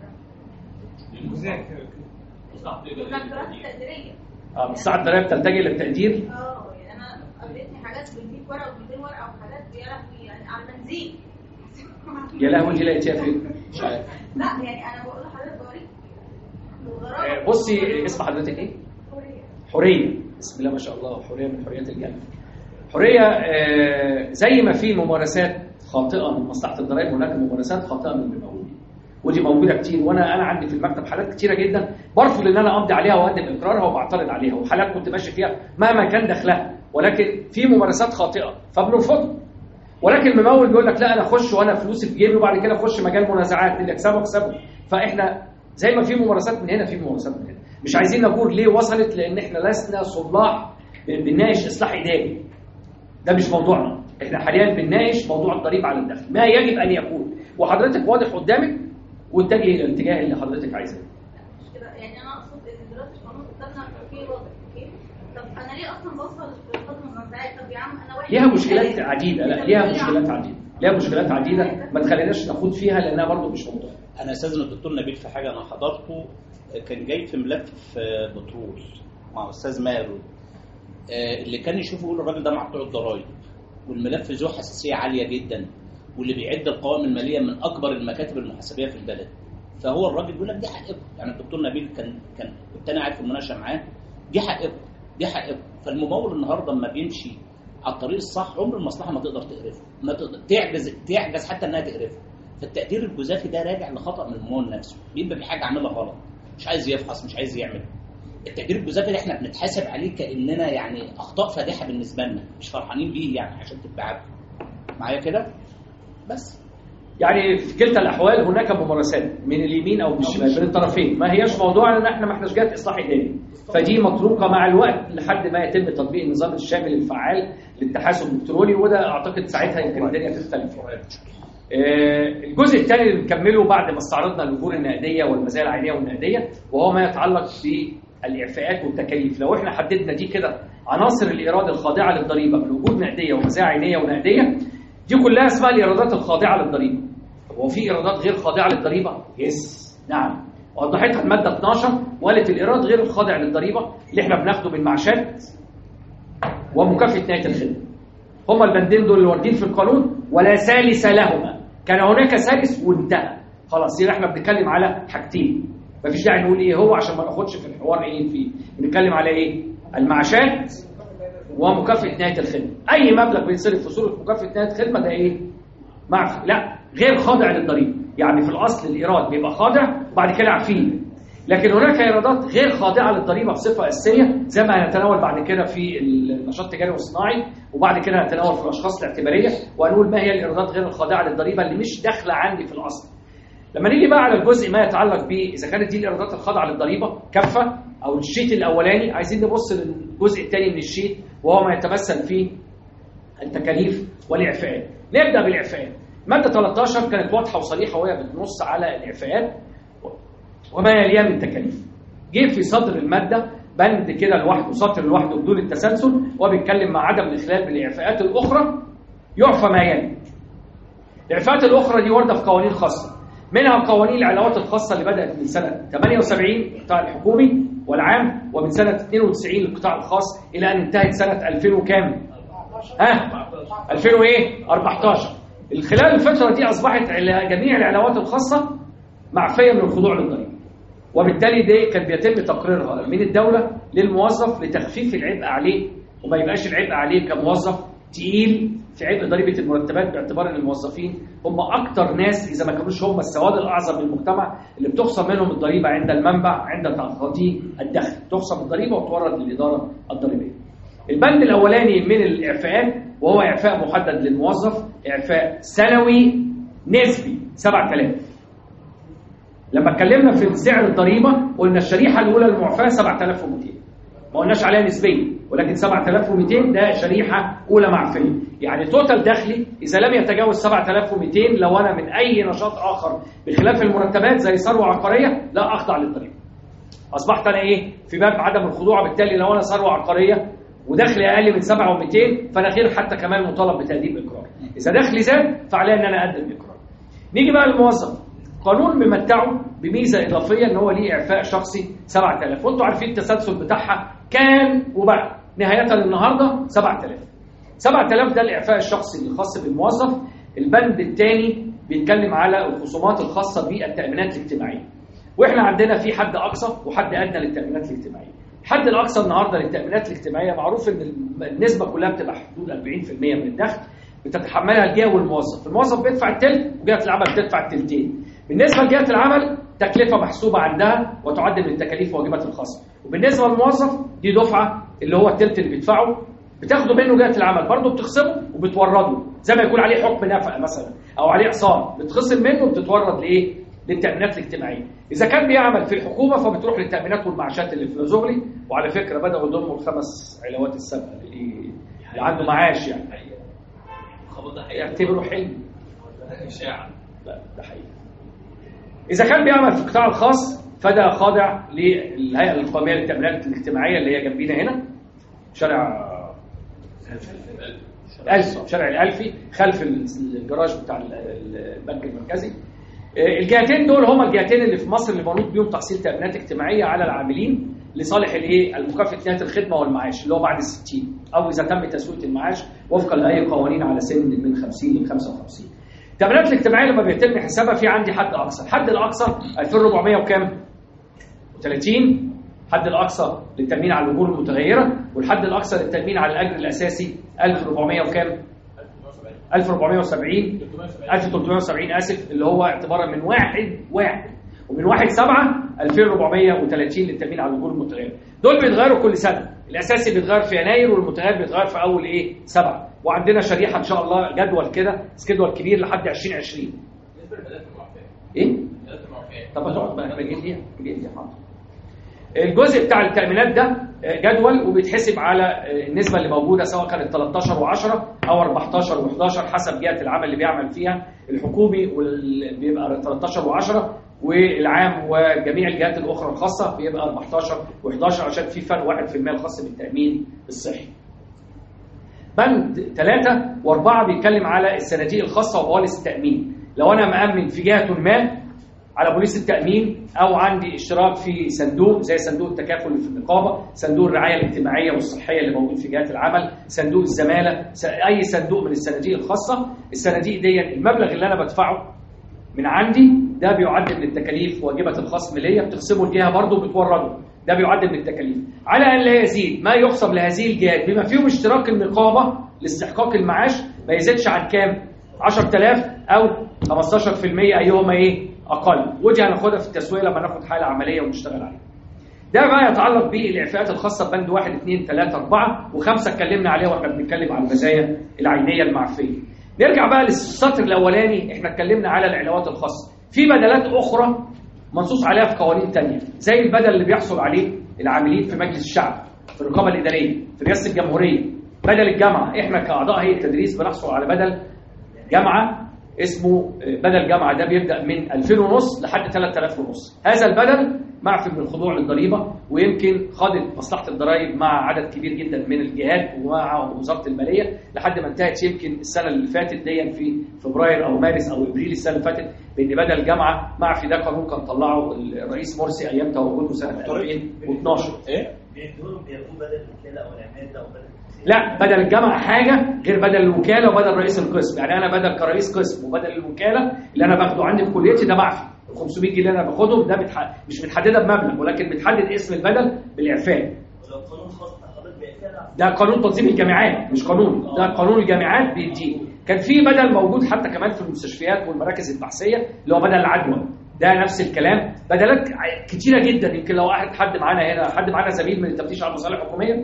المذاكره المذاكرات التقديريه. اه الساعه الضرائب تلتجئ للتقدير؟ اه يعني انا قابلتني حاجات بال100 ورقه وب200 ورقه وحاجات يا لهوي يعني على البنزين. يا لهوي دي لقيتيها فين؟ مش عارف. لا يعني انا بقول لحضرتك بوريك. بصي اسم حضرتك ايه؟ حوريه. حوريه، بسم الله ما شاء الله، حوريه من حوريات الجنه. حوريه آه زي ما في ممارسات خاطئه من مصلحه الضرائب هناك ممارسات خاطئه من الممولين. ودي موجوده كتير، وانا انا عندي في المكتب حالات كتيره جدا برفض ان انا امضي عليها واقدم اقرارها وبعترض عليها، وحالات كنت ماشي فيها مهما كان دخلها، ولكن في ممارسات خاطئه فبنرفضها. ولكن الممول بيقول لك لا انا اخش وانا فلوسي في جيبي وبعد كده اخش مجال منازعات اللي يكسبه يكسبه، فاحنا زي ما في ممارسات من هنا في ممارسات من هنا. مش عايزين نقول ليه وصلت، لان احنا لسنا صلاح بنناقش اصلاح اداري، ده مش موضوعنا، احنا حاليا بنناقش موضوع الضريبه على الدخل ما يجب ان يكون، وحضرتك واضح قدامك واتجهي الى الاتجاه اللي حضرتك عايزاه. مش كده يعني انا اقصد ان دلوقتي القانون قدامنا في واضح، اوكي؟ طب انا ليه اصلا بوصل للخدمه المنزعيه؟ طب يا عم انا واحد ليها مشكلات عديده، لا ليها مشكلات عديده، ليها مشكلات عديده ما تخليناش نخوض فيها لانها برضه مش موضوع. انا استاذن الدكتور نبيل في حاجه انا حضرته، كان جاي في ملف بترول مع استاذ ماهر اللي كان يشوف يقول الراجل ده مع بتوع الضرايب والملف ذو حساسيه عاليه جدا واللي بيعد القوائم الماليه من اكبر المكاتب المحاسبيه في البلد، فهو الراجل بيقول لك دي حقكم، يعني الدكتور نبيل كان كان كنت انا قاعد في المناقشه معاه، دي حقكم دي حقكم. فالممول النهارده لما بيمشي على الطريق الصح عمر المصلحه ما تقدر تقرفه، ما تقدر تعجز تعجز حتى انها تقرفه. فالتقدير الجزافي ده راجع لخطا من الممول نفسه، بيبقى في حاجه عاملها غلط، مش عايز يفحص مش عايز يعمل. التقدير الجزافي اللي احنا بنتحاسب عليه كاننا يعني اخطاء فادحه بالنسبه لنا، مش فرحانين بيه يعني، عشان تبقى عارف معايا كده بس. يعني في كلتا الاحوال هناك ممارسات من اليمين او من الشمال من الطرفين، ما هياش موضوع ان احنا ما احناش جهه اصلاح اداري، فدي متروكه مع الوقت لحد ما يتم تطبيق النظام الشامل الفعال للتحاسب الالكتروني، وده اعتقد ساعتها يمكن الدنيا تختلف. الجزء الثاني اللي بنكمله بعد ما استعرضنا الاجور النقديه والمزايا العينيه والنقديه، وهو ما يتعلق بالاعفاءات والتكاليف. لو احنا حددنا دي كده عناصر الايراد الخاضعه للضريبه من اجور نقديه ومزايا عينيه ونقديه، دي كلها اسمها الايرادات الخاضعه للضريبه. هو في ايرادات غير خاضعه للضريبه؟ يس نعم، وضحتها الماده اتناشر وقالت الايراد غير الخاضع للضريبه اللي احنا بناخده من معاشات ومكافاه نهايه الخدمه. هما البندين دول اللي واردين في القانون ولا ثالث لهما. كان هناك ثالث وانتهى خلاص. يبقى احنا بنتكلم على حاجتين، مفيش داعي نقول ايه هو عشان ما ناخدش في الحوار ايه فيه. بنتكلم على ايه؟ المعاشات ومكافاه نهايه الخدمه. اي مبلغ بيتصرف في صوره مكافاه نهايه الخدمه ده ايه؟ معفي، لا غير خاضع للضريبه. يعني في الاصل الايراد بيبقى خاضع وبعد كده عفيه، لكن هناك ايرادات غير خاضعه للضريبه بصفه اساسيه، زي ما هنتناول بعد كده في النشاط التجاري والصناعي، وبعد كده هنتناول في الاشخاص الاعتباريه، وهنقول ما هي الايرادات غير الخاضعه للضريبه اللي مش داخله عندي في الاصل. لما نيجي بقى على الجزء ما يتعلق ب اذا كانت دي الايرادات الخاضعه للضريبه كافه او الشيت الاولاني، عايزين نبص للجزء الثاني من الشيت وهو ما يتمثل في التكاليف والاعفاءات. نبدا بالاعفاءات. ماده ثلاثة عشر كانت واضحه وصريحه وهي بتنص على الاعفاءات وما يليها من تكاليف. جه في صدر الماده بند كده لوحده، سطر لوحده بدون التسلسل، وبيتكلم مع عدم الاخلال بالاعفاءات الاخرى يعفى ما يلي. الاعفاءات الاخرى دي وارده في قوانين خاصه، منها قوانين العلاوات الخاصه اللي بدات من سنه ثمانية وسبعين للقطاع الحكومي والعام، ومن سنه اثنين وتسعين للقطاع الخاص، الى ان انتهت سنه ألفين وكام؟ ها؟ ألفين وايه؟ أربعتاشر. خلال الفتره دي اصبحت جميع العلاوات الخاصه معفيه من الخضوع للضريبه، وبالتالي دي كان بيتم تقريرها من الدوله للموظف لتخفيف العبء عليه، وما يبقاش العبء عليه كموظف تقيل في عبء ضريبه المرتبات، باعتبار ان الموظفين هم اكتر ناس اذا ما كانوش هم السواد الاعظم للمجتمع اللي بتخصم منهم الضريبه عند المنبع، عند تقاضي الدخل تخصم الضريبه وتورد للاداره الضريبيه. البند الاولاني من الاعفاءات وهو اعفاء محدد للموظف، اعفاء سنوي نسبي سبعة آلاف. لما اتكلمنا في سعر الضريبه قلنا الشريحه الاولى المعفاه سبعة آلاف ومئتين، ما قلناش عليها نسبيه، ولكن سبعة آلاف ومئتين ده شريحه اولى معفيه. يعني توتال دخلي اذا لم يتجاوز سبعة آلاف ومئتين لو انا من اي نشاط اخر بخلاف المرتبات زي ثروه عقاريه لا اخضع للضريبه. اصبحت انا ايه؟ في باب عدم الخضوع. بالتالي لو انا ثروه عقاريه ودخلي اقل من سبعة ومئتين فانا غير حتى كمان مطالب بتقديم اقرار. اذا دخلي زاد فعلي ان انا اقدم اقرار. نيجي بقى للموظف. قانون ممتعه بميزه اضافيه ان هو ليه اعفاء شخصي سبعة آلاف، وانتم عارفين التسلسل بتاعها كان وبقى نهايه النهارده سبعة آلاف. سبعة آلاف ده الاعفاء الشخصي الخاص بالموظف. البند الثاني بيتكلم على الخصومات الخاصه بالتامينات الاجتماعيه، واحنا عندنا في حد اقصى وحد ادنى للتامينات الاجتماعيه. الحد الاقصى النهارده للتامينات الاجتماعيه معروف ان النسبه كلها بتبقى حدود أربعين بالمئة من الدخل بتتحملها الجهه والموظف. الموظف بيدفع الثلث وجهه العمل بتدفع الثلثين. بالنسبه لجهه العمل تكلفه محسوبه عندها وتعد من التكاليف واجبات الخصم، وبالنسبه للموظف دي دفعه اللي هو الثلث اللي بيدفعه بتاخده منه جهه العمل برضه بتخصمه وبتورده، زي ما يكون عليه حكم نفقه مثلا او عليه اقساط بتخصم منه وبتتورد لايه؟ للتامينات الاجتماعيه. اذا كان بيعمل في الحكومه فبتروح للتامينات والمعاشات اللي في زغلي، وعلى فكره بداوا يضموا الخمس علاوات السابقه اللي عنده معاش يعني يعتبره حلم اشاعه. لا ده حقيقي. اذا كان بيعمل في القطاع الخاص فده خاضع للهيئه القوميه للتامينات الاجتماعيه اللي هي جنبينا هنا، شارع الألفي، شارع الألفي خلف الجراج بتاع البنك المركزي. الجهتين دول هما الجهتين اللي في مصر اللي منوط بيهم تحصيل تامينات اجتماعيه على العاملين لصالح الايه؟ المكافاه نهايه الخدمه والمعاش اللي هو بعد الستين، او اذا تم تسويه المعاش وفقا لاي قوانين على سن من خمسين ل خمسة وخمسين. التامينات الاجتماعيه لما بيتم حسابها في عندي حد اقصى، الحد الاقصى ألفين وأربعمية وكام؟ ثلاثين. الحد الاقصى للتامين على الاجور المتغيره، والحد الاقصى للتامين على الاجر الاساسي ألف وأربعمية وكام؟ ألف وأربعمية وسبعين ألف وثلاثمية وسبعين اسف، اللي هو اعتبارا من واحد واحد ومن واحد سبعة ألفين وأربعمية وثلاثين للتامين على الاجور المتغيره. دول بيتغيروا كل سنه، الاساسي بيتغير في يناير والمتغير بيتغير في اول ايه سبعة، وعندنا شريحه ان شاء الله جدول كده سكيدول كبير لحد ألفين وعشرين. بالنسبه للبدلات المعفيه ايه؟ البدلات المعفيه طب هتقعد بقى احنا جايين ليه؟ جايين ليه حاضر. الجزء بتاع التأمينات ده جدول وبيتحسب على النسبة اللي موجودة سواء كانت تلتاشر وعشرة أو أربعتاشر وحداشر حسب جهة العمل اللي بيعمل فيها. الحكومي بيبقى تلتاشر وعشرة والعام وجميع الجهات الأخرى الخاصة بيبقى أربعتاشر وحداشر عشان في فرق واحد بالمية الخاص بالتأمين الصحي. بند ثلاثة وأربعة بيتكلم على الصناديق الخاصة وبوليس التأمين. لو أنا مأمن في جهة ما على بوليس التأمين أو عندي اشتراك في صندوق زي صندوق التكافل اللي في النقابة، صندوق الرعاية الاجتماعية والصحية اللي موجود في جهات العمل، صندوق الزمالة، أي صندوق من الصناديق الخاصة، الصناديق دي المبلغ اللي أنا بدفعه من عندي ده بيعد من التكاليف واجبة الخصم ليا، بتخصمه الجهة برضه بتورده، ده بيعد من التكاليف على أن لا يزيد ما يخصم لهذه الجهات بما فيهم اشتراك النقابة لاستحقاق المعاش ما يزيدش عن كام؟ عشرة آلاف أو خمستاشر بالمية أيهما إيه؟ أقل. ودي هناخدها في التسوية لما ناخد حالة عملية ونشتغل عليها. ده بقى يتعلق بالإعفاءات الخاصة ببند واحد اثنين ثلاثة أربعة وخمسة اتكلمنا عليها واحنا بنتكلم على المزايا العينية المعفية. نرجع بقى للسطر الأولاني، احنا اتكلمنا على العلاوات الخاصة. في بدلات أخرى منصوص عليها في قوانين تانية زي البدل اللي بيحصل عليه العاملين في مجلس الشعب، في الرقابة الإدارية، في رئاسة الجمهورية، بدل الجامعة. احنا كأعضاء هيئة التدريس بنحصل على بدل جامعة اسمه بدل جامعة، ده بيبدأ من ألفين ونص لحد ثلاثة آلاف ونص. هذا البدل معفي من الخضوع للضريبة، ويمكن خاضت مصلحة الضرائب مع عدد كبير جدا من الجهات ومع وزارة المالية لحد ما انتهت يمكن السنة اللي فاتت دي في فبراير أو مارس أو إبريل السنة اللي فاتت بأن بدل جامعة معفي. ده قانون كان طلعه الرئيس مرسي أيام تواجده سنة ألفين واثناشر. إيه؟ بيدوهم بياخدوا بدل الوكالة أو العمالة أو بدل لا، بدل الجامعة حاجة غير بدل الوكالة وبدل رئيس القسم. يعني أنا بدل كرئيس قسم وبدل الوكالة اللي أنا باخده عندي في كليتي ده معفي. ال خمسمية جنيه اللي أنا باخدهم ده بتح... مش متحددة بمبلغ، ولكن بتحدد اسم البدل بالإعفاء. ولو قانون خاص حضرتك بإعفاء ده قانون تنظيم الجامعات مش قانون، ده قانون الجامعات بيديه. كان في بدل موجود حتى كمان في المستشفيات والمراكز البحثية اللي هو بدل العدوى، ده نفس الكلام. بدلات كتيرة جدا. يمكن لو واحد حد معانا هنا، حد معانا زميل من التفتيش على المصالح الحكومية،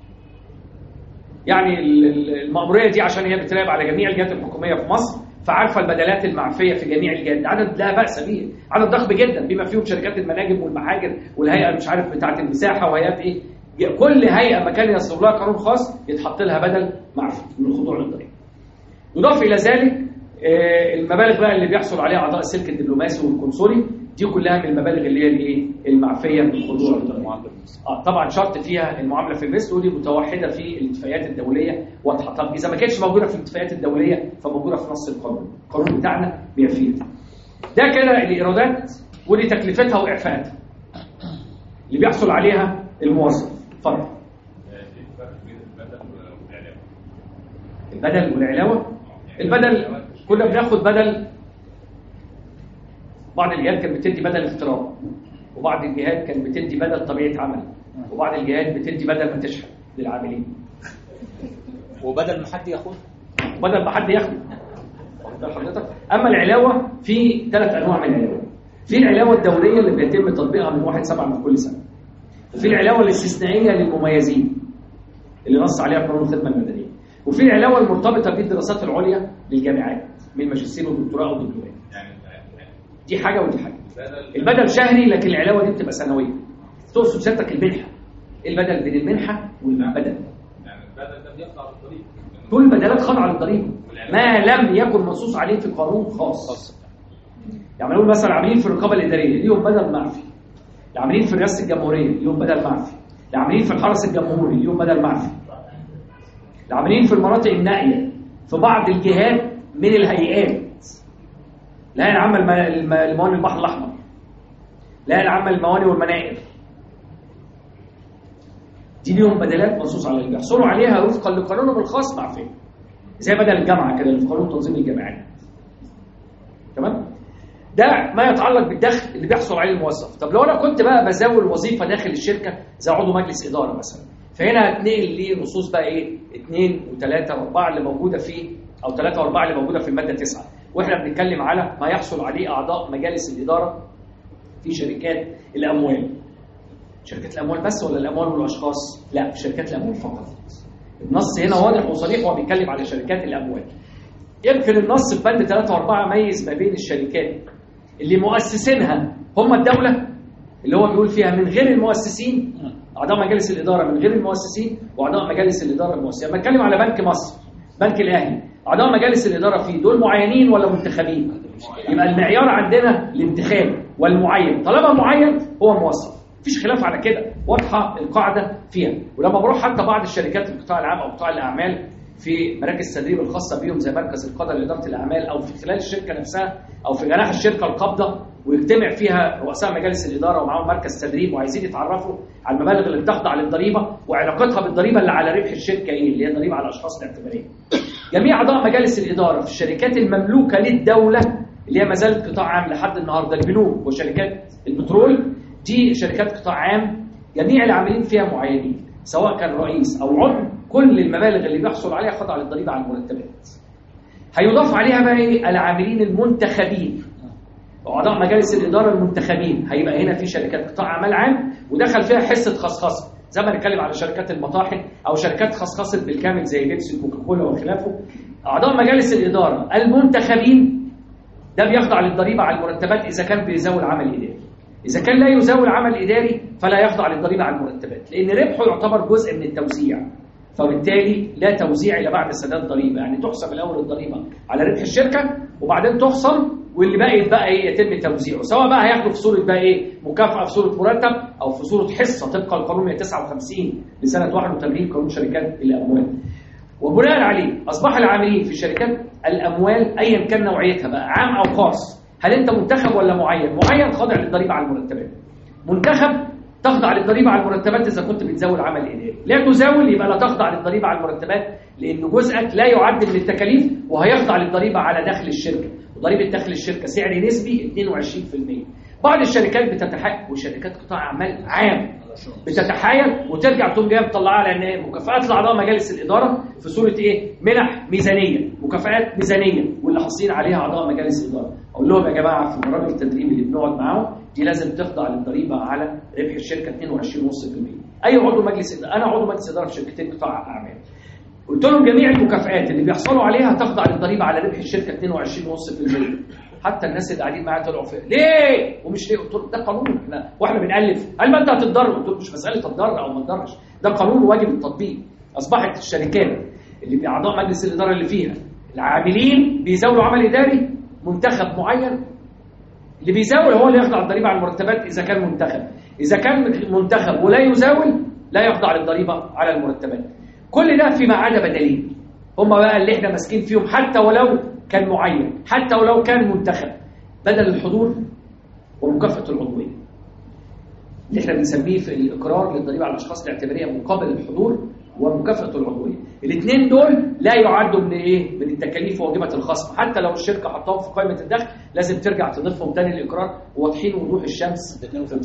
يعني المأمورية دي عشان هي بتراقب على جميع الجهات الحكومية في مصر فعارفة البدلات المعفية في جميع الجهات. عدد لا بأس به، عدد ضخم جدا بما فيهم شركات المناجم والمحاجر والهيئة مش عارف بتاعة المساحة وهيئات ايه. كل هيئة مكان يصدر لها قانون خاص يتحط لها بدل معفي من الخضوع للضريبة. يضاف إلى ذلك المبالغ بقى اللي بيحصل عليها أعضاء السلك الدبلوماسي والقنصلي، دي كلها من المبالغ اللي هي الايه المعفيه من الخضوع للضريبه. اه طبعا شرط فيها المعامله في المثل، ودي متوحده في الاتفاقيات الدوليه واضحه. طب اذا ما كانتش موجوده في الاتفاقيات الدوليه فموجوده في نص القانون، القانون بتاعنا بيفيد. ده كده الايرادات ودي تكلفتها واعفاءاتها اللي بيحصل عليها الموظف. اتفضل. البدل والعلاوه. البدل كنا بناخد بدل، بعض الجهات كانت بتدي بدل افتراض، وبعض الجهات كانت بتدي بدل طبيعه عمل، وبعض الجهات بتدي بدل ما تشحن للعاملين، وبدل ما حد ياخد بدل ما حد ياخد حضرتك. اما العلاوه في ثلاث انواع من العلاوه. في العلاوه الدوريه اللي بيتم تطبيقها من واحد سبعة من كل سنه، وفي العلاوه الاستثنائيه للمميزين اللي نص عليها قانون الخدمه المدنيه، وفي العلاوه المرتبطه بالدراسات العليا للجامعات من ماجستير ودكتوراه ودبلومات. دي حاجه ودي حاجه. البدل شهري لكن العلاوه دي بتبقى سنويه. تقصد سيادتك المنحه، البدل بين المنحه والبدل. يعني البدل ده بيخضع للضريبه. كل البدلات خاضعه للضريبه ما لم يكن منصوص عليه في قانون خاص. يعني نقول مثلا عاملين في الرقابه الاداريه ليهم بدل معفي، العاملين في رئاسه الجمهوريه ليهم بدل معفي، العاملين في الحرس الجمهوري ليهم بدل معفي، العاملين في المناطق النائيه في بعض الجهات من الهيئات، الهيئة العامة لموانئ البحر الأحمر، الهيئة العامة للموانئ والمنائر، دي ليهم بدلات منصوص على اللي بيحصلوا عليها وفقا لقانونهم الخاص معفية، زي بدل الجامعة كده اللي في قانون تنظيم الجامعات. تمام؟ ده ما يتعلق بالدخل اللي بيحصل عليه الموظف. طب لو أنا كنت بقى بزاول وظيفة داخل الشركة زي عضو مجلس إدارة مثلا، فهنا هتنقل لي نصوص بقى إيه؟ اثنين وثلاثة وأربعة اللي موجودة فيه، أو ثلاثة وأربعة اللي موجودة في المادة تسعة. واحنا بنتكلم على ما يحصل عليه اعضاء مجالس الاداره في شركات الاموال. شركات الاموال بس ولا الاموال والاشخاص؟ لا، في شركات الاموال فقط. النص هنا واضح وصريح وهو بيتكلم على شركات الاموال. يمكن النص في بند ثلاثة وأربعة ميز ما بين الشركات اللي مؤسسينها هم الدولة، اللي هو بيقول فيها من غير المؤسسين، أعضاء مجالس الإدارة من غير المؤسسين وأعضاء مجالس الإدارة المؤسسين. لما بتكلم على بنك مصر، بنك الأهلي، أعضاء مجالس الإدارة فيه دول معينين ولا منتخبين؟ يبقى المعيار عندنا الانتخاب والمعين، طالما معين هو موظف، مفيش خلاف على كده، واضحة القاعدة فيها. ولما بروح حتى بعض الشركات القطاع العام أو قطاع الأعمال في مراكز التدريب الخاصة بيهم زي مركز القادة لإدارة الأعمال أو في خلال الشركة نفسها أو في جناح الشركة القابضة، ويجتمع فيها رؤساء مجالس الإدارة ومعاهم مركز تدريب وعايزين يتعرفوا على المبالغ اللي بتخضع للضريبة وعلاقتها بالضريبة اللي على ربح الشركة إيه، اللي هي ضريبة على الأشخاص الاعتبارية. جميع أعضاء مجالس الإدارة في الشركات المملوكة للدولة اللي هي ما زالت قطاع عام لحد النهارده، البنوك وشركات البترول دي شركات قطاع عام، جميع العاملين فيها معينين سواء كان رئيس أو عضو، كل المبالغ اللي بيحصل عليها خاضعة للضريبة على المرتبات. هيضاف عليها بقى ايه؟ العاملين المنتخبين وأعضاء مجالس الإدارة المنتخبين. هيبقى هنا في شركات قطاع أعمال عام ودخل فيها حصة خصخصة، زي ما نتكلم على شركات المطاحن أو شركات خصخصت بالكامل زي بيبسي وكوكاكولا وخلافه. أعضاء مجالس الإدارة المنتخبين ده بيخضع للضريبة على المرتبات إذا كان بيزاول عمل إداري. إذا كان لا يزاول عمل إداري فلا يخضع للضريبة على المرتبات، لأن ربحه يعتبر جزء من التوزيع، فبالتالي لا توزيع إلى بعد سداد ضريبة. يعني تحسب الأول الضريبة على ربح الشركة وبعدين تخصم، واللي باقي يتبقى ايه يتم توزيعه، سواء بقى هياخده في صوره بقى ايه مكافاه في صوره مرتب او في صوره حصه طبقا للقانون مئة وتسعة وخمسين لسنه واحد وثمانين قانون شركات الاموال. وبناء عليه اصبح العاملين في شركات الاموال ايا كان نوعيتها بقى عام او خاص، هل انت منتخب ولا معين؟ معين خاضع للضريبه على المرتبات، منتخب تخضع للضريبه على المرتبات اذا كنت بتزاول عمل اداري، لا تزاول يبقى لا تخضع للضريبه على المرتبات لان جزءك لا يعد من التكاليف وهيخضع للضريبه على دخل الشركه، وضريبه دخل الشركه سعر نسبي اثنين وعشرين بالمئة. بعض الشركات بتتحايل، وشركات قطاع اعمال عام بتتحايل وترجع تقوم جايه مطلعه على ان ايه مكافآت لاعضاء مجالس الاداره في صوره ايه منح ميزانيه، مكافآت ميزانيه، واللي حاصلين عليها اعضاء مجالس الاداره. اقول لهم يا جماعه في برامج التدريب اللي بنقعد معاهم دي لازم تخضع للضريبه على ربح الشركه اثنين وعشرين فاصلة خمسة بالمئة. اي عضو مجلس، انا عضو مجلس اداره في شركتين قطاع اعمال، قلت لهم جميع المكافآت اللي بيحصلوا عليها تخضع للضريبه على ربح الشركه اثنين وعشرين فاصلة خمسة بالمئة. حتى الناس اللي قاعدين معايا طلعوا فيه ليه ومش ليه؟ قلت لهم ده قانون، احنا واحنا بنالف هل ما انت هتتضرر؟ قلت لهم مش مساله تتضرر او ما تضرش، ده قانون واجب التطبيق. اصبحت الشركات اللي باعضاء مجلس الاداره اللي فيها العاملين بيزاولوا عمل اداري منتخب معين، اللي بيزاول هو اللي يخضع للضريبه على المرتبات اذا كان منتخب، اذا كان منتخب ولا يزاول لا يخضع للضريبه على المرتبات. كل ده فيما عدا بدلين هم بقى اللي احنا ماسكين فيهم، حتى ولو كان معين، حتى ولو كان منتخب، بدل الحضور ومكافاه العضويه اللي احنا بنسميه في الاقرار للضريبه على الاشخاص الاعتباريه مقابل الحضور ومكافاه العضويه. الاثنين دول لا يعدوا من ايه من التكاليف واجبه الخصم، حتى لو الشركه حطاهم في قائمه الدخل لازم ترجع تضيفهم تاني الاقرار وواضحين وضوح الشمس.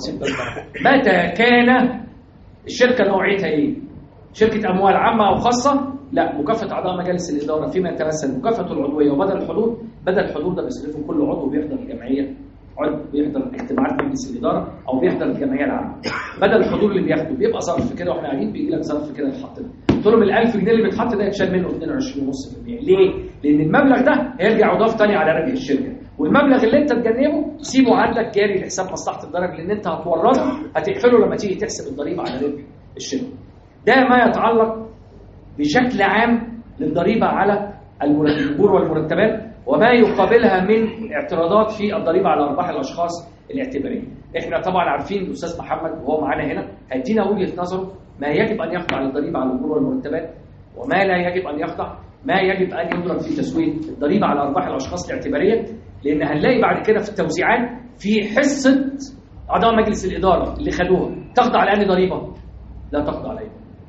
متى كان الشركه نوعيتها ايه؟ شركه اموال عامه او خاصه؟ لا، مكافاه اعضاء مجالس الاداره فيما يتمثل مكافاه العضويه وبدل الحضور. بدل الحضور ده بيصرفه كل عضو بيحضر الجمعيه، عضو بيحضر اجتماعات مجلس الاداره او بيحضر الجمعيه العامه. بدل الحضور اللي بياخده بيبقى ظرف كده واحنا قاعدين بيجي لك ظرف كده يتحط له، قلت لهم ال ألف جنيه اللي بيتحط ده يتشال منه اثنين وعشرين فاصلة خمسة بالمئة. ليه؟ لان المبلغ ده هيرجع يضاف تاني على ربح الشركه، والمبلغ اللي انت تجنبه سيبه عندك جاري لحساب مصلحه الضرائب لان انت هتورده هتقفله لما تيجي تحسب الضريبه على ربح الشركه. ده ما يتعلق بشكل عام للضريبه على الاجور والمرتبات وما يقابلها من اعتراضات في الضريبه على ارباح الاشخاص الاعتباريه. احنا طبعا عارفين الاستاذ محمد وهو معانا هنا هيدينا وجهه نظره ما يجب ان يخضع للضريبه على الاجور والمرتبات وما لا يجب ان يخضع، ما يجب ان يضرب في تسويه الضريبه على ارباح الاشخاص الاعتباريه، لان هنلاقي بعد كده في التوزيعات في حصه اعضاء مجلس الاداره اللي خدوها تخضع لأنهي ضريبه؟ لا تخضع عليها.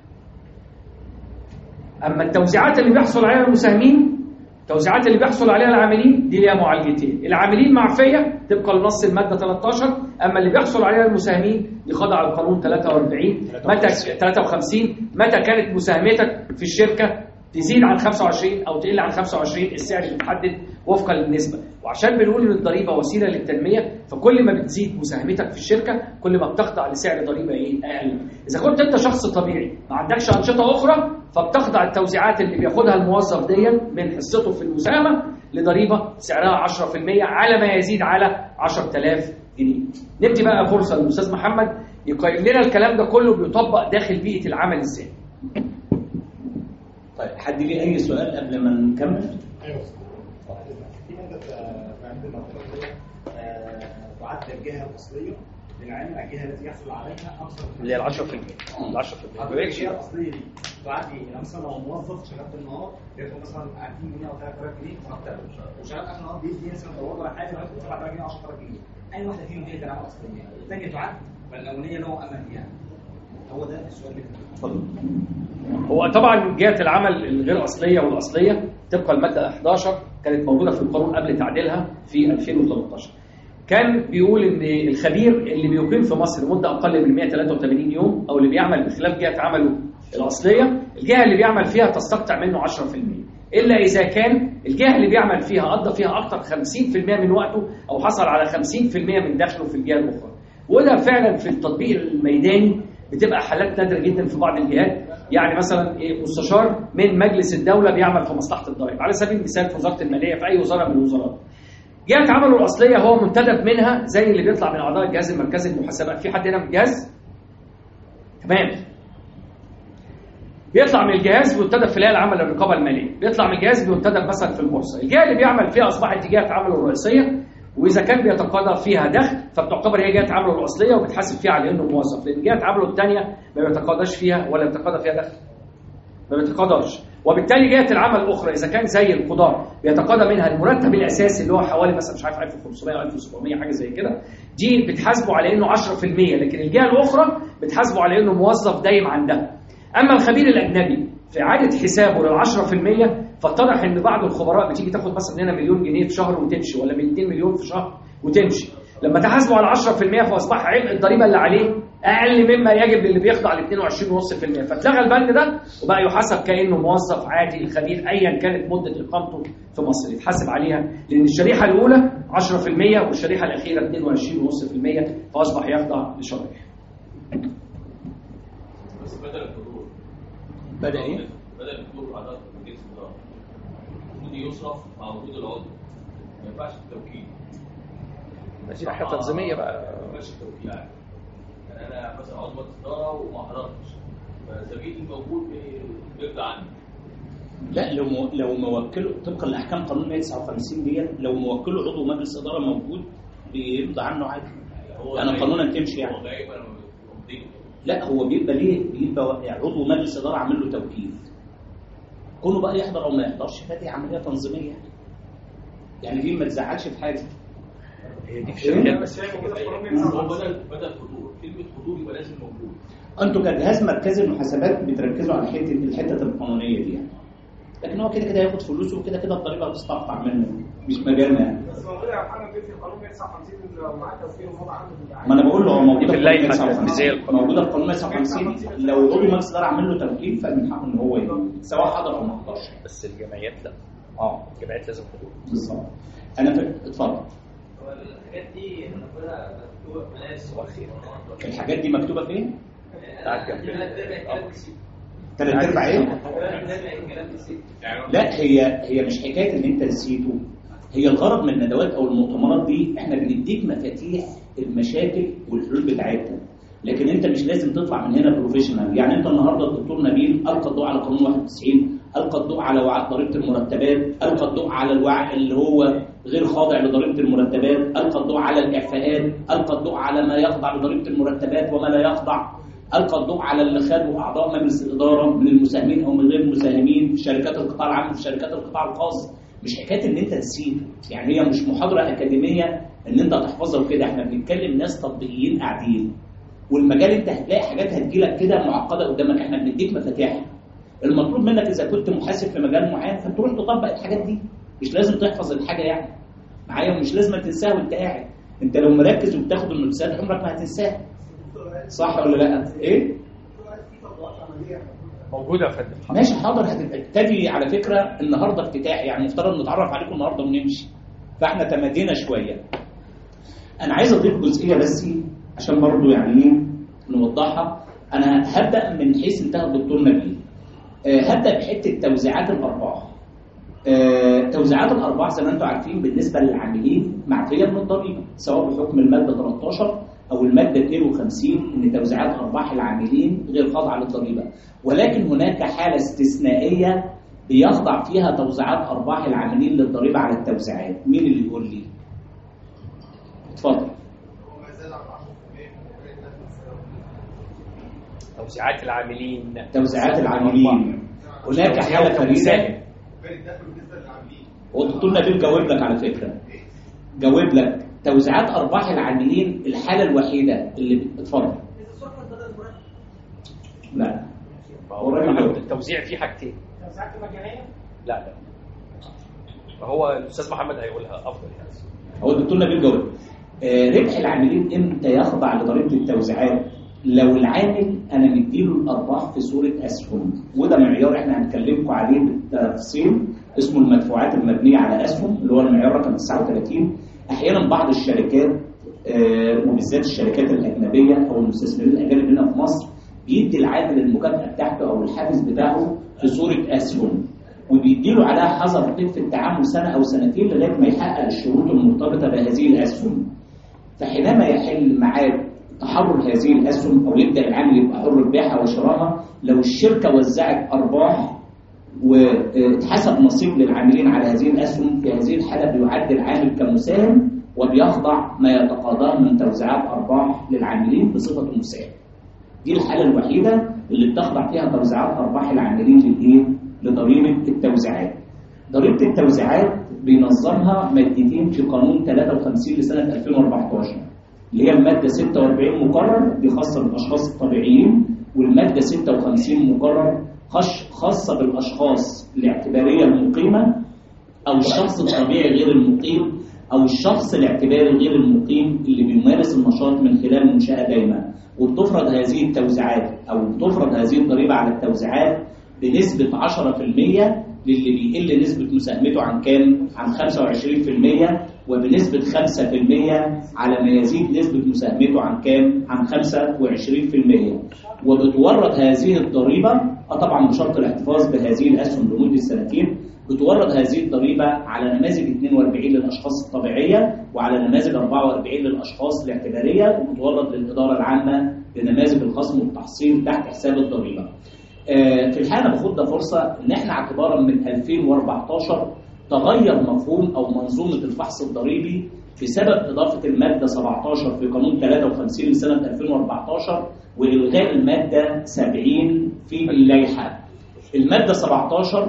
اما التوزيعات اللي بيحصل عليها المساهمين، التوزيعات اللي بيحصل عليها العاملين دي ليها معالجتين، العاملين معفيه طبقا لنص الماده ثلاثة عشر، اما اللي بيحصل عليها المساهمين دي خاضعه القانون ثلاثة وأربعين متى ثلاثة وخمسين متى كانت مساهمتك في الشركه تزيد عن خمسة وعشرين او تقل عن خمسة وعشرين السعر بيتحدد وفقا للنسبه. وعشان بنقول ان الضريبه وسيله للتنميه، فكل ما بتزيد مساهمتك في الشركه كل ما بتخضع لسعر ضريبه ايه اقل. اذا كنت انت شخص طبيعي ما عندكش انشطه اخرى فبتخضع التوزيعات اللي بياخدها الموظف دي من حصته في المساهمه لضريبه سعرها عشرة في المية على ما يزيد على عشرة آلاف جنيه. ندي بقى فرصه للاستاذ محمد يقيم لنا الكلام ده كله بيطبق داخل بيئه العمل ازاي. طيب حد ليه اي سؤال قبل ما نكمل؟ ايوه في ماده في عندنا تعد الجهه الاصليه للعامل على الجهه التي يحصل عليها اكثر اللي هي ال عشرة في المية. ال عشرة في المية الجهه الاصليه دي تعدي مثلا لو موظف شغال في النهار بياخد مثلا ألفين جنيه او ثلاثة آلاف جنيه مرتب، وشغال اخر النهار بيدي مثلا لو وضع حاجه بياخد سبعة آلاف جنيه عشرة آلاف جنيه. اي واحده فيهم هي العامل الاصليه؟ الثانيه تعد فالاولانيه اللي هو امل يعني. هو ده السؤال اللي اتفضل. هو طبعا جهه العمل الغير اصليه والاصليه طبقا الماده إحدى عشر كانت موجوده في القانون قبل تعديلها في ألفين وثلاثة عشر. كان بيقول ان الخبير اللي بيقيم في مصر مده اقل من مئة وثلاثة وثمانين يوم او اللي بيعمل بخلاف جهه عمله الاصليه، الجهه اللي بيعمل فيها تستقطع منه عشرة في المية، الا اذا كان الجهه اللي بيعمل فيها قضى فيها اكثر خمسين في المية من وقته او حصل على خمسين في المية من دخله في الجهه الاخرى. وده فعلا في التطبيق الميداني بتبقى حالات نادره جدا في بعض الجهات. يعني مثلا مستشار من مجلس الدوله بيعمل في مصلحه الضرائب على سبيل المثال في وزاره الماليه في اي وزاره من الوزارات. جهه عمله الاصليه هو منتدب منها زي اللي بيطلع من اعضاء الجهاز المركزي للمحاسبات. في حد هنا من الجهاز؟ تمام. بيطلع من الجهاز بينتدب في الهيئه العامه للرقابه الماليه، بيطلع من الجهاز بينتدب مثلا في البورصه. الجهه اللي بيعمل فيها اصبحت جهه عمله الرئيسيه، واذا كان بيتقاضى فيها دخل فبتعتبر هي جهه عمله الاصليه وبتحاسب فيها على انه موظف، لان جهه عمله الثانيه ما بيتقاضاش فيها ولا بيتقاضى فيها دخل. ما بيتقاضاش. وبالتالي جهه العمل الاخرى اذا كان زي القضاء بيتقاضى منها المرتب الاساسي اللي هو حوالي مثلا مش عارف ألف وخمسمية او ألف وسبعمية حاجه زي كده، دي بتحاسبه على انه عشرة في المية، لكن الجهه الاخرى بتحاسبه على انه موظف دايم عندها. اما الخبير الاجنبي في اعاده حسابه لل عشرة في المية فاتضح ان بعض الخبراء بتيجي تاخد مثلا هنا مليون جنيه في شهر وتمشي، ولا مئتين مليون في شهر وتمشي. لما تحاسبه على عشرة في المية فاصبح عبء الضريبه اللي عليه اقل مما يجب للي بيخضع ل اثنين وعشرين فاصلة خمسة بالمية، فاتلغى البند ده وبقى يحاسب كانه موظف عادي الخبير ايا كانت مده اقامته في مصر يتحاسب عليها، لان الشريحه الاولى عشرة في المية والشريحه الاخيره اثنين وعشرين فاصلة خمسة بالمية فاصبح يخضع لشرائح. بس بدل الحضور بدل ايه؟ بدل الحضور اعضاء مجلس الاداره المفروض يصرف مع وجود العضو، ما ينفعش التوكيل. دي حاجه تنظيميه بقى. ما ينفعش التوكيل يعني. يعني انا مثلا عضو مجلس اداره وما حضرتش فزميلي الموجود بيرجع عني. لا لو مو... لو موكله طبقا لاحكام قانون مئة وتسعة وخمسين دي لو موكله عضو مجلس اداره موجود بيرضى عنه عادي. انا قانونا تمشي يعني. لا هو بيبقى ليه بيبقى عضو مجلس اداره عامل له توكيل. كونه بقى يحضر او ما يحضرش فدي عمليه تنظيميه. يعني دي ما تزعلش في حاجه. هي دي في الشركات بس. هو بدل بدل حضور، كلمه حضور يبقى لازم موجود. انتوا كجهاز مركزي المحاسبات بتركزوا على حته الحته القانونيه دي يعني. لكن هو كده كده هياخد فلوسه وكده كده الضريبه هتستقطع منه مش مجالنا يعني. بس موجوده يا محمد في قانون مئة وتسعة وخمسين لو معاه توكيل وهو عنده ما انا بقول له هو موجوده في اللائحه التنفيذيه موجوده في قانون مئة وتسعة وخمسين لو عضو مجلس اداره عامل له توكيل فمن حقه ان هو يجي سواء حضر او ما حضرش. بس الجمعيات لا. اه الجمعيات لازم حضور. بالظبط. انا ف... اتفضل. الحاجات دي هناخدها مكتوبه في ناس واخيرا. الحاجات دي مكتوبه فين؟ بتاعت جنب. ثلاث ارباع ايه؟ لا هي هي مش حكايه ان انت نسيته، هي الغرض من الندوات او المؤتمرات دي احنا بنديك مفاتيح المشاكل والحلول بتاعتها، لكن انت مش لازم تطلع من هنا بروفيشنال. يعني انت النهارده الدكتور نبيل القى الضوء على قانون واحد وتسعين، القى الضوء على وعاء ضريبه المرتبات، القى الضوء على الوعاء اللي هو غير خاضع لضريبه المرتبات، القى الضوء على الاعفاءات، القى الضوء على ما يخضع لضريبه المرتبات وما لا يخضع، ألقى الضوء على اللي خدوا أعضاء مجلس الإدارة من المساهمين أو من غير المساهمين في شركات القطاع العام وفي شركات القطاع الخاص. مش حكاية إن أنت تسيب، يعني هي مش محاضرة أكاديمية إن أنت تحفظها وكده، إحنا بنتكلم ناس تطبيقيين قاعدين، والمجال أنت هتلاقي حاجات هتجيلك كده معقدة قدامك، إحنا بنديك مفاتيحها. المطلوب منك إذا كنت محاسب في مجال معين فتروح تطبق الحاجات دي، مش لازم تحفظ الحاجة يعني معايا، ومش لازم تنساها وأنت قاعد. أنت لو مركز وبتاخد النوتسات عمرك ما هتنساها. صح ولا لا؟ ايه؟ موجوده يا فندم. ماشي حاضر، هتبتدي على فكره النهارده افتتاح، يعني مفترض نتعرف عليكم النهارده ونمشي، فاحنا تمدينا شويه. انا عايز اضيف جزئيه بس عشان برضو يعني ايه نوضحها. انا هبدا من حيث انتهى الدكتور نبيل. أه هبدا بحته توزيعات الارباح. أه توزيعات الارباح زي ما انتم عارفين بالنسبه للعاملين معفيه من الضريبه، سواء بحكم الماده ثلاثة عشر او الماده اثنين وخمسين ان توزيعات ارباح العاملين غير خاضعه للضريبه، ولكن هناك حاله استثنائيه بيخضع فيها توزيعات ارباح العاملين للضريبه على التوزيعات. مين اللي يقول لي؟ اتفضل. توزيعات العاملين توزيعات العاملين هناك حاله فريده. هو الدكتور نبيل جاوب لك على فكره، جاوب لك توزيعات ارباح العاملين الحاله الوحيده اللي اتفضل. لا هو التوزيع فيه حاجتين. توزيعات المجانيه؟ لا لا هو الاستاذ محمد هيقولها افضل يعني. هو الدكتور نبيل جاوب. آه ربح العاملين امتى يخضع لضريبه التوزيعات؟ لو العامل انا مديله الارباح في صوره اسهم، وده معيار احنا هنكلمكم عليه بالتفصيل اسمه المدفوعات المبنيه على اسهم، اللي هو المعيار رقم تسعة وثلاثين. احيانا بعض الشركات آه وبالذات الشركات الاجنبيه او المستثمرين الاجانب هنا في مصر بيدي العامل المكافاه بتاعته او الحافز بتاعه في صوره اسهم، وبيديله عليها حظر طيب في التعامل سنه او سنتين لغايه ما يحقق الشروط المرتبطه بهذه الاسهم. فحينما يحل معاد تحرر هذه الاسهم او يبدا العامل يبقى حر بيعها وشرائها، لو الشركه وزعت ارباح واتحسب نصيب للعاملين على هذه الاسهم، في هذه الحاله بيعد العامل كمساهم وبيخضع ما يتقاضاه من توزيعات ارباح للعاملين بصفه مساهم. دي الحاله الوحيده اللي بتخضع فيها توزيعات ارباح العاملين للايه؟ لضريبه التوزيعات. ضريبه التوزيعات بينظمها مادتين في قانون ثلاثة وخمسين لسنه ألفين وأربعتاشر، اللي هي الماده ستة وأربعين مقرر دي خاصه بالاشخاص الطبيعيين، والماده ستة وخمسين مقرر خاصه بالاشخاص الاعتباريه المقيمه او الشخص الطبيعي غير المقيم او الشخص الاعتباري غير المقيم اللي بيمارس النشاط من خلال منشاه دايمه. وبتفرض هذه التوزيعات او بتفرض هذه الضريبه على التوزيعات بنسبه عشرة في المية للي بيقل نسبه مساهمته عن كام؟ عن خمسة وعشرين في المية، وبنسبه خمسة في المية على ما يزيد نسبه مساهمته عن كام؟ عن خمسة وعشرين في المية. وبتورد هذه الضريبه طبعا بشرط الاحتفاظ بهذه الاسهم لمده سنتين. بتورد هذه الضريبه على نماذج اثنين وأربعين للاشخاص الطبيعيه وعلى نماذج أربعة وأربعين للاشخاص الاعتباريه، وبتورد للاداره العامه لنماذج الخصم والتحصيل تحت حساب الضريبه. في الحالة باخد ده فرصة ان احنا اعتبارا من ألفين وأربعتاشر تغير مفهوم او منظومة الفحص الضريبي بسبب اضافة المادة سبعتاشر في قانون ثلاثة وخمسين لسنة ألفين وأربعتاشر والغاء المادة سبعين في اللائحة. المادة سبعتاشر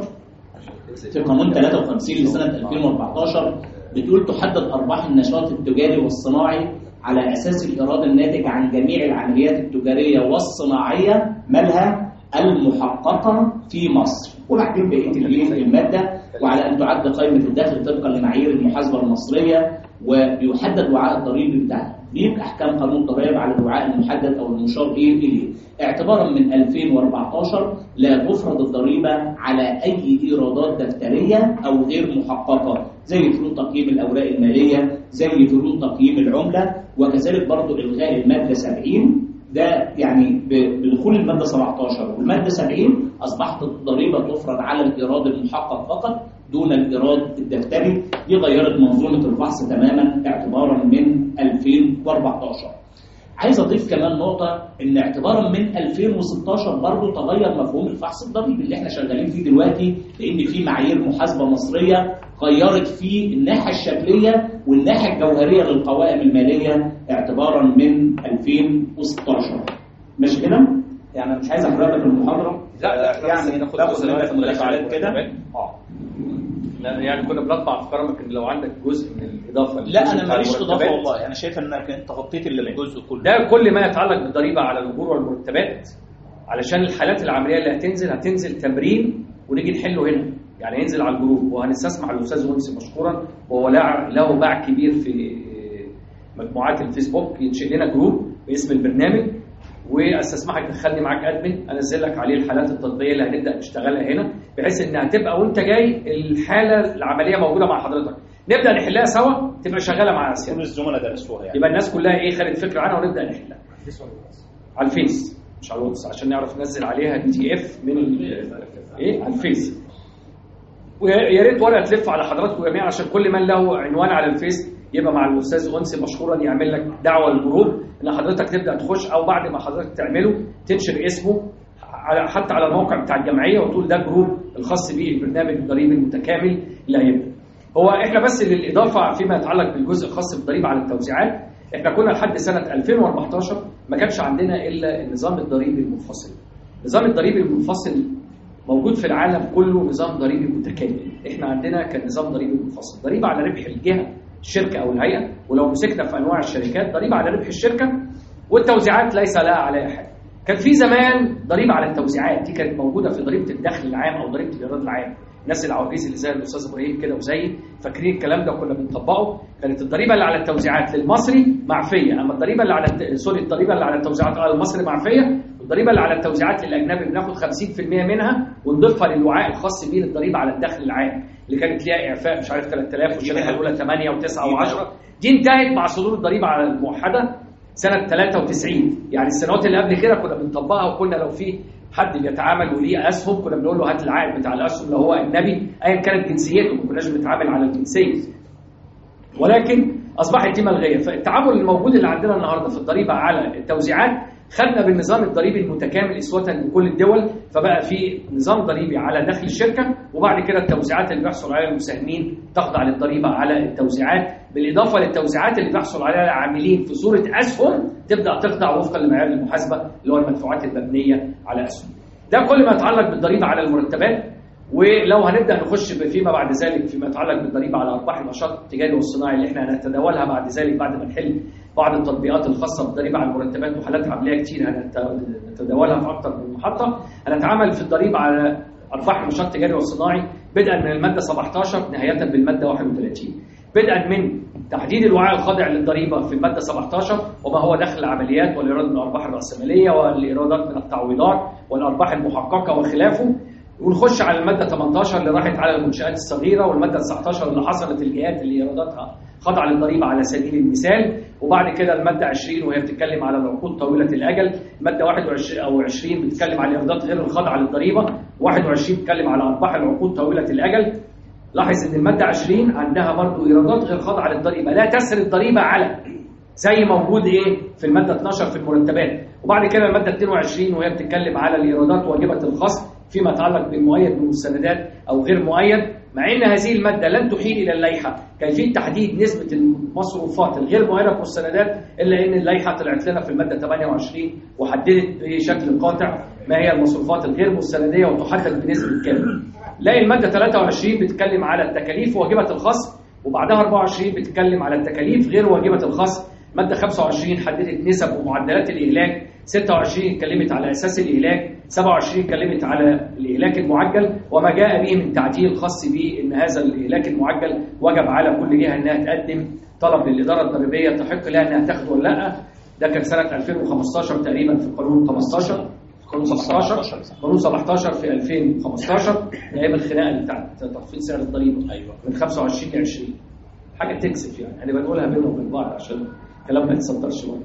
في قانون ثلاثة وخمسين لسنة ألفين وأربعتاشر بتقول تحدد ارباح النشاط التجاري والصناعي على اساس الايراد الناتج عن جميع العمليات التجارية والصناعية مالها المحققة في مصر، وبعدين بقية الايه المادة وعلى أن تعد قائمة الدخل طبقا لمعايير المحاسبة المصرية، وبيحدد الوعاء الضريبي بتاعها بيبقى أحكام قانون الضرائب على الوعاء المحدد أو المشار إليه. اعتبارا من ألفين وأربعتاشر لا تفرض الضريبة على أي إيرادات دفترية أو غير محققة زي فروض تقييم الأوراق المالية، زي فروض تقييم العملة، وكذلك برضو إلغاء المادة سبعين. ده يعني بدخول المادة سبعتاشر والمادة سبعين أصبحت الضريبة تفرض على الإيراد المحقق فقط دون الإيراد الدفتري. دي غيرت منظومة الفحص تماما اعتبارا من ألفين وأربعتاشر. عايز أضيف كمان نقطة إن اعتبارا من ألفين وستاشر برضو تغير مفهوم الفحص الضريبي اللي احنا شغالين فيه دلوقتي، لأن في معايير محاسبة مصرية غيرت فيه الناحية الشكلية والناحية الجوهرية للقوائم المالية اعتبارا من ألفين وستاشر. ماشي كده؟ يعني أنا مش عايز أحرق لك المحاضرة. لا لا يعني ناخد جزء من الرفعات كده. اه يعني كنا بنطبع في كرمك ان لو عندك جزء من الاضافه. لا انا ماليش اضافه والله، انا شايف انك انت غطيت الجزء كله. ده كل ما يتعلق بالضريبه على الاجور والمرتبات، علشان الحالات العمليه اللي هتنزل هتنزل تمرين ونيجي نحله هنا، يعني ينزل على الجروب. وهنستسمع الاستاذ ونسي مشكورا وهو له باع كبير في مجموعات الفيسبوك، ينشئ لنا جروب باسم البرنامج واستسمحك تدخلني معاك ادمن انزل لك عليه الحالات التطبيقيه اللي هنبدا نشتغلها هنا، بحيث انها تبقى وانت جاي الحاله العمليه موجوده مع حضرتك، نبدا نحلها سوا، تبقى شغاله مع اسيا. كل الزملاء درسوها يعني. يبقى الناس كلها ايه خدت فكره عنها ونبدا نحلها. على الفيس مش على الواتس عشان نعرف ننزل عليها بي تي اف من ايه على الفيس. ويا ريت ورقه تلف على حضراتكم جميعا عشان كل من له عنوان على الفيس يبقى مع الاستاذ انسي مشكورا يعمل لك دعوه للجروب ان حضرتك تبدا تخش، او بعد ما حضرتك تعمله تنشر اسمه على حتى على الموقع بتاع الجمعيه وتقول ده جروب الخاص بالبرنامج الضريبي المتكامل اللي هيبدا. هو احنا بس للاضافه فيما يتعلق بالجزء الخاص بالضريبه على التوزيعات، احنا كنا لحد سنه ألفين وأربعتاشر ما كانش عندنا الا النظام الضريبي المنفصل. النظام الضريبي المنفصل موجود في العالم كله نظام ضريبي متكامل، احنا عندنا كان نظام ضريبي منفصل، ضريبه على ربح الجهه الشركه او الهيئه، ولو مسكنا في انواع الشركات ضريبه على ربح الشركه، والتوزيعات ليس لها عليها حاجه. كان في زمان ضريبه على التوزيعات دي كانت موجوده في ضريبه الدخل العام او ضريبه الايراد العام. الناس العواجيز اللي زي الاستاذ ابراهيم كده وزيي فاكرين الكلام ده كنا بنطبقه. كانت الضريبه اللي على التوزيعات للمصري معفيه، اما الضريبه اللي على سوري الضريبه اللي على التوزيعات على المصري معفيه، والضريبه اللي على التوزيعات للاجنبي بناخد خمسين في المية منها ونضيفها للوعاء الخاص بيه للضريبه على الدخل العام اللي كانت ليها اعفاء مش عارف ثلاثة آلاف والشركه الاولى ثمانية وتسعة وعشرة. دي انتهت مع صدور الضريبه على الموحده سنه ثلاثة وتسعين، يعني السنوات اللي قبل كده كنا بنطبقها، وكنا لو في حد بيتعامل وليه اسهم كنا بنقول له هات العائد بتاع الاسهم لو هو اجنبي ايا كانت جنسيته، ما كناش بنتعامل على الجنسيه. ولكن اصبحت دي ملغيه، فالتعامل الموجود اللي عندنا النهارده في الضريبه على التوزيعات خدنا بالنظام الضريبي المتكامل اسوه لكل الدول، فبقى في نظام ضريبي على دخل الشركه، وبعد كده التوزيعات اللي بيحصل عليها المساهمين تخضع للضريبه على التوزيعات، بالاضافه للتوزيعات اللي بيحصل عليها العاملين في صوره اسهم تبدا تخضع وفقا لمعيار المحاسبه اللي هو المدفوعات المبنيه على اسهم. ده كل ما يتعلق بالضريبه على المرتبات. ولو هنبدا نخش فيما بعد ذلك فيما يتعلق بالضريبه على ارباح النشاط التجاري والصناعي اللي احنا هنتداولها بعد ذلك بعد ما نحل بعض التطبيقات الخاصه بالضريبه على المرتبات وحالات عمليه كتير هنتداولها في اكثر من محطه. هنتعامل في الضريبه على ارباح النشاط التجاري والصناعي بدءا من الماده سبعتاشر نهايه بالماده واحد وثلاثين، بدءا من تحديد الوعاء الخاضع للضريبه في الماده سبعتاشر وما هو دخل العمليات والايراد من الارباح الراسماليه والايرادات من التعويضات والارباح المحققه وخلافه، ونخش على الماده ثمانية عشر اللي راحت على المنشآت الصغيره، والماده تسعة عشر اللي حصلت الجهات اللي ايراداتها خاضعه للضريبه على سبيل المثال، وبعد كده الماده عشرين وهي بتتكلم على العقود طويله الاجل، الماده واحد وعشرين او عشرين بتتكلم على الايرادات غير الخاضعه للضريبه، واحد وعشرين بتتكلم على ارباح العقود طويله الاجل. لاحظ ان الماده عشرين عندها برضه ايرادات غير خاضعه للضريبه لا تسري الضريبه على زي موجود ايه في الماده اثناشر في المرتبات، وبعد كده الماده اثنين وعشرين وهي بتتكلم على الايرادات واجبه الخصم فيما يتعلق بالمؤيد بالمستندات او غير مؤيد، مع ان هذه الماده لن تحيل الى اللائحه كيفيه تحديد نسبه المصروفات الغير مؤيده بالمستندات، الا ان اللائحه طلعت لنا في الماده ثمانية وعشرين وحددت بشكل قاطع ما هي المصروفات الغير مستنديه وتحدد بنسبه كام. لا الماده ثلاثة وعشرين بتتكلم على التكاليف واجبه الخصم، وبعدها أربعة وعشرين بتتكلم على التكاليف غير واجبه الخصم. ماده خمسة وعشرين حددت نسب ومعدلات الاهلاك، ستة وعشرين اتكلمت على اساس الاهلاك، سبعة وعشرين اتكلمت على الاهلاك المعجل وما جاء به من تعديل خاص به ان هذا الاهلاك المعجل وجب على كل جهه انها تقدم طلب للاداره الضريبيه تحق لها انها تاخده ولا لا. ده كان سنه ألفين وخمستاشر تقريبا في قانون خمستاشر، قانون سبعتاشر، قانون سبعتاشر في ألفين وخمستاشر ايام الخناقه اللي بتاعت تخفيض سعر الضريبه ايوه من خمسة وعشرين ل عشرين. حاجه تكسف يعني، احنا بنقولها بينهم وبين بعض عشان الكلام ما يتصدرش شويه.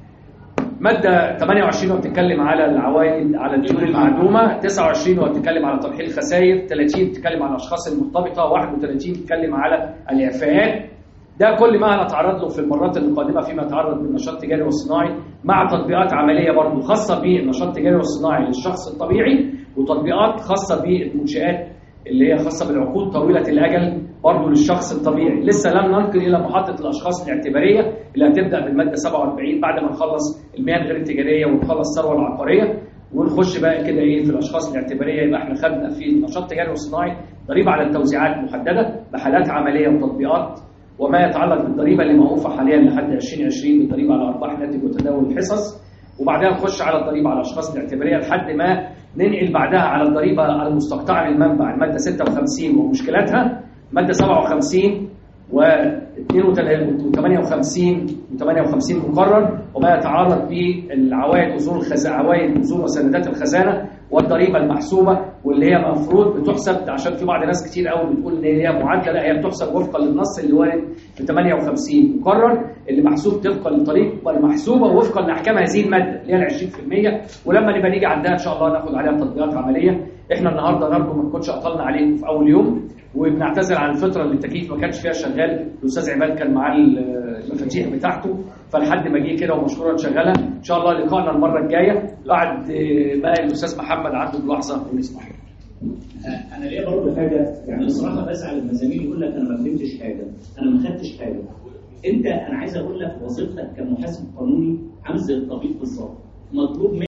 ماده ثمانية وعشرين وبتتكلم على العوائد على الديون المعدومه، تسعة وعشرين وبتتكلم على ترحيل الخسائر، ثلاثين بتتكلم على الاشخاص المرتبطه، واحد وثلاثين بتتكلم على الاعفاءات. ده كل ما هنتعرض له في المرات القادمه فيما يتعرض بالنشاط التجاري والصناعي، مع تطبيقات عمليه برضه خاصه بالنشاط التجاري والصناعي للشخص الطبيعي، وتطبيقات خاصه بالمنشآت اللي هي خاصه بالعقود طويله الاجل برضه للشخص الطبيعي. لسه لم ننقل الى محطه الاشخاص الاعتباريه اللي هتبدا بالماده سبعة وأربعين بعد ما نخلص المهن غير التجاريه ونخلص الثروه العقاريه، ونخش بقى كده ايه في الاشخاص الاعتباريه. يبقى احنا خدنا في النشاط التجاري والصناعي ضريبه على التوزيعات محدده بحالات عمليه وتطبيقات، وما يتعلق بالضريبه اللي موقوفه حاليا لحد ألفين وعشرين بالضريبه على ارباح ناتج وتداول الحصص، وبعدها نخش على الضريبه على الاشخاص الاعتباريه لحد ما ننقل بعدها على الضريبه المستقطعه للمنبع الماده ستة وخمسين ومشكلاتها، ماده سبعة وخمسين و ثمانية وخمسين وثمانية وخمسين مقرر، وما يتعلق بالعوائد اصول الخزانه، عوائد اصول وسندات الخزانه والضريبه المحسوبه واللي هي المفروض بتحسب، عشان في بعض الناس كتير قوي بتقول ان هي معادله، لا هي بتحسب وفقا للنص اللي وارد في ثمانية وخمسين مقرر اللي محسوب طبقا للطريقه المحسوبه وفقا لاحكام هذه الماده اللي هي ال عشرين في المية، ولما نبقى نيجي عندها ان شاء الله ناخد عليها تطبيقات عمليه. احنا النهارده نرجو ما نكونش اطلنا عليكم في اول يوم، وبنعتذر عن الفتره اللي التكييف ما كانش فيها شغال، الاستاذ عماد كان معاه المفاتيح بتاعته فلحد ما جه كده ومشكورا شغاله. ان شاء الله لقائنا المره الجايه بعد ما الاستاذ محمد عنده ملاحظه ونسمع. انا ليا برضه حاجه، يعني بصراحه بزعل المزامير يقول لك انا ما فهمتش حاجه، انا ما خدتش حاجه. انت انا عايز اقول لك وظيفتك كمحاسب قانوني عامل زي الطبيب بالظبط، مطلوب